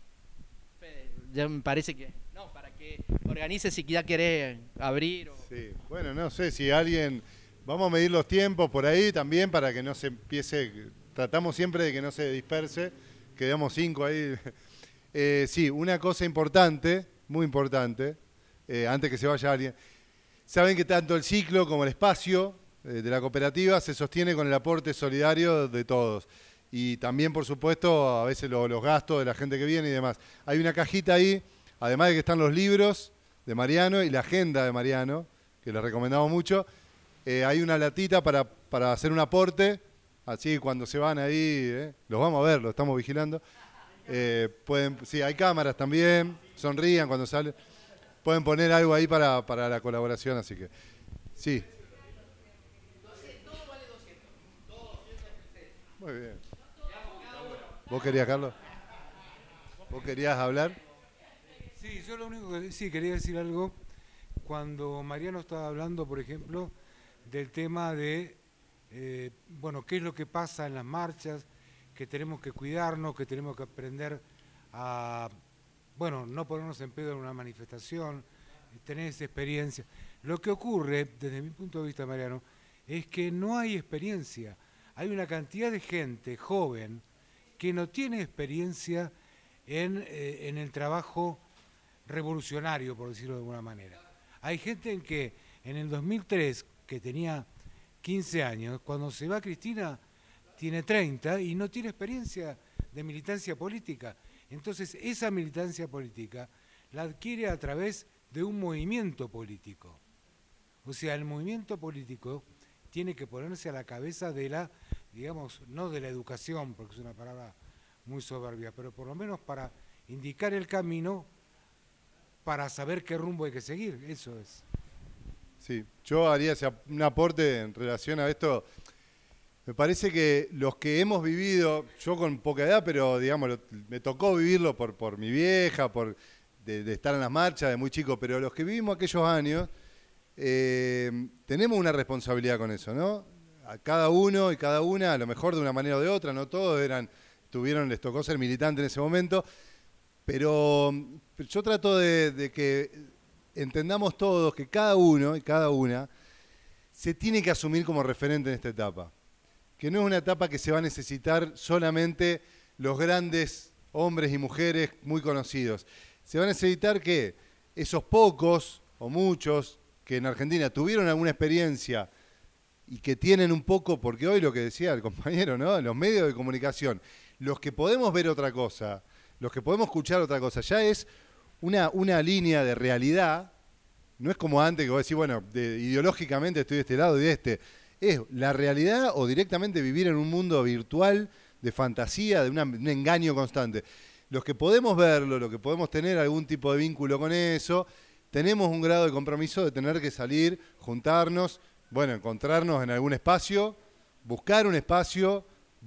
Ya me parece que... No, para que organices si ya querés abrir. Sí, bueno, no sé si alguien... Vamos a medir los tiempos por ahí también para que no se empiece... Tratamos siempre de que no se disperse, quedamos 5 ahí. Sí, una cosa importante, muy importante, antes que se vaya alguien. Saben que tanto el ciclo como el espacio de la cooperativa se sostiene con el aporte solidario de todos. Y también, por supuesto, a veces los gastos de la gente que viene y demás. Hay una cajita ahí, además de que están los libros de Mariano y la agenda de Mariano, que les recomendamos mucho. Hay una latita para hacer un aporte, así cuando se van ahí, los vamos a ver, los estamos vigilando. Sí, hay cámaras también, sonrían cuando salen. Pueden poner algo ahí para la colaboración, así que sí. Muy bien. ¿Vos querías, Carlos? ¿Vos querías hablar? Sí, yo lo único que sí quería decir algo. Cuando Mariano estaba hablando, por ejemplo, del tema de, bueno, qué es lo que pasa en las marchas, que tenemos que cuidarnos, que tenemos que aprender bueno, no ponernos en pedo en una manifestación, tener esa experiencia. Lo que ocurre, desde mi punto de vista, Mariano, es que no hay experiencia. Hay una cantidad de gente joven que no tiene experiencia en el trabajo revolucionario, por decirlo de alguna manera. Hay gente en que en el 2003, que tenía 15 años, cuando se va Cristina, tiene 30 y no tiene experiencia de militancia política. Entonces, esa militancia política la adquiere a través de un movimiento político. O sea, el movimiento político tiene que ponerse a la cabeza de la, digamos, no de la educación, porque es una palabra muy soberbia, pero por lo menos para indicar el camino, para saber qué rumbo hay que seguir, eso es. Sí, yo haría un aporte en relación a esto. Me parece que los que hemos vivido, yo con poca edad, pero digamos, me tocó vivirlo por mi vieja, de estar en las marchas de muy chico, pero los que vivimos aquellos años, tenemos una responsabilidad con eso, ¿no? A cada uno y cada una, a lo mejor de una manera o de otra, no todos les tocó ser militante en ese momento, pero yo trato de que entendamos todos que cada uno y cada una se tiene que asumir como referente en esta etapa. Que no es una etapa que se va a necesitar solamente los grandes hombres y mujeres muy conocidos. Se va a necesitar que esos pocos o muchos que en Argentina tuvieron alguna experiencia y que tienen un poco, porque hoy lo que decía el compañero, ¿no? Los medios de comunicación, los que podemos ver otra cosa, los que podemos escuchar otra cosa, ya es una línea de realidad, no es como antes que vos decís, bueno, ideológicamente estoy de este lado y de este. Es la realidad o directamente vivir en un mundo virtual de fantasía, de un engaño constante. Los que podemos verlo, los que podemos tener algún tipo de vínculo con eso, tenemos un grado de compromiso de tener que salir, juntarnos, bueno, encontrarnos en algún espacio, buscar un espacio.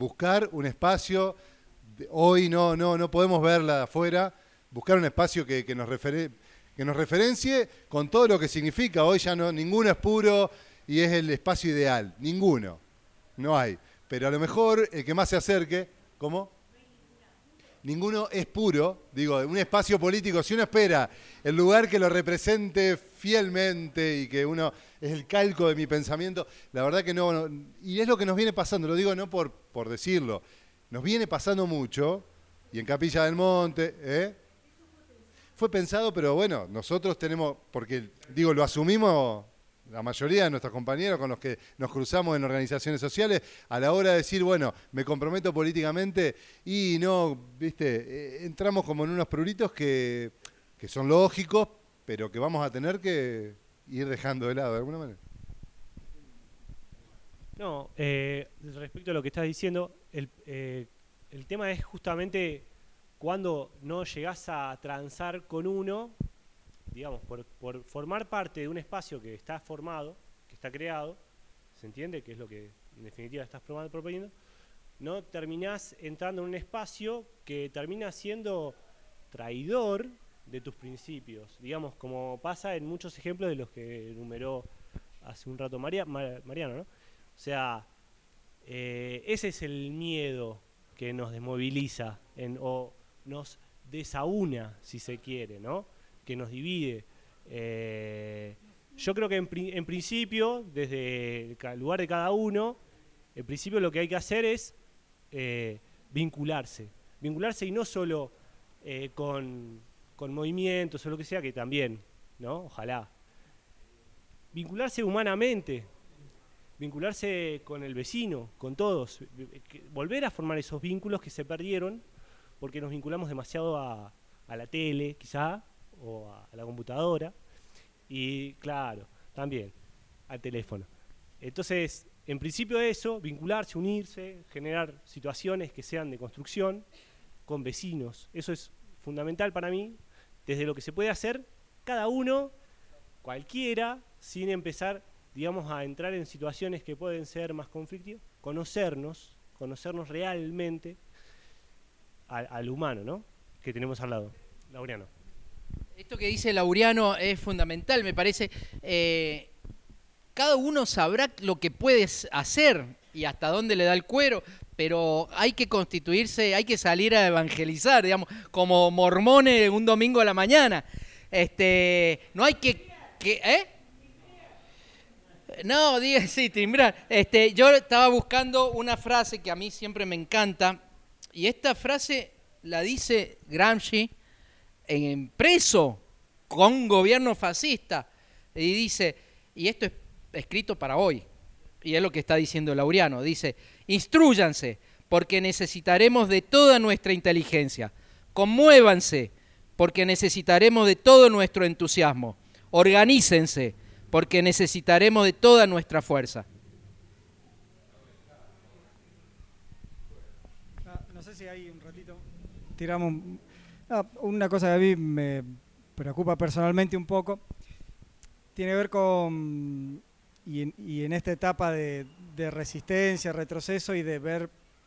Hoy no podemos verla de afuera, buscar un espacio que nos referencie con todo lo que significa. Hoy ya ninguno es puro y es el espacio ideal, ninguno, no hay. Pero a lo mejor el que más se acerque, ¿cómo? Ninguno es puro, digo, un espacio político, si uno espera el lugar que lo represente fielmente y que uno es el calco de mi pensamiento, la verdad que no, y es lo que nos viene pasando, lo digo no por decirlo, nos viene pasando mucho, y en Capilla del Monte, fue pensado, pero bueno, nosotros tenemos, porque digo, lo asumimos la mayoría de nuestros compañeros con los que nos cruzamos en organizaciones sociales, a la hora de decir, bueno, me comprometo políticamente y no, viste, entramos como en unos pruritos que son lógicos, pero que vamos a tener que ir dejando de lado de alguna manera. No, respecto a lo que estás diciendo, el tema es justamente cuando no llegás a transar con uno, digamos, por formar parte de un espacio que está formado, que está creado, ¿se entiende? Que es lo que en definitiva estás proponiendo, no terminás entrando en un espacio que termina siendo traidor de tus principios, digamos, como pasa en muchos ejemplos de los que enumeró hace un rato Mariano, ¿no? O sea, ese es el miedo que nos desmoviliza o nos desaúna, si se quiere, ¿no? Que nos divide. Yo creo que en principio, desde el lugar de cada uno, en principio lo que hay que hacer es vincularse y no solo con movimientos o lo que sea, que también, ¿no? Ojalá. Vincularse humanamente, vincularse con el vecino, con todos, volver a formar esos vínculos que se perdieron porque nos vinculamos demasiado a la tele, quizá, o a la computadora, y claro, también al teléfono. Entonces, en principio eso, vincularse, unirse, generar situaciones que sean de construcción con vecinos, eso es fundamental para mí, desde lo que se puede hacer cada uno, cualquiera, sin empezar, digamos, a entrar en situaciones que pueden ser más conflictivas, conocernos realmente al humano, ¿no? Que tenemos al lado. Laureano. Esto que dice Laureano es fundamental, me parece. Cada uno sabrá lo que puedes hacer y hasta dónde le da el cuero, pero hay que constituirse, hay que salir a evangelizar, digamos, como mormones un domingo a la mañana. No hay No, sí, timbrar. Yo estaba buscando una frase que a mí siempre me encanta, y esta frase la dice Gramsci preso con gobierno fascista, y dice, y esto es escrito para hoy, y es lo que está diciendo Laureano, dice: instrúyanse, porque necesitaremos de toda nuestra inteligencia. Conmuévanse, porque necesitaremos de todo nuestro entusiasmo. Organícense, porque necesitaremos de toda nuestra fuerza. No sé si hay un ratito tiramos una cosa que a mí me preocupa personalmente un poco, tiene que ver con, y en esta etapa de resistencia, retroceso y de ver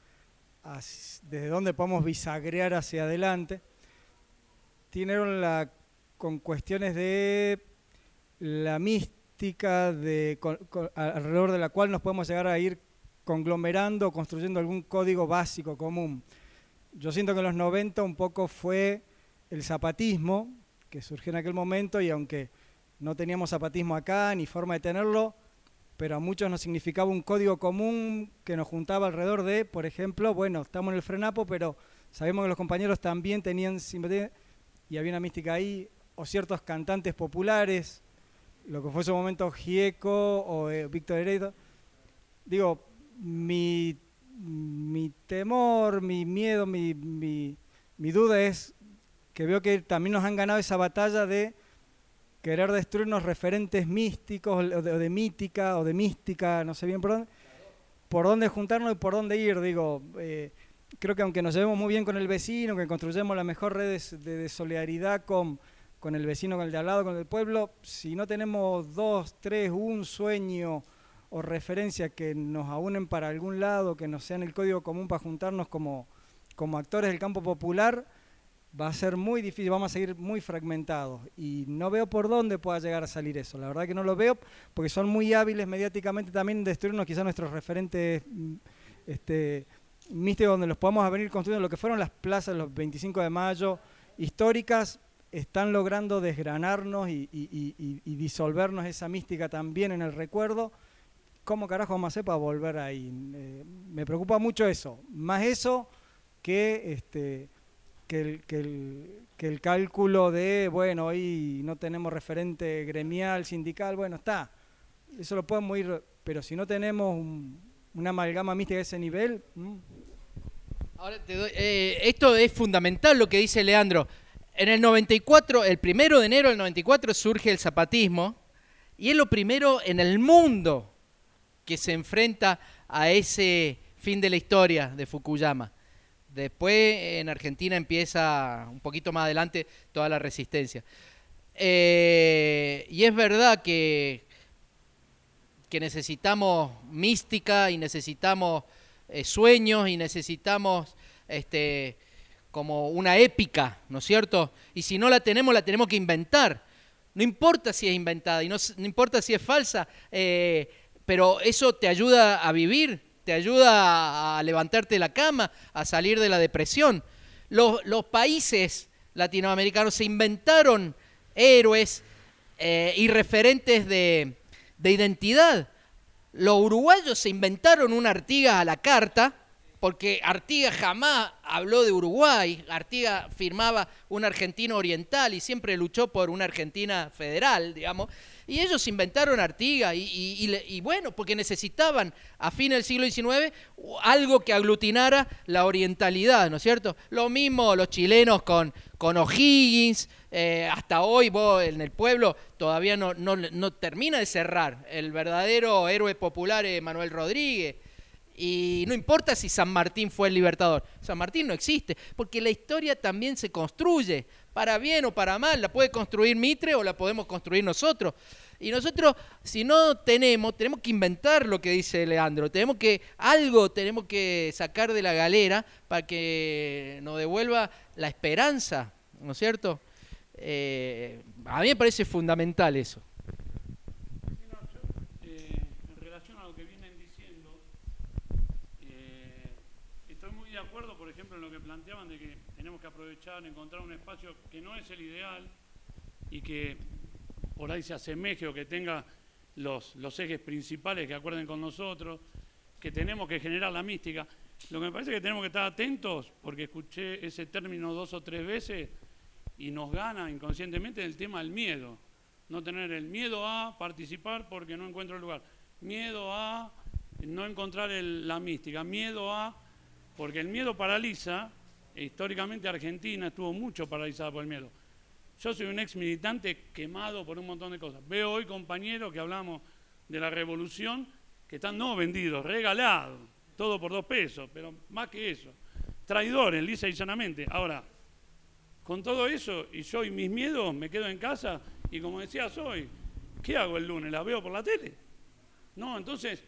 desde dónde podemos bisagrear hacia adelante, tiene que ver con cuestiones de la mística alrededor de la cual nos podemos llegar a ir conglomerando, construyendo algún código básico común. Yo siento que en los 90 un poco fue el zapatismo, que surgió en aquel momento, y aunque no teníamos zapatismo acá, ni forma de tenerlo, pero a muchos nos significaba un código común que nos juntaba alrededor de, por ejemplo, bueno, estamos en el Frenapo, pero sabemos que los compañeros también tenían simpatía, y había una mística ahí, o ciertos cantantes populares, lo que fue en su momento Gieco o Víctor Heredia. Digo, mi temor, mi miedo, mi duda es que veo que también nos han ganado esa batalla de querer destruirnos referentes místicos, o de mítica, o de mística, no sé bien por dónde juntarnos y por dónde ir. Digo, creo que aunque nos llevemos muy bien con el vecino, que construyamos la mejor red de solidaridad con el vecino, con el de al lado, con el pueblo, si no tenemos 2, 3, un sueño o referencia que nos aúnen para algún lado, que nos sean el código común para juntarnos como actores del campo popular, va a ser muy difícil, vamos a seguir muy fragmentados. Y no veo por dónde pueda llegar a salir eso. La verdad que no lo veo, porque son muy hábiles mediáticamente también en destruirnos quizás nuestros referentes místicos, donde los podamos venir construyendo. Lo que fueron las plazas los 25 de mayo históricas, están logrando desgranarnos y disolvernos esa mística también en el recuerdo. ¿Cómo carajo vamos a hacer para volver ahí? Me preocupa mucho eso. Más eso que el cálculo de, bueno, hoy no tenemos referente gremial, sindical, bueno, está. Eso lo podemos ir, pero si no tenemos una amalgama mística de ese nivel... Ahora te doy, esto es fundamental lo que dice Leandro. En el 94, el 1 de enero del 94 surge el zapatismo, y es lo primero en el mundo que se enfrenta a ese fin de la historia de Fukuyama. Después en Argentina empieza un poquito más adelante toda la resistencia. Y es verdad que necesitamos mística y necesitamos sueños y necesitamos como una épica, ¿no es cierto? Y si no la tenemos que inventar. No importa si es inventada y no importa si es falsa, pero eso te ayuda a vivir, te ayuda a levantarte de la cama, a salir de la depresión. Los países latinoamericanos se inventaron héroes y referentes de identidad. Los uruguayos se inventaron una Artigas a la carta, porque Artigas jamás habló de Uruguay. Artigas firmaba una Argentina oriental y siempre luchó por una Argentina federal, digamos. Y ellos inventaron Artigas y bueno, porque necesitaban a fines del siglo XIX algo que aglutinara la orientalidad, ¿no es cierto? Lo mismo los chilenos con O'Higgins, hasta hoy vos en el pueblo todavía no termina de cerrar. El verdadero héroe popular es Manuel Rodríguez. Y no importa si San Martín fue el libertador, San Martín no existe, porque la historia también se construye, para bien o para mal, la puede construir Mitre o la podemos construir nosotros. Y nosotros, si no tenemos que inventar lo que dice Leandro, tenemos que sacar de la galera para que nos devuelva la esperanza, ¿no es cierto? A mí me parece fundamental eso. acuerdo, por ejemplo, en lo que planteaban de que tenemos que aprovechar, encontrar un espacio que no es el ideal y que por ahí se asemeje o que tenga los ejes principales que acuerden con nosotros, que tenemos que generar la mística. Lo que me parece es que tenemos que estar atentos, porque escuché ese término 2 o 3 veces y nos gana inconscientemente el tema del miedo. No tener el miedo a participar porque no encuentro el lugar, miedo a no encontrar la mística, miedo a... Porque el miedo paraliza, e históricamente Argentina estuvo mucho paralizada por el miedo. Yo soy un ex militante quemado por un montón de cosas. Veo hoy compañeros que hablamos de la revolución que están no vendidos, regalados, todo por 2 pesos, pero más que eso, traidores, lisa y llanamente. Ahora, con todo eso y yo y mis miedos me quedo en casa y como decías hoy, ¿qué hago el lunes? ¿La veo por la tele? No, entonces,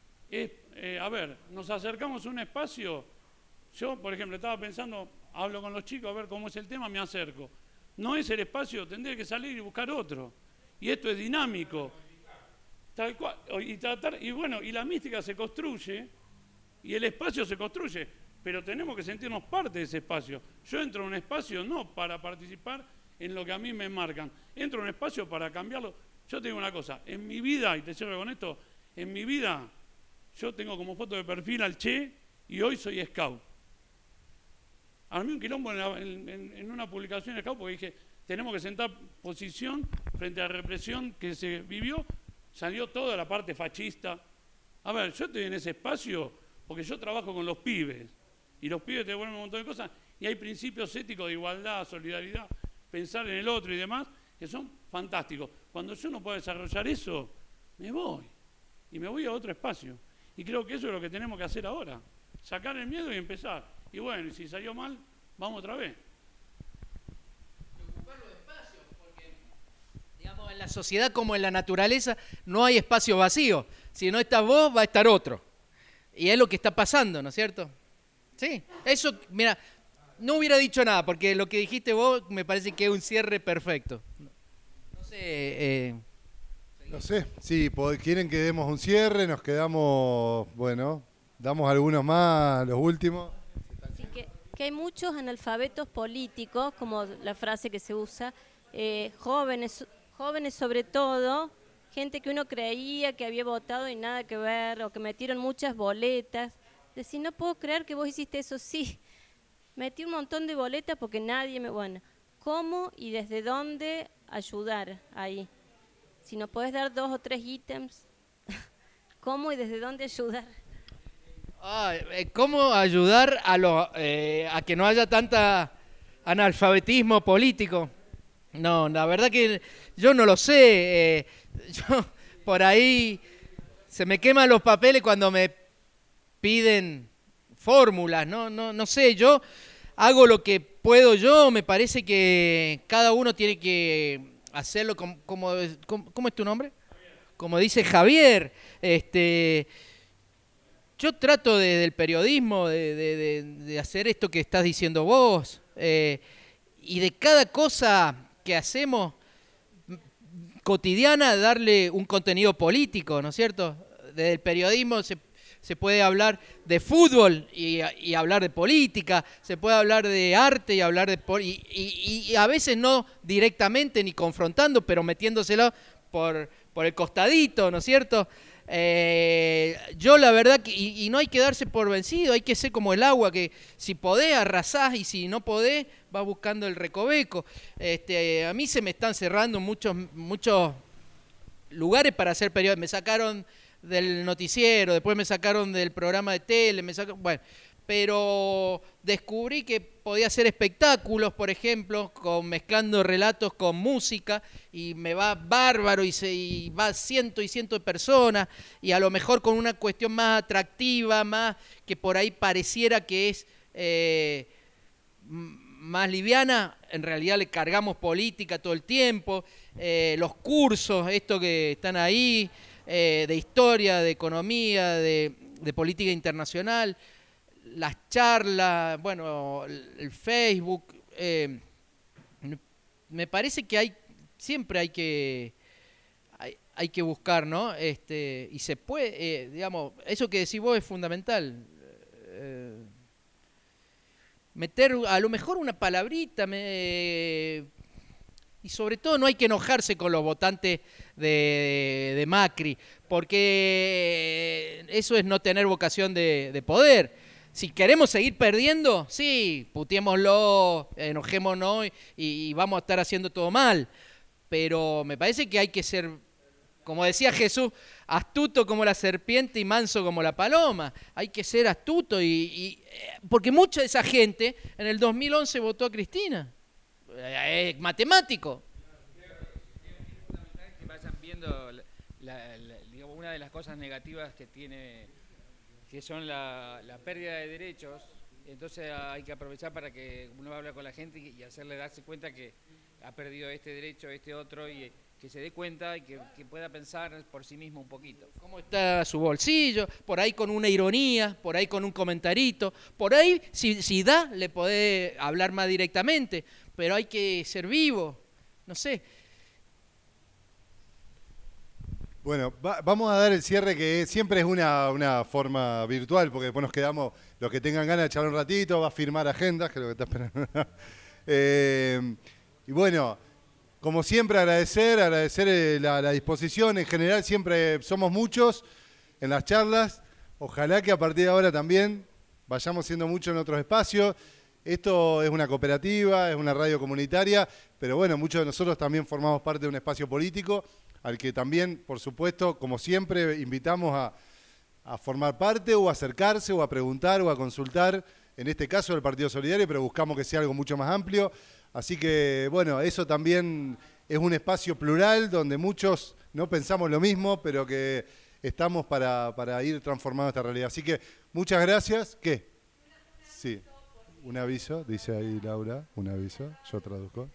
a ver, nos acercamos a un espacio. Yo, por ejemplo, estaba pensando, hablo con los chicos a ver cómo es el tema, me acerco. No es el espacio, tendré que salir y buscar otro. Y esto es dinámico. Tal cual, y bueno, y la mística se construye y el espacio se construye, pero tenemos que sentirnos parte de ese espacio. Yo entro a un espacio no para participar en lo que a mí me marcan, entro a un espacio para cambiarlo. Yo te digo una cosa, en mi vida, y te cierro con esto, en mi vida yo tengo como foto de perfil al Che y hoy soy scout. Armé un quilombo en una publicación de scout porque dije, tenemos que sentar posición frente a la represión que se vivió. Salió toda la parte fascista. A ver, yo estoy en ese espacio porque yo trabajo con los pibes. Y los pibes te devuelven un montón de cosas. Y hay principios éticos de igualdad, solidaridad, pensar en el otro y demás, que son fantásticos. Cuando yo no puedo desarrollar eso, me voy. Y me voy a otro espacio. Y creo que eso es lo que tenemos que hacer ahora. Sacar el miedo y empezar. Y bueno, y si salió mal, vamos otra vez. En la sociedad como en la naturaleza no hay espacio vacío. Si no estás vos, va a estar otro. Y es lo que está pasando, ¿no es cierto? Sí, eso, mira, no hubiera dicho nada, porque lo que dijiste vos me parece que es un cierre perfecto. No sé... No sé, sí, quieren que demos un cierre, nos quedamos, bueno, damos algunos más, los últimos. Sí, que hay muchos analfabetos políticos, como la frase que se usa, jóvenes sobre todo, gente que uno creía que había votado y nada que ver, o que metieron muchas boletas. Decir, no puedo creer que vos hiciste eso, sí. Metí un montón de boletas porque nadie me... Bueno, ¿cómo y desde dónde ayudar ahí? Si nos podés dar 2 o 3 ítems, ¿cómo y desde dónde ayudar? ¿Cómo ayudar a que no haya tanta analfabetismo político? No, la verdad que yo no lo sé. Yo por ahí se me queman los papeles cuando me piden fórmulas. No sé, yo hago lo que puedo yo. Me parece que cada uno tiene que hacerlo ¿cómo es tu nombre? Como dice Javier. Yo trato desde el periodismo de hacer esto que estás diciendo vos. Y de cada cosa que hacemos cotidiana, darle un contenido político, ¿no es cierto? Desde el periodismo se puede hablar de fútbol y hablar de política, se puede hablar de arte y hablar de y a veces no directamente ni confrontando, pero metiéndoselo por el costadito, ¿no es cierto? Yo la verdad que, y no hay que darse por vencido, hay que ser como el agua, que si podés arrasás y si no podés vas buscando el recoveco. A mí se me están cerrando muchos lugares para hacer periodismo. Me sacaron del noticiero, después me sacaron del programa de tele, bueno, pero descubrí que podía hacer espectáculos, por ejemplo, mezclando relatos con música, y me va bárbaro y va cientos y cientos de personas, y a lo mejor con una cuestión más atractiva, más que por ahí pareciera que es más liviana, en realidad le cargamos política todo el tiempo, los cursos, estos que están ahí, de historia, de economía, de política internacional, las charlas, bueno, el Facebook, me parece que siempre hay que buscar, ¿no? Y se puede, digamos, eso que decís vos es fundamental. meter a lo mejor una palabrita, y sobre todo no hay que enojarse con los votantes de Macri, porque eso es no tener vocación de poder. Si queremos seguir perdiendo, sí, puteémoslo, enojémonos y vamos a estar haciendo todo mal. Pero me parece que hay que ser, como decía Jesús, astuto como la serpiente y manso como la paloma. Hay que ser astuto porque mucha de esa gente en el 2011 votó a Cristina. Es matemático. Que vayan viendo digamos, una de las cosas negativas que tiene, que son la pérdida de derechos. Entonces hay que aprovechar para que uno hable con la gente y hacerle darse cuenta que ha perdido este derecho, este otro, y que se dé cuenta y que pueda pensar por sí mismo un poquito. ¿Cómo está su bolsillo? Por ahí con una ironía, por ahí con un comentarito, por ahí si da le podés hablar más directamente, pero hay que ser vivo, no sé. Bueno, vamos a dar el cierre, que siempre es una forma virtual, porque después nos quedamos, los que tengan ganas de charlar un ratito, va a firmar agendas, que es lo que está esperando. Y bueno, como siempre agradecer la disposición. En general siempre somos muchos en las charlas. Ojalá que a partir de ahora también vayamos siendo muchos en otros espacios. Esto es una cooperativa, es una radio comunitaria, pero bueno, muchos de nosotros también formamos parte de un espacio político, al que también, por supuesto, como siempre, invitamos a formar parte o a acercarse o a preguntar o a consultar, en este caso del Partido Solidario, pero buscamos que sea algo mucho más amplio. Así que, bueno, eso también es un espacio plural donde muchos no pensamos lo mismo, pero que estamos para ir transformando esta realidad. Así que, muchas gracias. ¿Qué? Sí, un aviso, dice ahí Laura, un aviso, yo traduzco.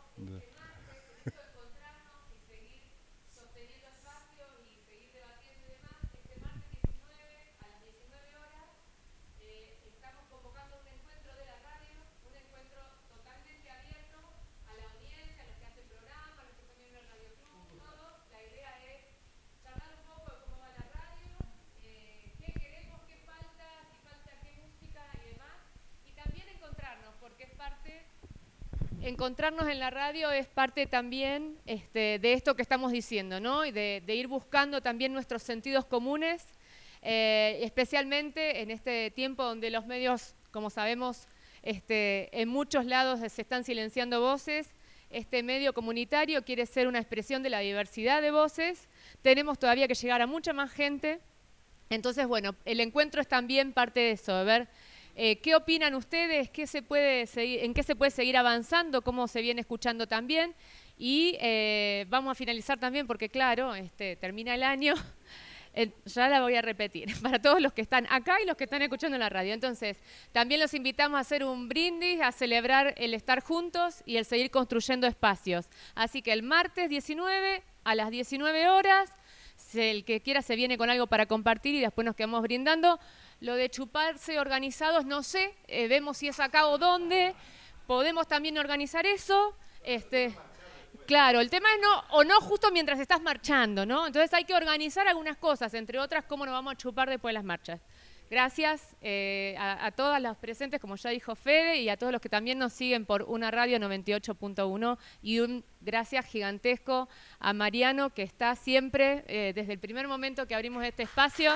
Encontrarnos en la radio es parte también de esto que estamos diciendo, ¿no? Y de ir buscando también nuestros sentidos comunes, especialmente en este tiempo donde los medios, como sabemos, en muchos lados se están silenciando voces. Este medio comunitario quiere ser una expresión de la diversidad de voces. Tenemos todavía que llegar a mucha más gente. Entonces, bueno, el encuentro es también parte de eso, de ver ¿qué opinan ustedes? ¿En qué se puede seguir avanzando? ¿Cómo se viene escuchando también? Y vamos a finalizar también, porque claro, termina el año, ya la voy a repetir, para todos los que están acá y los que están escuchando en la radio. Entonces, también los invitamos a hacer un brindis, a celebrar el estar juntos y el seguir construyendo espacios. Así que el martes 19 a las 19 horas, el que quiera se viene con algo para compartir y después nos quedamos brindando. Lo de chuparse organizados, no sé, vemos si es acá o dónde, podemos también organizar eso. Claro, el tema es no justo mientras estás marchando, ¿no? Entonces hay que organizar algunas cosas, entre otras cómo nos vamos a chupar después de las marchas. Gracias a todas las presentes, como ya dijo Fede, y a todos los que también nos siguen por Una Radio 98.1, y un gracias gigantesco a Mariano, que está siempre, desde el primer momento que abrimos este espacio.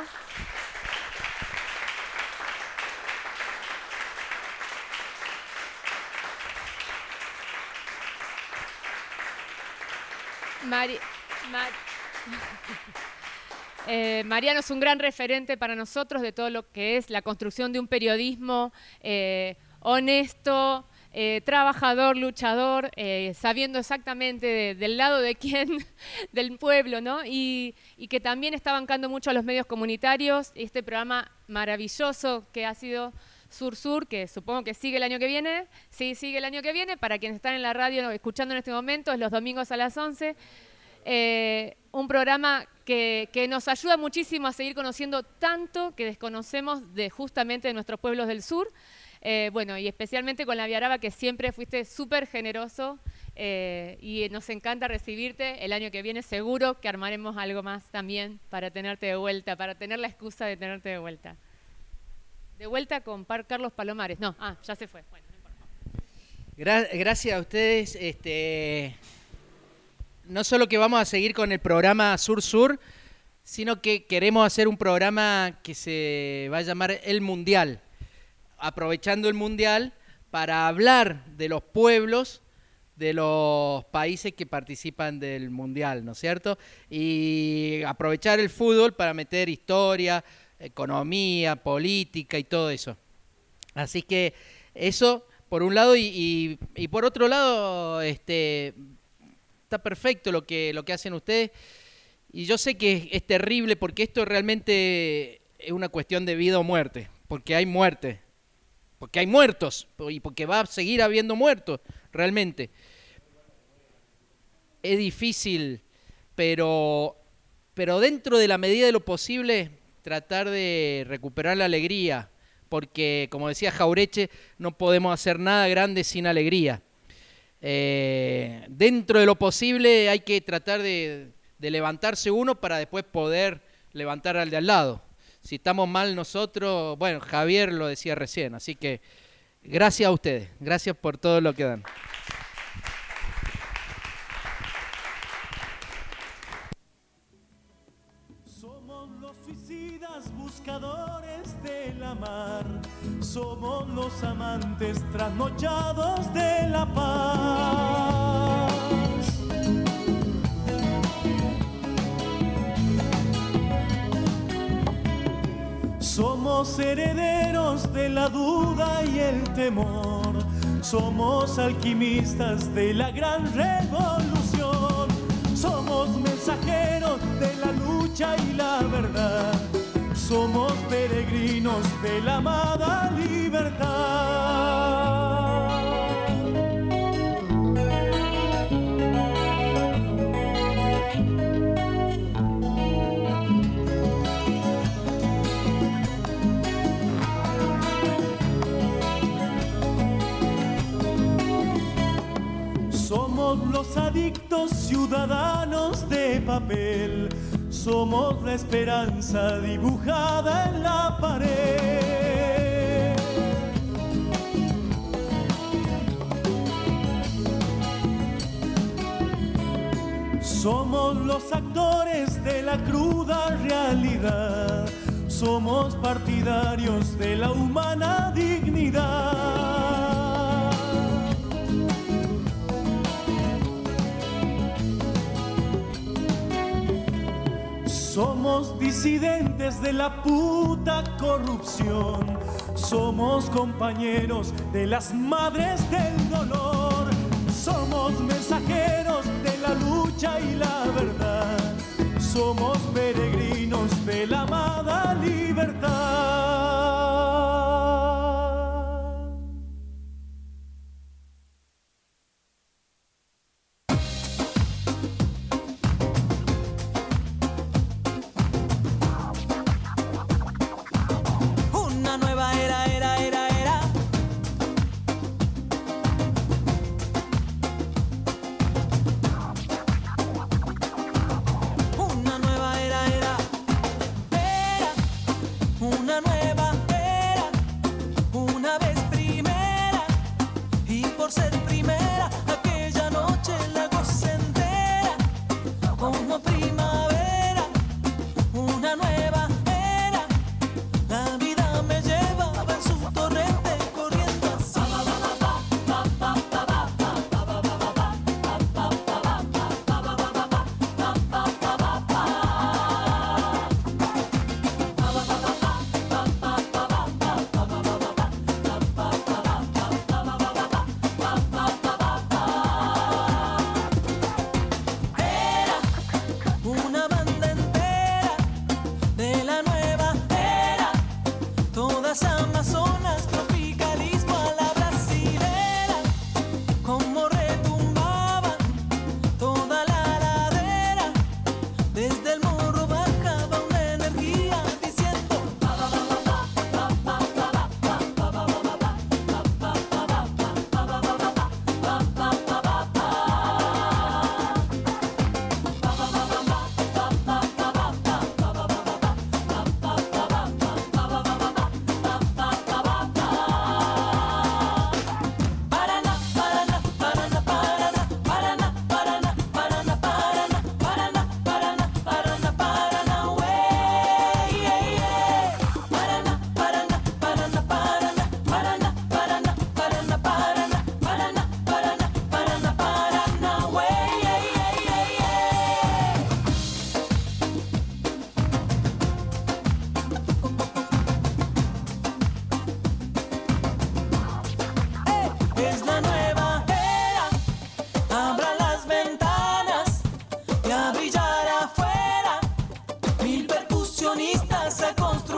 Mariano es un gran referente para nosotros de todo lo que es la construcción de un periodismo honesto, trabajador, luchador, sabiendo exactamente del lado de quién, del pueblo, ¿no? Y que también está bancando mucho a los medios comunitarios, este programa maravilloso que ha sido Sur, que supongo que sigue el año que viene. Sí, sigue el año que viene. Para quienes están en la radio escuchando en este momento, es los domingos a las 11. Un programa que nos ayuda muchísimo a seguir conociendo tanto que desconocemos justamente de nuestros pueblos del sur. Bueno, y especialmente con la Viaraba, que siempre fuiste súper generoso y nos encanta recibirte. El año que viene seguro que armaremos algo más también para tenerte de vuelta, para tener la excusa de tenerte de vuelta. De vuelta con Carlos Palomares. No, ya se fue. Bueno, no importa. Gracias a ustedes. No solo que vamos a seguir con el programa Sur-Sur, sino que queremos hacer un programa que se va a llamar El Mundial, aprovechando el Mundial para hablar de los pueblos de los países que participan del Mundial, ¿no es cierto? Y aprovechar el fútbol para meter historia, economía, política y todo eso. Así que eso por un lado y por otro lado está perfecto lo que hacen ustedes. Y yo sé que es terrible porque esto realmente es una cuestión de vida o muerte, porque hay muerte, porque hay muertos y porque va a seguir habiendo muertos realmente. Es difícil, pero dentro de la medida de lo posible tratar de recuperar la alegría, porque como decía Jaureche, no podemos hacer nada grande sin alegría. Dentro de lo posible hay que tratar de levantarse uno para después poder levantar al de al lado. Si estamos mal nosotros, bueno, Javier lo decía recién, así que gracias a ustedes, gracias por todo lo que dan. Buscadores de la mar, somos los amantes trasnochados de la paz. Somos herederos de la duda y el temor, somos alquimistas de la gran revolución, somos mensajeros de la lucha y la verdad. Somos peregrinos de la amada libertad. Somos los adictos ciudadanos de papel. Somos la esperanza dibujada en la pared. Somos los actores de la cruda realidad. Somos partidarios de la humana dignidad. Somos disidentes de la puta corrupción. Somos compañeros de las madres del dolor. Somos mensajeros de la lucha y la verdad. Somos peregrinos de la amada libertad. Una nueva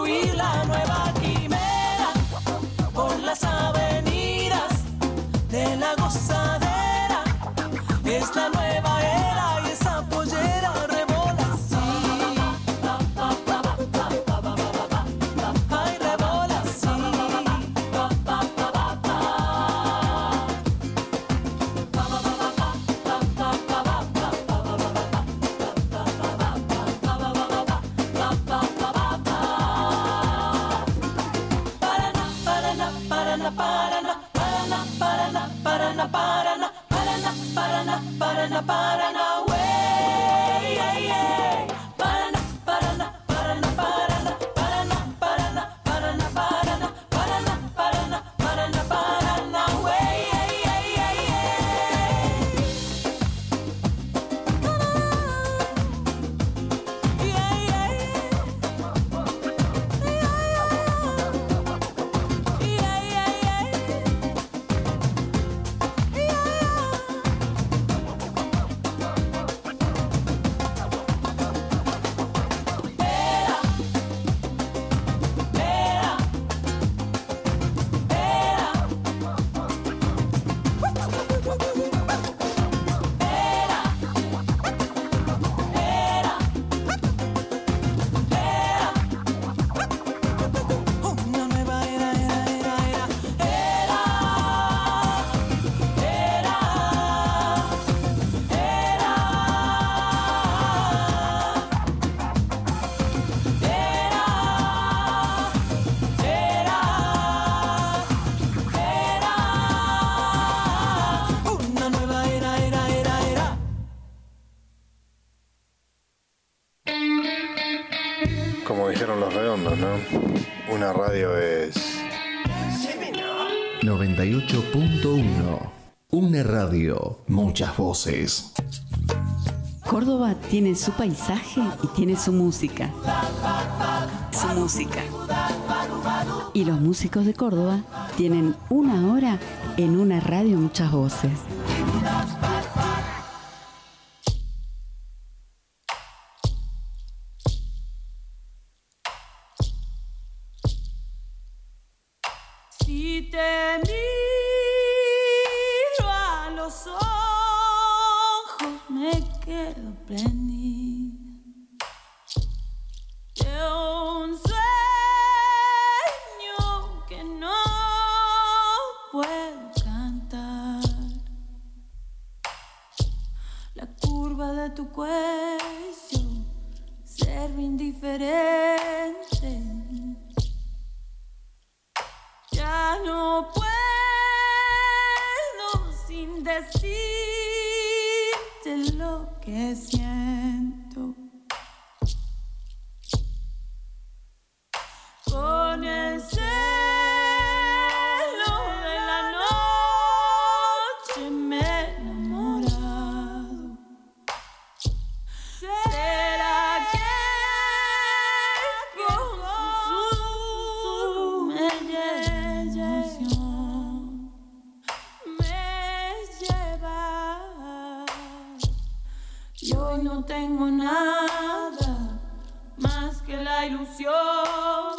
construir la nueva quimera por las avenidas de la gozadera. Es la nueva era y esa pollera rebola así. Ay, rebola así. Paraná, wey, yeah, yeah. Paraná, Paraná, Paraná, Paraná, Paraná, Paraná, Paraná, Paraná, Paraná, Paraná, Paraná, Paraná, wey, yeah, yeah, Como dijeron los redondos, ¿no? Una radio es 98.1. Una radio, muchas voces. Córdoba tiene su paisaje y tiene su música. Su música. Y los músicos de Córdoba tienen una hora en una radio, muchas voces. Si te miro a los ojos, me quedo prendida de un sueño que no puedo cantar. La curva de tu cuello ser indiferente. Ya no puedo sin decirte lo que siento. Con el celo de la noche me he enamorado. ¿Será que con su me lleva? Y hoy no tengo nada más que la ilusión